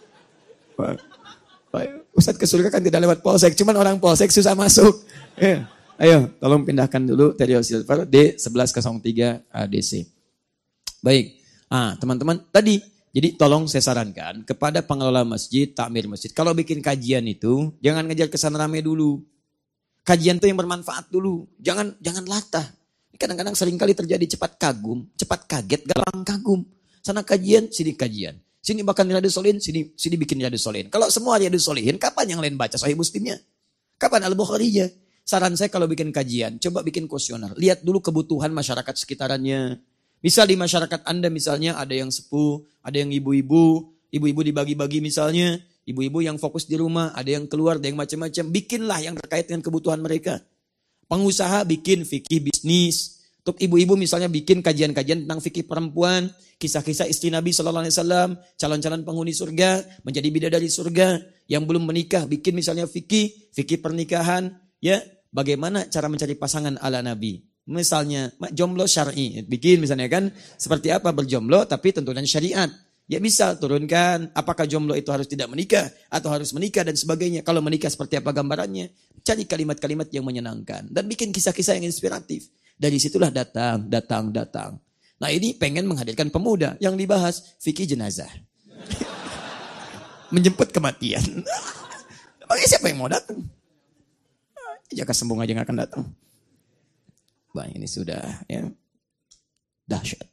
Ustadz ke surga kan tidak lewat Polsek. Cuman orang Polsek susah masuk. Ya. Ayo, tolong pindahkan dulu Terios Silver D sebelas nol tiga A D C. Baik. Ah, teman-teman, tadi. Jadi tolong saya sarankan kepada pengelola masjid, takmir masjid. Kalau bikin kajian itu, jangan ngejar kesan rame dulu. Kajian itu yang bermanfaat dulu. Jangan jangan latah. Kadang-kadang seringkali terjadi cepat kagum, cepat kaget, gampang kagum. Sana kajian, sini kajian. Sini bahkan Riyadhus Shalihin, sini sini bikin Riyadhus Shalihin. Kalau semua Riyadhus Shalihin, kapan yang lain baca Sahih Muslimnya? Kapan Al-Bukharinya? Saran saya kalau bikin kajian, coba bikin kuesioner. Lihat dulu kebutuhan masyarakat sekitarannya. Misal di masyarakat Anda misalnya ada yang sepuh, ada yang ibu-ibu, ibu-ibu dibagi-bagi misalnya, ibu-ibu yang fokus di rumah, ada yang keluar, ada yang macam-macam. Bikinlah yang terkait dengan kebutuhan mereka. Pengusaha bikin fikih bisnis. Untuk ibu-ibu misalnya bikin kajian-kajian tentang fikih perempuan, kisah-kisah istri Nabi Shallallahu Alaihi Wasallam, calon-calon penghuni surga, menjadi bidadari surga, yang belum menikah bikin misalnya fikih, fikih pernikahan, ya, bagaimana cara mencari pasangan ala Nabi. Misalnya jomblo syar'i, bikin misalnya kan seperti apa berjomblo tapi tentunya syariat. Ya bisa turunkan apakah jomblo itu harus tidak menikah atau harus menikah dan sebagainya. Kalau menikah seperti apa gambarannya. Cari kalimat-kalimat yang menyenangkan dan bikin kisah-kisah yang inspiratif. Dari situlah datang, datang, datang. Nah ini pengen menghadirkan pemuda yang dibahas fikih jenazah. Menjemput kematian. Bagi siapa yang mau datang? Jaka sembung aja nggak akan datang. Bang ini sudah ya dahsyat.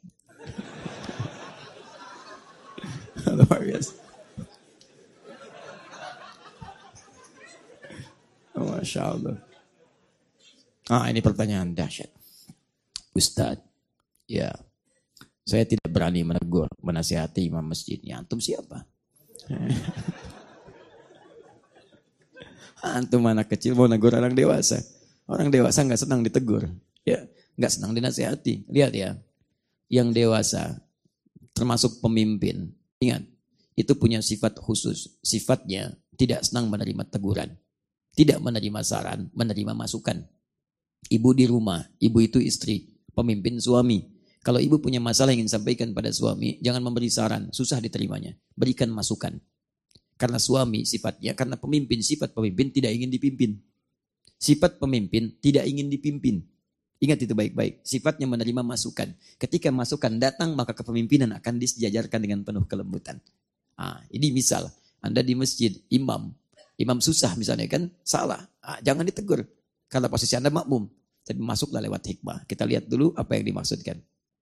Luar biasa. Masya Allah. Ah ini pertanyaan dahsyat. Ustadz, ya saya tidak berani menegur, menasihati imam masjidnya. Antum siapa? Antum anak kecil mau negur orang dewasa. Orang dewasa nggak senang ditegur. Ya, nggak senang dinasihati. Lihat ya, yang dewasa termasuk pemimpin. Ingat, itu punya sifat khusus. Sifatnya tidak senang menerima teguran. Tidak menerima saran, menerima masukan. Ibu di rumah, ibu itu istri, pemimpin suami. Kalau ibu punya masalah yang ingin sampaikan pada suami, jangan memberi saran, susah diterimanya. Berikan masukan. Karena suami sifatnya, karena pemimpin, sifat pemimpin tidak ingin dipimpin. Sifat pemimpin tidak ingin dipimpin. Ingat itu baik-baik. Sifatnya menerima masukan. Ketika masukan datang, maka kepemimpinan akan disejajarkan dengan penuh kelembutan. Ah, ini misal, Anda di masjid, imam. Imam susah misalnya kan, salah. Ah, jangan ditegur. Karena posisi Anda makmum. Tapi masuklah lewat hikmah. Kita lihat dulu apa yang dimaksudkan.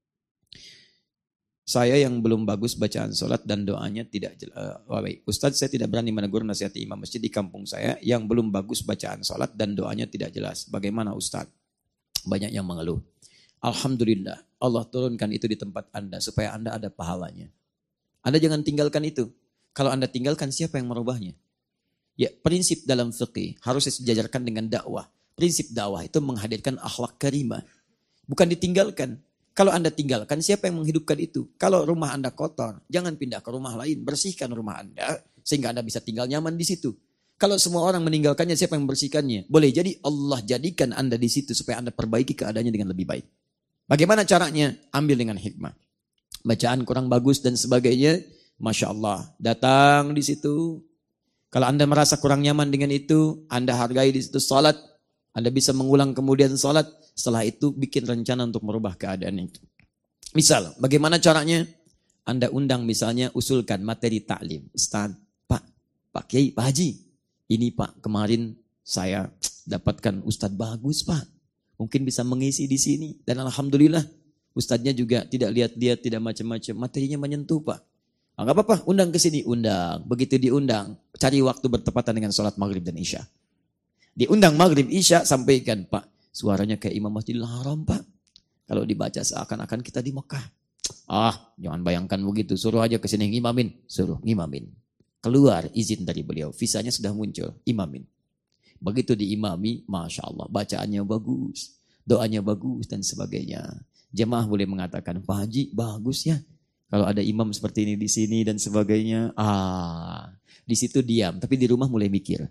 Saya yang belum bagus bacaan sholat dan doanya tidak jelas. Uh, Ustadz, saya tidak berani menegur nasihati imam masjid di kampung saya yang belum bagus bacaan sholat dan doanya tidak jelas. Bagaimana Ustadz? Banyak yang mengeluh. Alhamdulillah, Allah turunkan itu di tempat Anda supaya Anda ada pahalanya. Anda jangan tinggalkan itu. Kalau Anda tinggalkan, siapa yang merubahnya? Ya, prinsip dalam fikih harus disejajarkan dengan dakwah. Prinsip dakwah itu menghadirkan akhlak karimah. Bukan ditinggalkan. Kalau Anda tinggalkan, siapa yang menghidupkan itu? Kalau rumah Anda kotor, jangan pindah ke rumah lain. Bersihkan rumah Anda sehingga Anda bisa tinggal nyaman di situ. Kalau semua orang meninggalkannya, siapa yang membersihkannya? Boleh jadi Allah jadikan Anda di situ supaya Anda perbaiki keadaannya dengan lebih baik. Bagaimana caranya? Ambil dengan hikmah. Bacaan kurang bagus dan sebagainya, Masya Allah. Datang di situ. Kalau Anda merasa kurang nyaman dengan itu, Anda hargai di situ salat. Anda bisa mengulang kemudian salat. Setelah itu bikin rencana untuk merubah keadaan itu. Misal, bagaimana caranya? Anda undang misalnya, usulkan materi taklim. Ustaz, Pak, Pak Kiai, Pak Haji. Ini Pak, kemarin saya dapatkan Ustadz bagus Pak. Mungkin bisa mengisi di sini. Dan Alhamdulillah, Ustadznya juga tidak lihat-lihat, tidak macam-macam. Materinya menyentuh Pak. Ah, gak apa-apa, undang ke sini, undang. Begitu diundang, cari waktu bertepatan dengan sholat maghrib dan isya. Diundang maghrib isya, sampaikan, Pak, suaranya kayak Imam Masjidil Haram Pak. Kalau dibaca seakan-akan kita di Mekah. Ah, jangan bayangkan begitu, suruh aja ke sini ngimamin, suruh ngimamin. Keluar izin dari beliau, visanya sudah muncul, imamin. Begitu diimami, Masya Allah, bacaannya bagus, doanya bagus dan sebagainya. Jemaah boleh mengatakan, Pak Haji bagus ya. Kalau ada imam seperti ini di sini dan sebagainya, ah, di situ diam, tapi di rumah mulai mikir.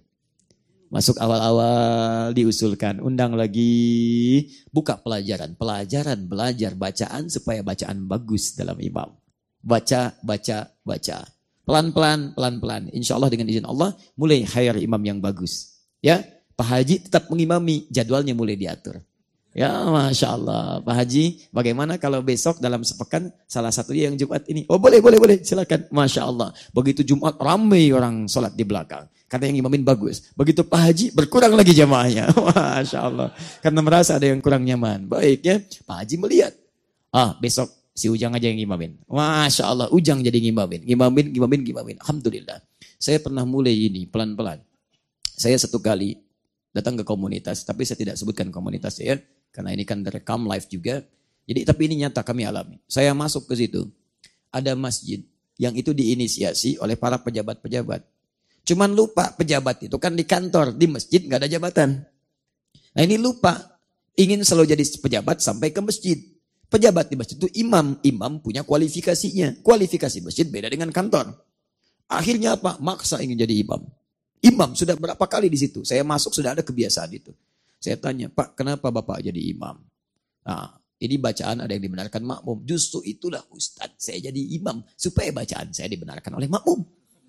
Masuk awal-awal diusulkan, undang lagi, buka pelajaran, pelajaran, belajar bacaan supaya bacaan bagus dalam imam. Baca, baca, baca. Pelan-pelan, pelan-pelan. Insya Allah dengan izin Allah, mulai hire imam yang bagus. Ya, Pak Haji tetap mengimami, jadwalnya mulai diatur. Ya, Masya Allah. Pak Haji, bagaimana kalau besok dalam sepekan salah satunya yang Jumat ini? Oh boleh, boleh, boleh. Silakan. Masya Allah. Begitu Jumat ramai orang sholat di belakang. Karena yang imamin bagus. Begitu Pak Haji berkurang lagi jamaahnya. Masya Allah. Karena merasa ada yang kurang nyaman. Baik ya. Pak Haji melihat. Ah besok si Ujang aja yang imamin. Masya Allah. Ujang jadi ngimamin. Ngimamin, ngimamin, ngimamin. Alhamdulillah. Saya pernah mulai ini pelan-pelan. Saya satu kali datang ke komunitas. Tapi saya tidak sebutkan komunitas ya. Karena ini kan direkam live juga. Jadi tapi ini nyata kami alami. Saya masuk ke situ. Ada masjid yang itu diinisiasi oleh para pejabat-pejabat. Cuman lupa pejabat itu kan di kantor, di masjid nggak ada jabatan. Nah ini lupa. Ingin selalu jadi pejabat sampai ke masjid. Pejabat di masjid itu imam. Imam punya kualifikasinya. Kualifikasi masjid beda dengan kantor. Akhirnya apa? Maksa ingin jadi imam. Imam sudah berapa kali di situ. Saya masuk sudah ada kebiasaan itu. Saya tanya, Pak, kenapa Bapak jadi imam? Nah, ini bacaan ada yang dibenarkan makmum. Justru itulah Ustadz, saya jadi imam. Supaya bacaan saya dibenarkan oleh makmum.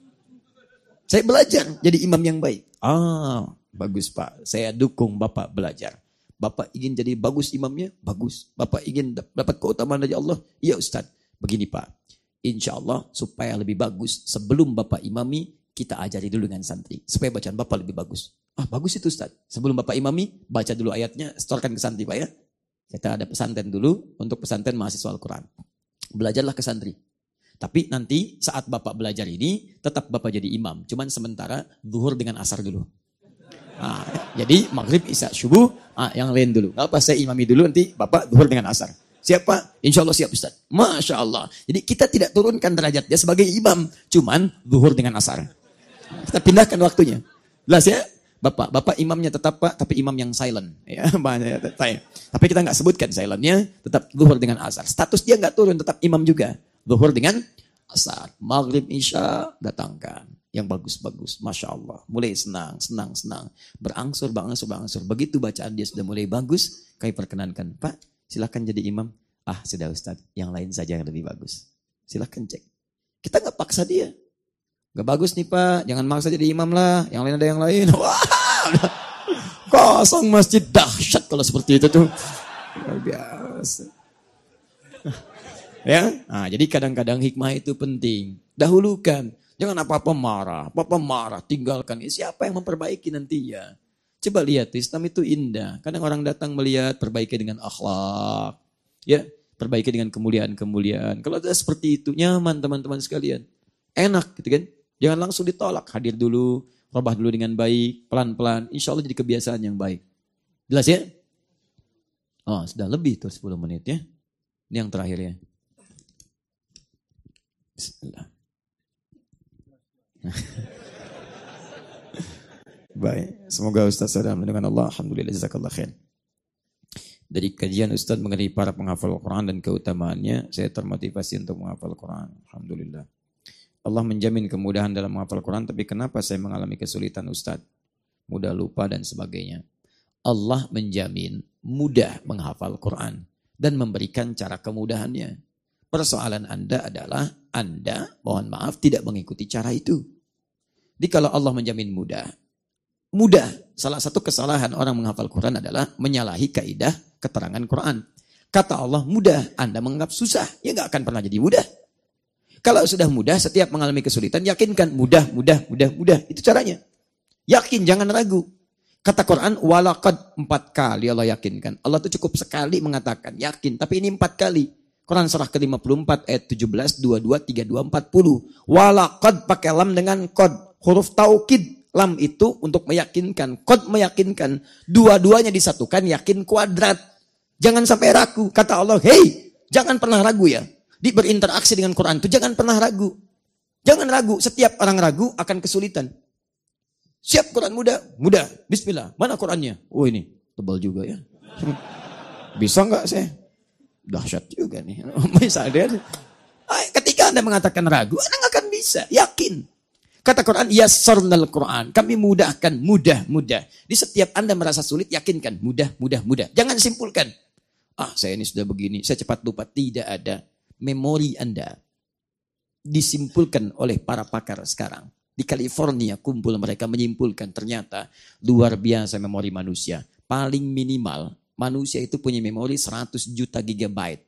Saya belajar jadi imam yang baik. Ah, bagus Pak. Saya dukung Bapak belajar. Bapak ingin jadi bagus imamnya? Bagus. Bapak ingin dapat keutamaan dari Allah? Iya Ustadz. Begini Pak, insya Allah supaya lebih bagus, sebelum Bapak imami, kita ajari dulu dengan santri. Supaya bacaan Bapak lebih bagus. Ah bagus itu Ustaz. Sebelum Bapak imami, baca dulu ayatnya, setorkan ke santri Pak ya. Kita ada pesantren dulu untuk pesantren mahasiswa Al-Quran. Belajarlah ke santri. Tapi nanti saat Bapak belajar ini, tetap Bapak jadi imam. Cuman sementara zuhur dengan asar dulu. Nah, jadi maghrib, isya, subuh, ah, yang lain dulu. Gak apa, saya imami dulu, nanti Bapak zuhur dengan asar. Siap Pak? Insya Allah siap Ustaz. Masya Allah. Jadi kita tidak turunkan derajatnya sebagai imam. Cuman zuhur dengan asar. Kita pindahkan waktunya. Jelas ya? Bapak, Bapak imamnya tetap Pak, tapi imam yang silent. Ya, banyak. Tapi kita nggak sebutkan silentnya, tetap zuhur dengan asar. Status dia nggak turun, tetap imam juga. Zuhur dengan asar. Maghrib, isya, datangkan. Yang bagus-bagus. Masya Allah. Mulai senang, senang, senang. Berangsur, berangsur, berangsur. Begitu bacaan dia sudah mulai bagus, kami perkenankan. Pak, silakan jadi imam. Ah, sudah Ustaz. Yang lain saja yang lebih bagus. Silakan cek. Kita nggak paksa dia. Gak bagus nih Pak, jangan maksa jadi imam lah. Yang lain ada yang lain. Wah, kosong masjid, dahsyat kalau seperti itu tuh. Luar biasa. Ya, nah, jadi kadang-kadang hikmah itu penting. Dahulukan, jangan apa-apa marah, apa-apa marah, tinggalkan. Siapa yang memperbaiki nantinya? Coba lihat, Islam itu indah. Kadang orang datang melihat, perbaiki dengan akhlak, ya, perbaiki dengan kemuliaan-kemuliaan. Kalau ada seperti itu, nyaman teman-teman sekalian. Enak gitu kan. Jangan langsung ditolak. Hadir dulu, robah dulu dengan baik, pelan-pelan. Insya Allah jadi kebiasaan yang baik. Jelas ya? Oh, sudah lebih tuh sepuluh menit ya. Ini yang terakhir ya. Bismillah. Baik, semoga Ustaz sudah mendengar Allah. Alhamdulillah, jazakallah khair. Dari kajian Ustaz mengenai para penghafal Al-Quran dan keutamaannya, saya termotivasi untuk menghafal Al-Quran. Alhamdulillah. Allah menjamin kemudahan dalam menghafal Quran, tapi kenapa saya mengalami kesulitan Ustaz? Mudah lupa dan sebagainya. Allah menjamin mudah menghafal Quran dan memberikan cara kemudahannya. Persoalan Anda adalah Anda, mohon maaf, tidak mengikuti cara itu. Jadi kalau Allah menjamin mudah, mudah. Salah satu kesalahan orang menghafal Quran adalah menyalahi kaidah keterangan Quran. Kata Allah mudah, Anda menganggap susah, ya nggak akan pernah jadi mudah. Kalau sudah mudah, setiap mengalami kesulitan, yakinkan mudah, mudah, mudah, mudah. Itu caranya. Yakin, jangan ragu. Kata Quran, walaqad, empat kali Allah yakinkan. Allah itu cukup sekali mengatakan, yakin. Tapi ini empat kali. Quran surah ke lima puluh empat, ayat tujuh belas, dua puluh dua, tiga puluh dua, empat puluh. Walaqad pakai lam dengan qad. Huruf taukid. Lam itu untuk meyakinkan. Qad meyakinkan. Dua-duanya disatukan, yakin kuadrat. Jangan sampai ragu. Kata Allah, hei, jangan pernah ragu ya. Di berinteraksi dengan Quran itu jangan pernah ragu. Jangan ragu. Setiap orang ragu akan kesulitan. Siap Quran mudah? Mudah. Bismillah. Mana Qurannya? Oh ini. Tebal juga ya. Bisa enggak saya? Dahsyat juga nih. Misalnya, ketika Anda mengatakan ragu, Anda nggak akan bisa. Yakin. Kata Quran, yassarnal Quran. Kami mudahkan. Mudah, mudah. Di setiap Anda merasa sulit, yakinkan. Mudah, mudah, mudah. Jangan simpulkan. Ah, saya ini sudah begini. Saya cepat lupa. Tidak ada. Memori Anda disimpulkan oleh para pakar sekarang. Di California kumpul mereka menyimpulkan ternyata luar biasa memori manusia. Paling minimal manusia itu punya memori seratus juta gigabyte.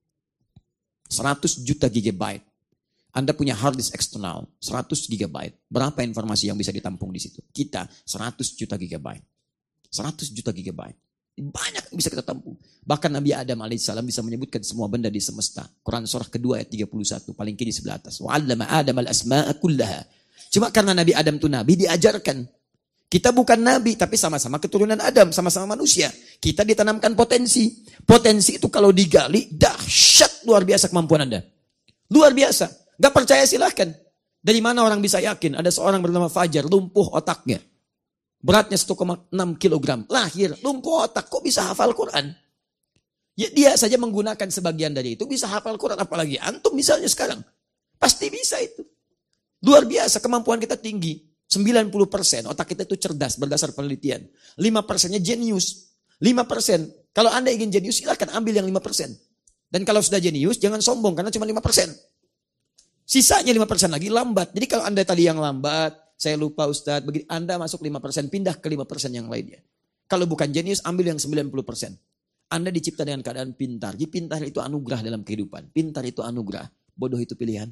seratus juta gigabyte. Anda punya hard disk eksternal seratus gigabyte. Berapa informasi yang bisa ditampung di situ? Kita seratus juta gigabyte. seratus juta gigabyte. Banyak yang bisa kita tampung. Bahkan Nabi Adam alaihissalam bisa menyebutkan semua benda di semesta. Quran surah kedua ayat tiga puluh satu. Paling kiri sebelah atas. Wa'allama Adam al-asma'a kullaha. Cuma karena Nabi Adam itu Nabi diajarkan. Kita bukan Nabi tapi sama-sama keturunan Adam. Sama-sama manusia. Kita ditanamkan potensi. Potensi itu kalau digali dahsyat luar biasa kemampuan Anda. Luar biasa. Gak percaya silahkan. Dari mana orang bisa yakin? Ada seorang bernama Fajar. Lumpuh otaknya. Beratnya satu koma enam kilogram. Lahir, lumpuh otak. Kok bisa hafal Quran? Ya, dia saja menggunakan sebagian dari itu. Bisa hafal Quran. Apalagi antum misalnya sekarang. Pasti bisa itu. Luar biasa. Kemampuan kita tinggi. sembilan puluh persen. Otak kita itu cerdas berdasar penelitian. lima persennya jenius. lima persen. Kalau Anda ingin jenius, silakan ambil yang lima persen. Dan kalau sudah jenius, jangan sombong. Karena cuma lima persen. Sisanya lima persen lagi lambat. Jadi kalau Anda tadi yang lambat. Saya lupa Ustadz, begini, Anda masuk lima persen, pindah ke lima persen yang lainnya. Kalau bukan jenius, ambil yang sembilan puluh persen. Anda dicipta dengan keadaan pintar. Jadi pintar itu anugerah dalam kehidupan. Pintar itu anugerah. Bodoh itu pilihan.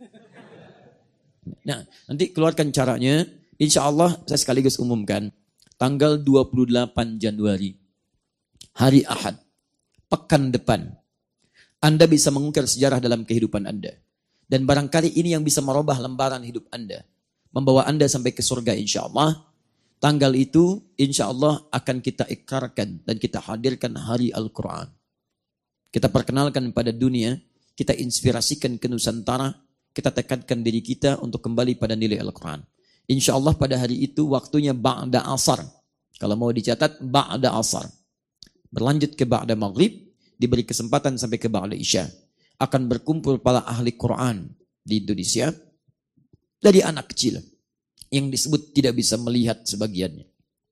Nah, nanti keluarkan caranya. Insya Allah saya sekaligus umumkan. Tanggal dua puluh delapan Januari. Hari Ahad. Pekan depan. Anda bisa mengukir sejarah dalam kehidupan Anda. Dan barangkali ini yang bisa merubah lembaran hidup Anda. Membawa Anda sampai ke surga insya Allah. Tanggal itu insya Allah akan kita ikrarkan dan kita hadirkan hari Al-Quran. Kita perkenalkan pada dunia, kita inspirasikan ke Nusantara, kita tekankan diri kita untuk kembali pada nilai Al-Quran. Insya Allah pada hari itu waktunya ba'da asar. Kalau mau dicatat ba'da asar. Berlanjut ke ba'da maghrib, diberi kesempatan sampai ke ba'da isya. Akan berkumpul para ahli Quran di Indonesia. Dari anak kecil yang disebut tidak bisa melihat sebagiannya.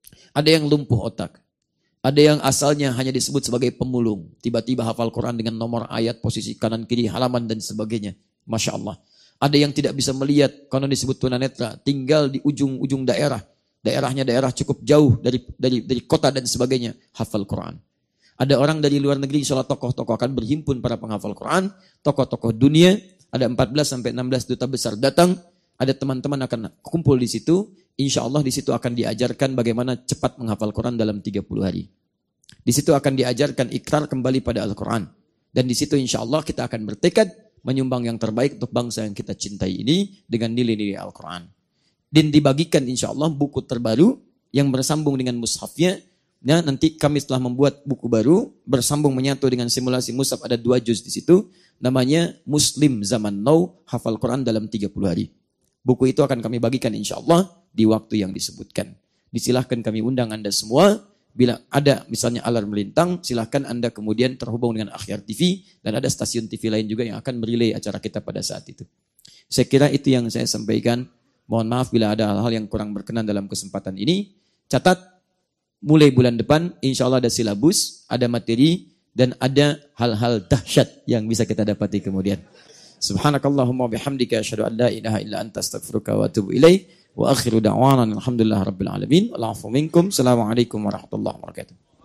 Ada yang lumpuh otak. Ada yang asalnya hanya disebut sebagai pemulung. Tiba-tiba hafal Quran dengan nomor ayat, posisi kanan kiri, halaman dan sebagainya. Masya Allah. Ada yang tidak bisa melihat karena disebut tunanetra. Tinggal di ujung-ujung daerah. Daerahnya daerah cukup jauh dari, dari, dari kota dan sebagainya. Hafal Quran. Ada orang dari luar negeri, insya Allah tokoh-tokoh akan berhimpun para penghafal Quran. Tokoh-tokoh dunia. Ada empat belas sampai enam belas duta besar datang. Ada teman-teman akan kumpul di situ. Insya Allah di situ akan diajarkan bagaimana cepat menghafal Quran dalam tiga puluh hari. Di situ akan diajarkan ikrar kembali pada Al-Quran. Dan di situ insya Allah kita akan bertekad menyumbang yang terbaik untuk bangsa yang kita cintai ini dengan nilai-nilai Al-Quran. Dan dibagikan insya Allah buku terbaru yang bersambung dengan mushafnya. Nah, nanti kami setelah membuat buku baru bersambung menyatu dengan simulasi mushaf, ada dua juz di situ. Namanya Muslim Zaman Now, hafal Quran dalam tiga puluh hari. Buku itu akan kami bagikan insya Allah di waktu yang disebutkan. Disilahkan kami undang Anda semua. Bila ada misalnya alarm melintang, silahkan Anda kemudian terhubung dengan Akhyar T V. Dan ada stasiun T V lain juga yang akan merelay acara kita pada saat itu. Saya kira itu yang saya sampaikan. Mohon maaf bila ada hal-hal yang kurang berkenan dalam kesempatan ini. Catat, mulai bulan depan insya Allah ada silabus, ada materi, dan ada hal-hal dahsyat yang bisa kita dapati kemudian. Subhanakallahumma bihamdika asyhadu an la ilaha illa anta astaghfiruka wa atubu ilaik wa akhiru da'wana alhamdulillahi rabbil alamin. Wal 'afwu minkum. Assalamualaikum warahmatullahi wabarakatuh.